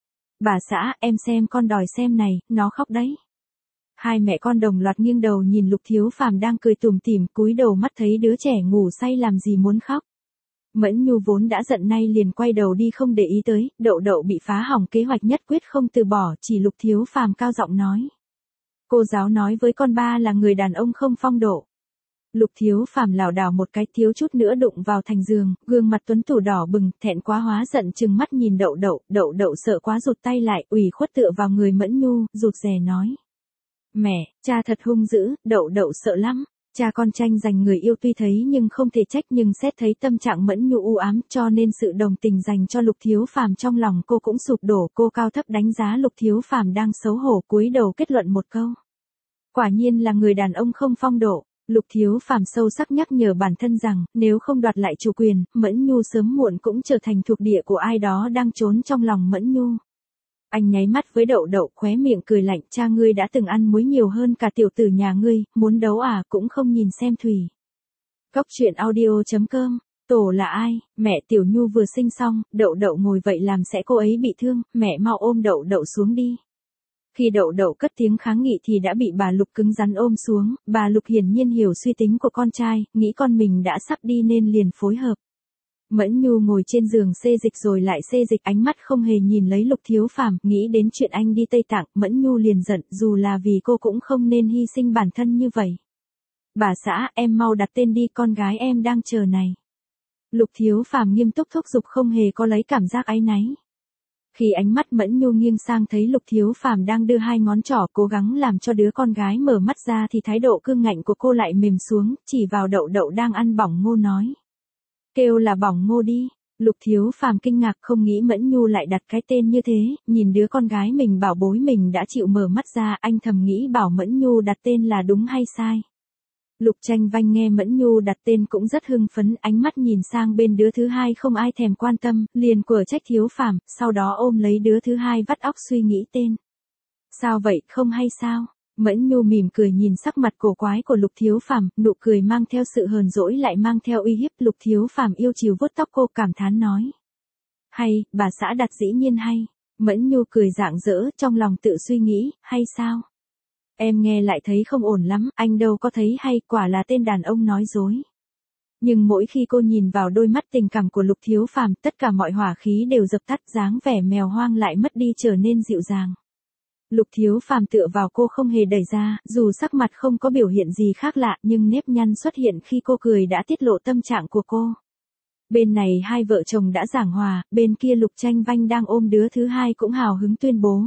Bà xã, em xem con đòi xem này, nó khóc đấy. Hai mẹ con đồng loạt nghiêng đầu nhìn Lục Thiếu Phàm đang cười tủm tỉm, cúi đầu mắt thấy đứa trẻ ngủ say làm gì muốn khóc. Mẫn Nhu vốn đã giận nay liền quay đầu đi không để ý tới, Đậu Đậu bị phá hỏng kế hoạch nhất quyết không từ bỏ, chỉ Lục Thiếu Phàm cao giọng nói. Cô giáo nói với con ba là người đàn ông không phong độ. Lục Thiếu Phàm lảo đảo một cái thiếu chút nữa đụng vào thành giường, gương mặt tuấn tú đỏ bừng, thẹn quá hóa giận trừng mắt nhìn Đậu Đậu, Đậu Đậu sợ quá rụt tay lại, ủy khuất tựa vào người Mẫn Nhu, rụt rè nói. Mẹ, cha thật hung dữ, Đậu Đậu sợ lắm. Cha con tranh giành người yêu tuy thấy nhưng không thể trách, nhưng xét thấy tâm trạng Mẫn Nhu u ám cho nên sự đồng tình dành cho Lục Thiếu Phàm trong lòng cô cũng sụp đổ, cô cao thấp đánh giá Lục Thiếu Phàm đang xấu hổ, cúi đầu kết luận một câu. Quả nhiên là người đàn ông không phong độ. Lục Thiếu Phàm sâu sắc nhắc nhở bản thân rằng, nếu không đoạt lại chủ quyền, Mẫn Nhu sớm muộn cũng trở thành thuộc địa của ai đó đang trốn trong lòng Mẫn Nhu. Anh nháy mắt với Đậu Đậu, khóe miệng cười lạnh, cha ngươi đã từng ăn muối nhiều hơn cả tiểu tử nhà ngươi, muốn đấu à, cũng không nhìn xem thủy. Cóc truyện audio.com, Tổ là ai, mẹ Tiểu Nhu vừa sinh xong, Đậu Đậu ngồi vậy làm sẽ cô ấy bị thương, mẹ mau ôm Đậu Đậu xuống đi. Khi Đậu Đậu cất tiếng kháng nghị thì đã bị bà Lục cứng rắn ôm xuống, bà Lục hiển nhiên hiểu suy tính của con trai, nghĩ con mình đã sắp đi nên liền phối hợp. Mẫn Nhu ngồi trên giường xê dịch rồi lại xê dịch, ánh mắt không hề nhìn lấy Lục Thiếu Phàm, nghĩ đến chuyện anh đi Tây Tạng, Mẫn Nhu liền giận, dù là vì cô cũng không nên hy sinh bản thân như vậy. Bà xã, em mau đặt tên đi, con gái em đang chờ này. Lục Thiếu Phàm nghiêm túc thúc giục, không hề có lấy cảm giác áy náy. Khi ánh mắt Mẫn Nhu nghiêng sang thấy Lục Thiếu Phàm đang đưa hai ngón trỏ cố gắng làm cho đứa con gái mở mắt ra thì thái độ cương ngạnh của cô lại mềm xuống, chỉ vào Đậu Đậu đang ăn bỏng ngô nói. Kêu là bỏng ngô đi. Lục Thiếu Phàm kinh ngạc, không nghĩ Mẫn Nhu lại đặt cái tên như thế, nhìn đứa con gái mình bảo bối mình đã chịu mở mắt ra, anh thầm nghĩ bảo Mẫn Nhu đặt tên là đúng hay sai. Lục Tranh Vanh nghe Mẫn Nhu đặt tên cũng rất hưng phấn, ánh mắt nhìn sang bên đứa thứ hai không ai thèm quan tâm, liền quở trách Thiếu Phàm, sau đó ôm lấy đứa thứ hai vắt óc suy nghĩ tên. Sao vậy, không hay sao? Mẫn Nhu mỉm cười nhìn sắc mặt cổ quái của Lục Thiếu Phàm, nụ cười mang theo sự hờn dỗi lại mang theo uy hiếp. Lục Thiếu Phàm yêu chiều vuốt tóc cô, cảm thán nói. Hay, bà xã đặt dĩ nhiên hay. Mẫn Nhu cười rạng rỡ, trong lòng tự suy nghĩ, hay sao? Em nghe lại thấy không ổn lắm, anh đâu có thấy hay, quả là tên đàn ông nói dối. Nhưng mỗi khi cô nhìn vào đôi mắt tình cảm của Lục Thiếu Phàm, tất cả mọi hỏa khí đều dập tắt, dáng vẻ mèo hoang lại mất đi trở nên dịu dàng. Lục Thiếu Phàm tựa vào cô không hề đẩy ra, dù sắc mặt không có biểu hiện gì khác lạ, nhưng nếp nhăn xuất hiện khi cô cười đã tiết lộ tâm trạng của cô. Bên này hai vợ chồng đã giảng hòa, bên kia Lục Tranh Vanh đang ôm đứa thứ hai cũng hào hứng tuyên bố.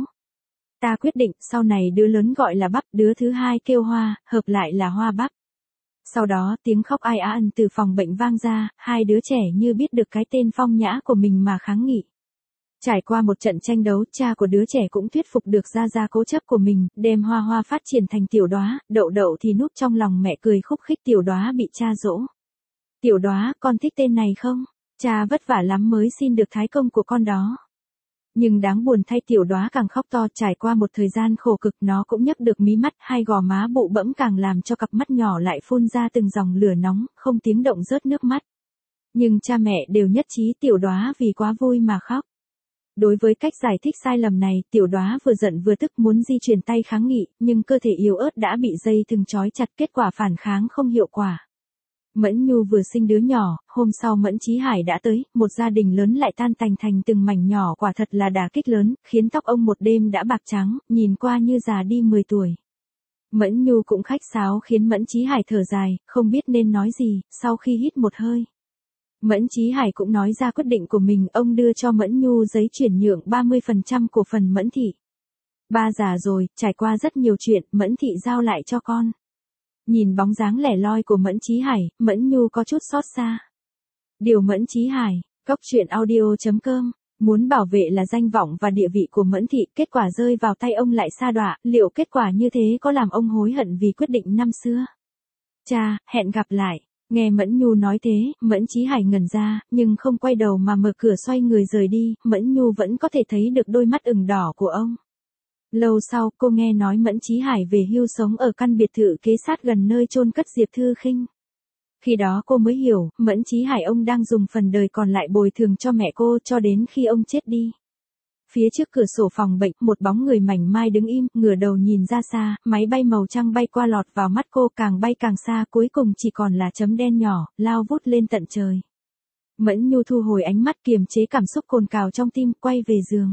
Ta quyết định, sau này đứa lớn gọi là Bắp, đứa thứ hai kêu Hoa, hợp lại là Hoa Bắp. Sau đó tiếng khóc ai ân từ phòng bệnh vang ra, hai đứa trẻ như biết được cái tên phong nhã của mình mà kháng nghị. Trải qua một trận tranh đấu, cha của đứa trẻ cũng thuyết phục được gia cố chấp của mình, đem Hoa Hoa phát triển thành Tiểu Đóa, Đậu Đậu thì núp trong lòng mẹ cười khúc khích. Tiểu Đóa bị cha dỗ. Tiểu Đóa, con thích tên này không? Cha vất vả lắm mới xin được thái công của con đó. Nhưng đáng buồn thay, Tiểu Đóa càng khóc to, trải qua một thời gian khổ cực nó cũng nhấc được mí mắt, hai gò má bụ bẫm càng làm cho cặp mắt nhỏ lại phun ra từng dòng lửa nóng, không tiếng động rớt nước mắt. Nhưng cha mẹ đều nhất trí Tiểu Đóa vì quá vui mà khóc. Đối với cách giải thích sai lầm này, Tiểu Đóa vừa giận vừa tức muốn di chuyển tay kháng nghị, nhưng cơ thể yếu ớt đã bị dây thừng trói chặt, kết quả phản kháng không hiệu quả. Mẫn Nhu vừa sinh đứa nhỏ, hôm sau Mẫn Chí Hải đã tới, một gia đình lớn lại tan tành thành từng mảnh nhỏ, quả thật là đả kích lớn, khiến tóc ông một đêm đã bạc trắng, nhìn qua như già đi 10 tuổi. Mẫn Nhu cũng khách sáo khiến Mẫn Chí Hải thở dài, không biết nên nói gì, sau khi hít một hơi. Mẫn Chí Hải cũng nói ra quyết định của mình, ông đưa cho Mẫn Nhu giấy chuyển nhượng 30% cổ phần Mẫn Thị. Ba già rồi, trải qua rất nhiều chuyện, Mẫn Thị giao lại cho con. Nhìn bóng dáng lẻ loi của Mẫn Chí Hải, Mẫn Nhu có chút xót xa. Điều Mẫn Chí Hải, Cốc truyện audio.com, muốn bảo vệ là danh vọng và địa vị của Mẫn Thị, kết quả rơi vào tay ông lại sa đọa, liệu kết quả như thế có làm ông hối hận vì quyết định năm xưa? Cha, hẹn gặp lại. Nghe Mẫn Nhu nói thế, Mẫn Chí Hải ngẩn ra, nhưng không quay đầu mà mở cửa xoay người rời đi, Mẫn Nhu vẫn có thể thấy được đôi mắt ửng đỏ của ông. Lâu sau, cô nghe nói Mẫn Chí Hải về hưu sống ở căn biệt thự kế sát gần nơi chôn cất Diệp Thư Khinh. Khi đó cô mới hiểu, Mẫn Chí Hải ông đang dùng phần đời còn lại bồi thường cho mẹ cô cho đến khi ông chết đi. Phía trước cửa sổ phòng bệnh, một bóng người mảnh mai đứng im, ngửa đầu nhìn ra xa, máy bay màu trắng bay qua lọt vào mắt cô, càng bay càng xa, cuối cùng chỉ còn là chấm đen nhỏ, lao vút lên tận trời. Mẫn Nhu thu hồi ánh mắt, kiềm chế cảm xúc cồn cào trong tim, quay về giường.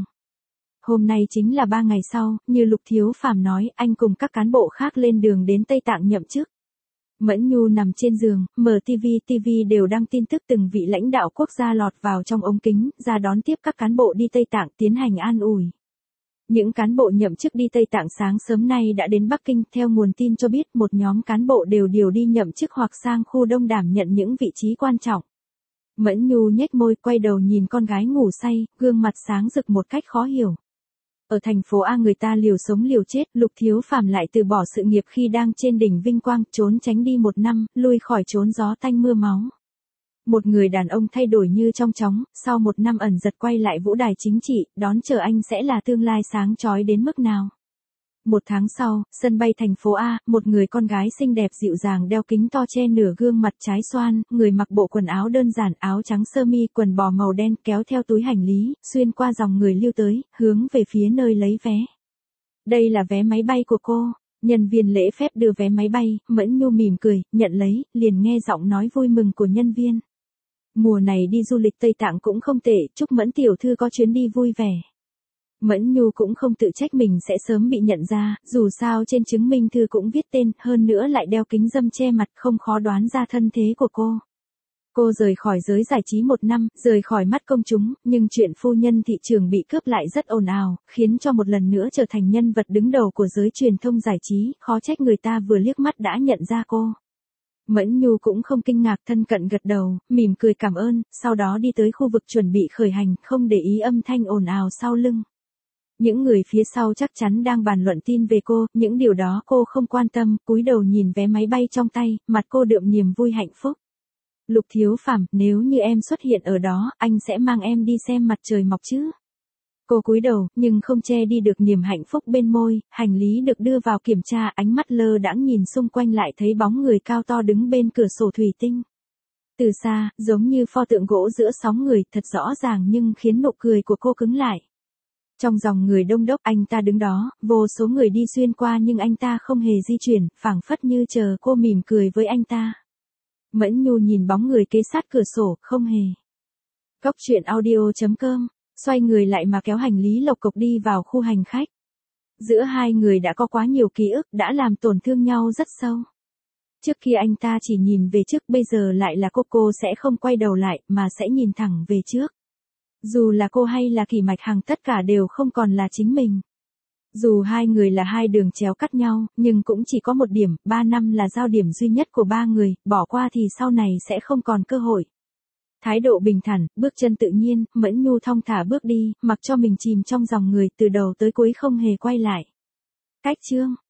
Hôm nay chính là 3 ngày sau, như Lục Thiếu Phàm nói, anh cùng các cán bộ khác lên đường đến Tây Tạng nhậm chức. Mẫn Nhu nằm trên giường, mở TV đều đăng tin tức từng vị lãnh đạo quốc gia lọt vào trong ống kính, ra đón tiếp các cán bộ đi Tây Tạng tiến hành an ủi. Những cán bộ nhậm chức đi Tây Tạng sáng sớm nay đã đến Bắc Kinh, theo nguồn tin cho biết một nhóm cán bộ đều đi nhậm chức hoặc sang khu đông đảm nhận những vị trí quan trọng. Mẫn Nhu nhếch môi, quay đầu nhìn con gái ngủ say, gương mặt sáng rực một cách khó hiểu. Ở thành phố A người ta liều sống liều chết, Lục Thiếu Phàm lại từ bỏ sự nghiệp khi đang trên đỉnh vinh quang, trốn tránh đi 1 năm, lui khỏi chốn gió tanh mưa máu. Một người đàn ông thay đổi như trong chóng, sau 1 năm ẩn giật quay lại vũ đài chính trị, đón chờ anh sẽ là tương lai sáng chói đến mức nào. 1 tháng sau, sân bay thành phố A, một người con gái xinh đẹp dịu dàng đeo kính to che nửa gương mặt trái xoan, người mặc bộ quần áo đơn giản, áo trắng sơ mi, quần bò màu đen, kéo theo túi hành lý, xuyên qua dòng người lưu tới, hướng về phía nơi lấy vé. Đây là vé máy bay của cô. Nhân viên lễ phép đưa vé máy bay, Mẫn Nhu mỉm cười, nhận lấy, liền nghe giọng nói vui mừng của nhân viên. Mùa này đi du lịch Tây Tạng cũng không tệ, chúc Mẫn tiểu thư có chuyến đi vui vẻ. Mẫn Nhu cũng không tự trách mình sẽ sớm bị nhận ra, dù sao trên chứng minh thư cũng viết tên, hơn nữa lại đeo kính râm che mặt, không khó đoán ra thân thế của cô. Cô rời khỏi giới giải trí 1 năm, rời khỏi mắt công chúng, nhưng chuyện phu nhân thị trường bị cướp lại rất ồn ào, khiến cho một lần nữa trở thành nhân vật đứng đầu của giới truyền thông giải trí, khó trách người ta vừa liếc mắt đã nhận ra cô. Mẫn Nhu cũng không kinh ngạc, thân cận gật đầu, mỉm cười cảm ơn, sau đó đi tới khu vực chuẩn bị khởi hành, không để ý âm thanh ồn ào sau lưng. Những người phía sau chắc chắn đang bàn luận tin về cô, những điều đó cô không quan tâm, cúi đầu nhìn vé máy bay trong tay, mặt cô đượm niềm vui hạnh phúc. Lục Thiếu Phàm, nếu như em xuất hiện ở đó, anh sẽ mang em đi xem mặt trời mọc chứ. Cô cúi đầu, nhưng không che đi được niềm hạnh phúc bên môi, hành lý được đưa vào kiểm tra, ánh mắt lơ đãng nhìn xung quanh lại thấy bóng người cao to đứng bên cửa sổ thủy tinh. Từ xa, giống như pho tượng gỗ giữa sóng người, thật rõ ràng nhưng khiến nụ cười của cô cứng lại. Trong dòng người đông đúc, anh ta đứng đó, vô số người đi xuyên qua nhưng anh ta không hề di chuyển, phảng phất như chờ cô mỉm cười với anh ta. Mẫn Nhu nhìn bóng người kế sát cửa sổ, không hề. Cốc truyện audio.com, xoay người lại mà kéo hành lý lộc cộc đi vào khu hành khách. Giữa hai người đã có quá nhiều ký ức, đã làm tổn thương nhau rất sâu. Trước kia anh ta chỉ nhìn về trước, bây giờ lại là cô sẽ không quay đầu lại, mà sẽ nhìn thẳng về trước. Dù là cô hay là Kỷ Mạch Hằng, tất cả đều không còn là chính mình. Dù hai người là hai đường chéo cắt nhau, nhưng cũng chỉ có một điểm, 3 năm là giao điểm duy nhất của 3 người, bỏ qua thì sau này sẽ không còn cơ hội. Thái độ bình thản, bước chân tự nhiên, Mẫn Nhu thong thả bước đi, mặc cho mình chìm trong dòng người, từ đầu tới cuối không hề quay lại. Cách chương